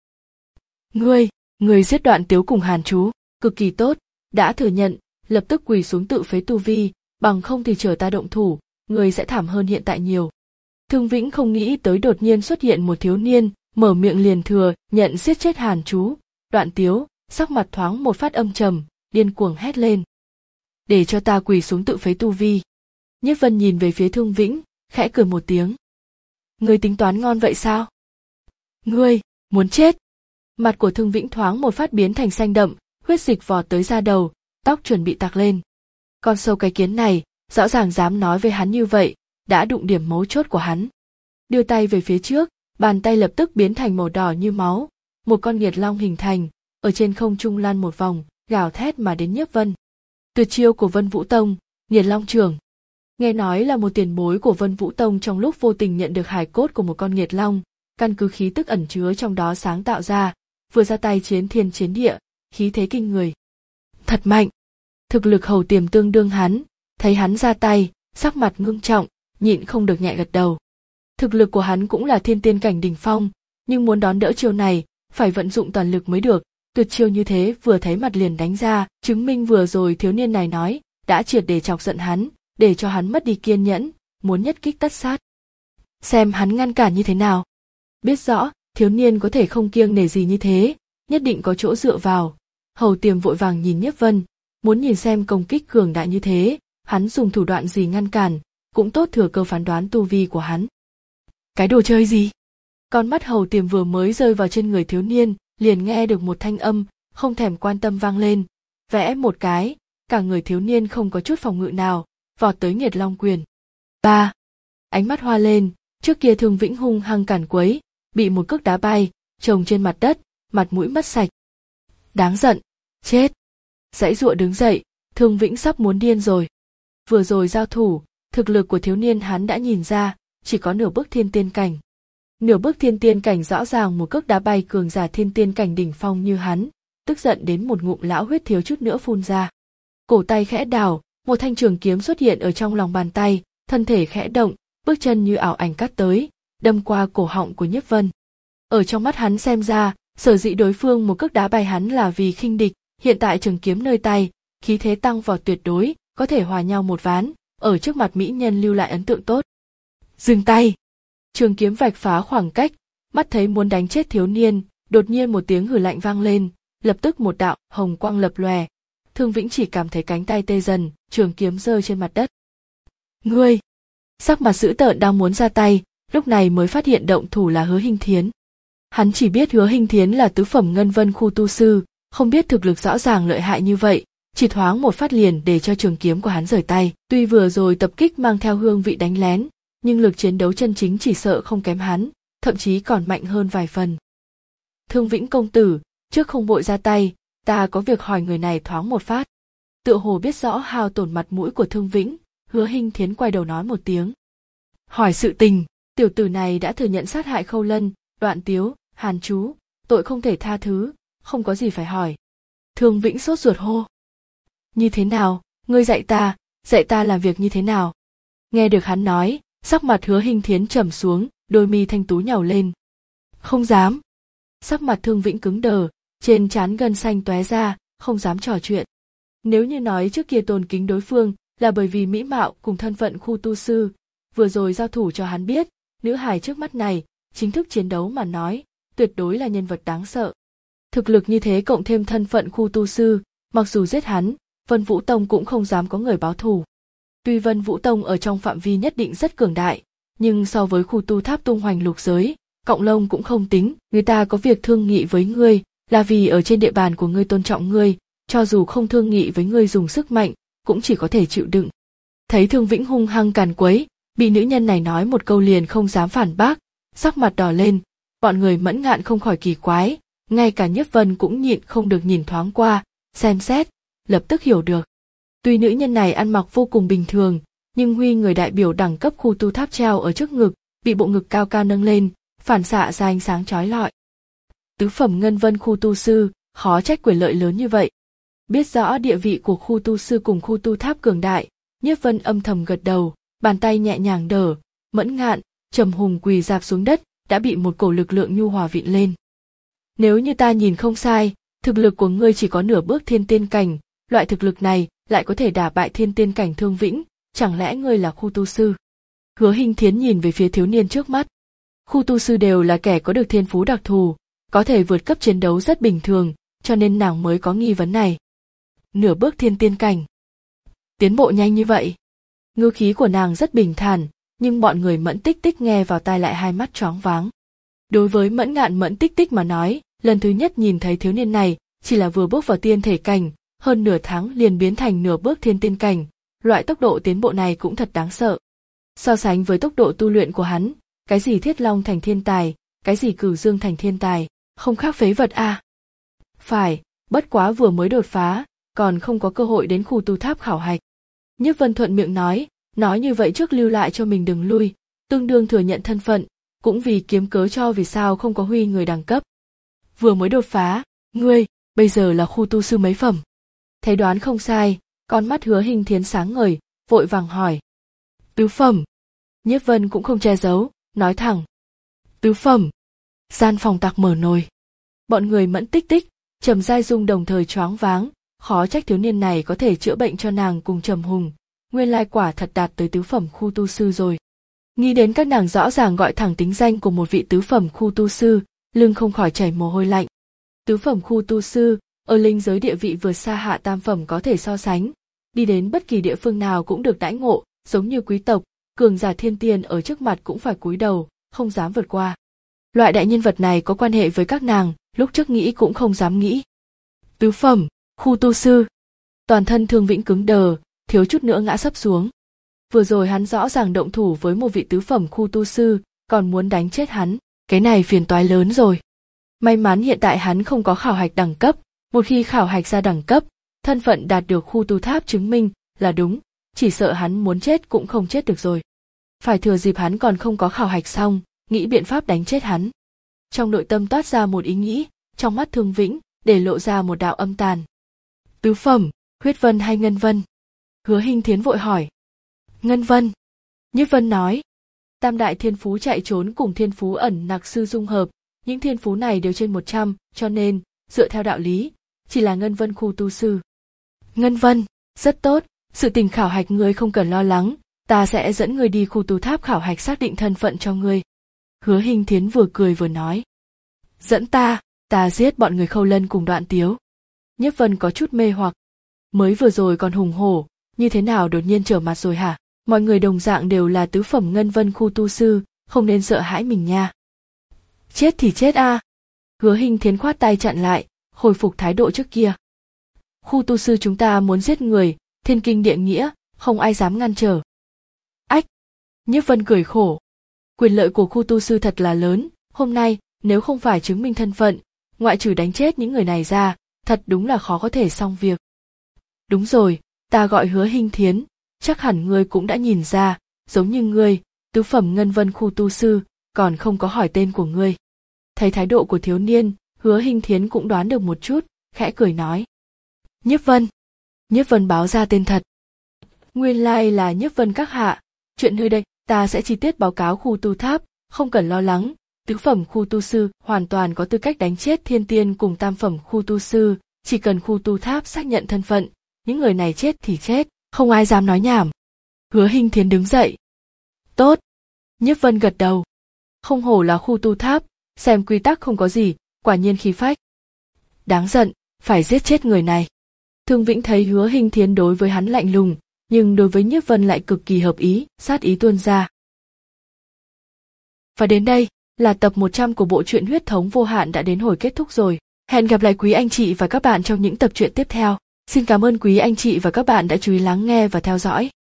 Ngươi, ngươi giết Đoạn Tiếu cùng Hàn Chú, cực kỳ tốt, đã thừa nhận, lập tức quỳ xuống tự phế tu vi, bằng không thì chờ ta động thủ, ngươi sẽ thảm hơn hiện tại nhiều. Thương Vĩnh không nghĩ tới đột nhiên xuất hiện một thiếu niên, mở miệng liền thừa, nhận giết chết Hàn Chú, Đoạn Tiếu, sắc mặt thoáng một phát âm trầm, điên cuồng hét lên. Để cho ta quỳ xuống tự phế tu vi. Nhiếp Vân nhìn về phía Thương Vĩnh, khẽ cười một tiếng. Ngươi tính toán ngon vậy sao? Ngươi, muốn chết. Mặt của Thương Vĩnh thoáng một phát biến thành xanh đậm, huyết dịch vọt tới da đầu, tóc chuẩn bị tạc lên. Con sâu cái kiến này, rõ ràng dám nói với hắn như vậy, đã đụng điểm mấu chốt của hắn. Đưa tay về phía trước, bàn tay lập tức biến thành màu đỏ như máu, một con nghiệt long hình thành, ở trên không trung lăn một vòng, gào thét mà đến Nhiếp Vân. Tuyệt chiêu của Vân Vũ Tông, Nghiệt Long Chưởng. Nghe nói là một tiền bối của Vân Vũ Tông trong lúc vô tình nhận được hài cốt của một con nghiệt long, căn cứ khí tức ẩn chứa trong đó sáng tạo ra, vừa ra tay chiến thiên chiến địa, khí thế kinh người. Thật mạnh. Thực lực Hầu Tiềm tương đương hắn, thấy hắn ra tay, sắc mặt ngưng trọng, nhịn không được nhẹ gật đầu. Thực lực của hắn cũng là thiên tiên cảnh đỉnh phong, nhưng muốn đón đỡ chiêu này, phải vận dụng toàn lực mới được. Tuyệt chiêu như thế vừa thấy mặt liền đánh ra, chứng minh vừa rồi thiếu niên này nói, đã triệt để chọc giận hắn, để cho hắn mất đi kiên nhẫn, muốn nhất kích tất sát. Xem hắn ngăn cản như thế nào. Biết rõ, thiếu niên có thể không kiêng nể gì như thế, nhất định có chỗ dựa vào. Hầu Tiềm vội vàng nhìn Nhiếp Vân, muốn nhìn xem công kích cường đại như thế, hắn dùng thủ đoạn gì ngăn cản, cũng tốt thừa cơ phán đoán tu vi của hắn. Cái đồ chơi gì? Con mắt Hầu Tiềm vừa mới rơi vào trên người thiếu niên, liền nghe được một thanh âm, không thèm quan tâm vang lên, vẽ một cái, cả người thiếu niên không có chút phòng ngự nào, vọt tới Nghiệt Long Quyền. Ba, ánh mắt hoa lên, trước kia Thương Vĩnh hung hăng cản quấy, bị một cước đá bay, chồng trên mặt đất, mặt mũi mất sạch. Đáng giận, chết. Giãy giụa đứng dậy, Thương Vĩnh sắp muốn điên rồi. Vừa rồi giao thủ, thực lực của thiếu niên hắn đã nhìn ra, chỉ có nửa bước thiên tiên cảnh. Nửa bước thiên tiên cảnh rõ ràng một cước đá bay cường giả thiên tiên cảnh đỉnh phong như hắn, tức giận đến một ngụm lão huyết thiếu chút nữa phun ra. Cổ tay khẽ đảo, một thanh trường kiếm xuất hiện ở trong lòng bàn tay, thân thể khẽ động, bước chân như ảo ảnh cắt tới, đâm qua cổ họng của Nhiếp Vân. Ở trong mắt hắn xem ra, sở dĩ đối phương một cước đá bay hắn là vì khinh địch, hiện tại trường kiếm nơi tay, khí thế tăng vọt tuyệt đối, có thể hòa nhau một ván, ở trước mặt mỹ nhân lưu lại ấn tượng tốt. Dừng tay! Trường kiếm vạch phá khoảng cách, mắt thấy muốn đánh chết thiếu niên, đột nhiên một tiếng hừ lạnh vang lên, lập tức một đạo hồng quang lập lòe. Thương Vĩnh chỉ cảm thấy cánh tay tê dần, trường kiếm rơi trên mặt đất. Ngươi! Sắc mặt dữ tợn đang muốn ra tay, lúc này mới phát hiện động thủ là Hứa Hinh Thiến. Hắn chỉ biết Hứa Hinh Thiến là tứ phẩm ngân vân khu tu sư, không biết thực lực rõ ràng lợi hại như vậy, chỉ thoáng một phát liền để cho trường kiếm của hắn rời tay. Tuy vừa rồi tập kích mang theo hương vị đánh lén, nhưng lực chiến đấu chân chính chỉ sợ không kém hắn, thậm chí còn mạnh hơn vài phần. Thương Vĩnh công tử, trước không vội ra tay, ta có việc hỏi người này thoáng một phát. Tựa hồ biết rõ hao tổn mặt mũi của Thương Vĩnh, Hứa Hinh Thiến quay đầu nói một tiếng. Hỏi sự tình, tiểu tử này đã thừa nhận sát hại Khâu Lân, Đoạn Tiếu, Hàn Chú, tội không thể tha thứ, không có gì phải hỏi. Thương Vĩnh sốt ruột hô. Như thế nào, ngươi dạy ta, dạy ta làm việc như thế nào? Nghe được hắn nói, sắc mặt Hứa Hinh Thiến trầm xuống, đôi mi thanh tú nhàu lên. Không dám. Sắc mặt Thương Vĩnh cứng đờ, trên trán gân xanh tóe ra, không dám trò chuyện. Nếu như nói trước kia tôn kính đối phương là bởi vì mỹ mạo cùng thân phận khu tu sư, vừa rồi giao thủ cho hắn biết, nữ hài trước mắt này, chính thức chiến đấu mà nói, tuyệt đối là nhân vật đáng sợ. Thực lực như thế cộng thêm thân phận khu tu sư, mặc dù giết hắn, Vân Vũ Tông cũng không dám có người báo thù. Tuy Vân Vũ Tông ở trong phạm vi nhất định rất cường đại, nhưng so với khu tu tháp tung hoành lục giới, cọng lông cũng không tính, người ta có việc thương nghị với ngươi, là vì ở trên địa bàn của ngươi tôn trọng ngươi, cho dù không thương nghị với ngươi dùng sức mạnh, cũng chỉ có thể chịu đựng. Thấy Thương Vĩnh hung hăng càn quấy, bị nữ nhân này nói một câu liền không dám phản bác, sắc mặt đỏ lên, bọn người Mẫn Ngạn không khỏi kỳ quái, ngay cả Nhiếp Vân cũng nhịn không được nhìn thoáng qua, xem xét, lập tức hiểu được. Tuy nữ nhân này ăn mặc vô cùng bình thường, nhưng huy người đại biểu đẳng cấp khu tu tháp treo ở trước ngực, bị bộ ngực cao cao nâng lên, phản xạ ra ánh sáng chói lọi. Tứ phẩm ngân vân khu tu sư, khó trách quyền lợi lớn như vậy. Biết rõ địa vị của khu tu sư cùng khu tu tháp cường đại, Nhiếp Vân âm thầm gật đầu, bàn tay nhẹ nhàng đỡ, Mẫn Ngạn, Trầm Hùng quỳ rạp xuống đất, đã bị một cổ lực lượng nhu hòa vịn lên. Nếu như ta nhìn không sai, thực lực của ngươi chỉ có nửa bước thiên tiên cảnh, loại thực lực này lại có thể đả bại thiên tiên cảnh Thương Vĩnh, chẳng lẽ ngươi là khu tu sư? Hứa Hinh Thiến nhìn về phía thiếu niên trước mắt. Khu tu sư đều là kẻ có được thiên phú đặc thù, có thể vượt cấp chiến đấu rất bình thường, cho nên nàng mới có nghi vấn này. Nửa bước thiên tiên cảnh. Tiến bộ nhanh như vậy. Ngữ khí của nàng rất bình thản, nhưng bọn người Mẫn Tích Tích nghe vào tai lại hai mắt choáng váng. Đối với Mẫn Ngạn Mẫn Tích Tích mà nói, lần thứ nhất nhìn thấy thiếu niên này, chỉ là vừa bước vào tiên thể cảnh, hơn nửa tháng liền biến thành nửa bước thiên tiên cảnh, loại tốc độ tiến bộ này cũng thật đáng sợ. So sánh với tốc độ tu luyện của hắn, cái gì Thiết Long thành thiên tài, cái gì Cửu Dương thành thiên tài, không khác phế vật a. À. Phải, bất quá vừa mới đột phá, còn không có cơ hội đến khu tu tháp khảo hạch. Nhiếp Vân thuận miệng nói, nói như vậy trước lưu lại cho mình đừng lui, tương đương thừa nhận thân phận, cũng vì kiếm cớ cho vì sao không có huy người đẳng cấp. Vừa mới đột phá, ngươi, bây giờ là khu tu sư mấy phẩm? Thấy đoán không sai, con mắt Hứa Hinh Thiến sáng ngời, vội vàng hỏi. Tứ phẩm. Nhiếp Vân cũng không che giấu, nói thẳng. Tứ phẩm. Gian phòng tạc mở nồi. Bọn người Mẫn Tích Tích, Trầm Giai Dung đồng thời choáng váng, khó trách thiếu niên này có thể chữa bệnh cho nàng cùng Trầm Hùng, nguyên lai quả thật đạt tới tứ phẩm khu tu sư rồi. Nghĩ đến các nàng rõ ràng gọi thẳng tính danh của một vị tứ phẩm khu tu sư, lưng không khỏi chảy mồ hôi lạnh. Tứ phẩm khu tu sư, ở linh giới địa vị vượt xa hạ tam phẩm có thể so sánh, đi đến bất kỳ địa phương nào cũng được đãi ngộ, giống như quý tộc, cường giả thiên tiên ở trước mặt cũng phải cúi đầu, không dám vượt qua. Loại đại nhân vật này có quan hệ với các nàng, lúc trước nghĩ cũng không dám nghĩ. Tứ phẩm, khu tu sư. Toàn thân Thương Vĩnh cứng đờ, thiếu chút nữa ngã sấp xuống. Vừa rồi hắn rõ ràng động thủ với một vị tứ phẩm khu tu sư, còn muốn đánh chết hắn, cái này phiền toái lớn rồi. May mắn hiện tại hắn không có khảo hạch đẳng cấp, một khi khảo hạch ra đẳng cấp, thân phận đạt được khu tu tháp chứng minh là đúng, chỉ sợ hắn muốn chết cũng không chết được rồi. Phải thừa dịp hắn còn không có khảo hạch xong, nghĩ biện pháp đánh chết hắn. Trong nội tâm toát ra một ý nghĩ, trong mắt Thương Vĩnh, để lộ ra một đạo âm tàn. Tứ phẩm, huyết vân hay ngân vân? Hứa Hinh Thiến vội hỏi. Ngân vân. Nhiếp Vân nói. Tam đại thiên phú chạy trốn cùng thiên phú ẩn nặc sư dung hợp, những thiên phú này đều trên một trăm, cho nên, dựa theo đạo lý, chỉ là ngân vân khu tu sư. Ngân vân, rất tốt, sự tình khảo hạch ngươi không cần lo lắng, ta sẽ dẫn ngươi đi khu tu tháp khảo hạch xác định thân phận cho ngươi. Hứa Hinh Thiến vừa cười vừa nói. Dẫn ta, ta giết bọn người Khâu Lân cùng Đoạn Tiếu. Nhiếp Vân có chút mê hoặc. Mới vừa rồi còn hùng hổ, như thế nào đột nhiên trở mặt rồi hả? Mọi người đồng dạng đều là tứ phẩm ngân vân khu tu sư, không nên sợ hãi mình nha. Chết thì chết a. À. Hứa Hinh Thiến khoát tay chặn lại, hồi phục thái độ trước kia. Khu tu sư chúng ta muốn giết người, thiên kinh địa nghĩa, không ai dám ngăn trở. Ách! Nhiếp Vân cười khổ. Quyền lợi của khu tu sư thật là lớn, hôm nay, nếu không phải chứng minh thân phận, ngoại trừ đánh chết những người này ra, thật đúng là khó có thể xong việc. Đúng rồi, ta gọi Hứa Hinh Thiến, chắc hẳn ngươi cũng đã nhìn ra, giống như ngươi, tứ phẩm ngân vân khu tu sư, còn không có hỏi tên của ngươi. Thấy thái độ của thiếu niên, Hứa Hinh Thiến cũng đoán được một chút, khẽ cười nói. Nhiếp Vân. Nhiếp Vân báo ra tên thật. Nguyên lai là Nhiếp Vân các hạ, chuyện nơi đây, ta sẽ chi tiết báo cáo khu tu tháp, không cần lo lắng. Tứ phẩm khu tu sư hoàn toàn có tư cách đánh chết thiên tiên cùng tam phẩm khu tu sư, chỉ cần khu tu tháp xác nhận thân phận, những người này chết thì chết, không ai dám nói nhảm. Hứa Hinh Thiến đứng dậy. Tốt. Nhiếp Vân gật đầu. Không hổ là khu tu tháp, xem quy tắc không có gì, quả nhiên khí phách. Đáng giận, phải giết chết người này. Thương Vĩnh thấy Hứa Hinh Thiến đối với hắn lạnh lùng, nhưng đối với Nhiếp Vân lại cực kỳ hợp ý, sát ý tuôn ra. Và đến đây, là tập một trăm của bộ truyện Huyết thống vô hạn đã đến hồi kết thúc rồi. Hẹn gặp lại quý anh chị và các bạn trong những tập truyện tiếp theo. Xin cảm ơn quý anh chị và các bạn đã chú ý lắng nghe và theo dõi.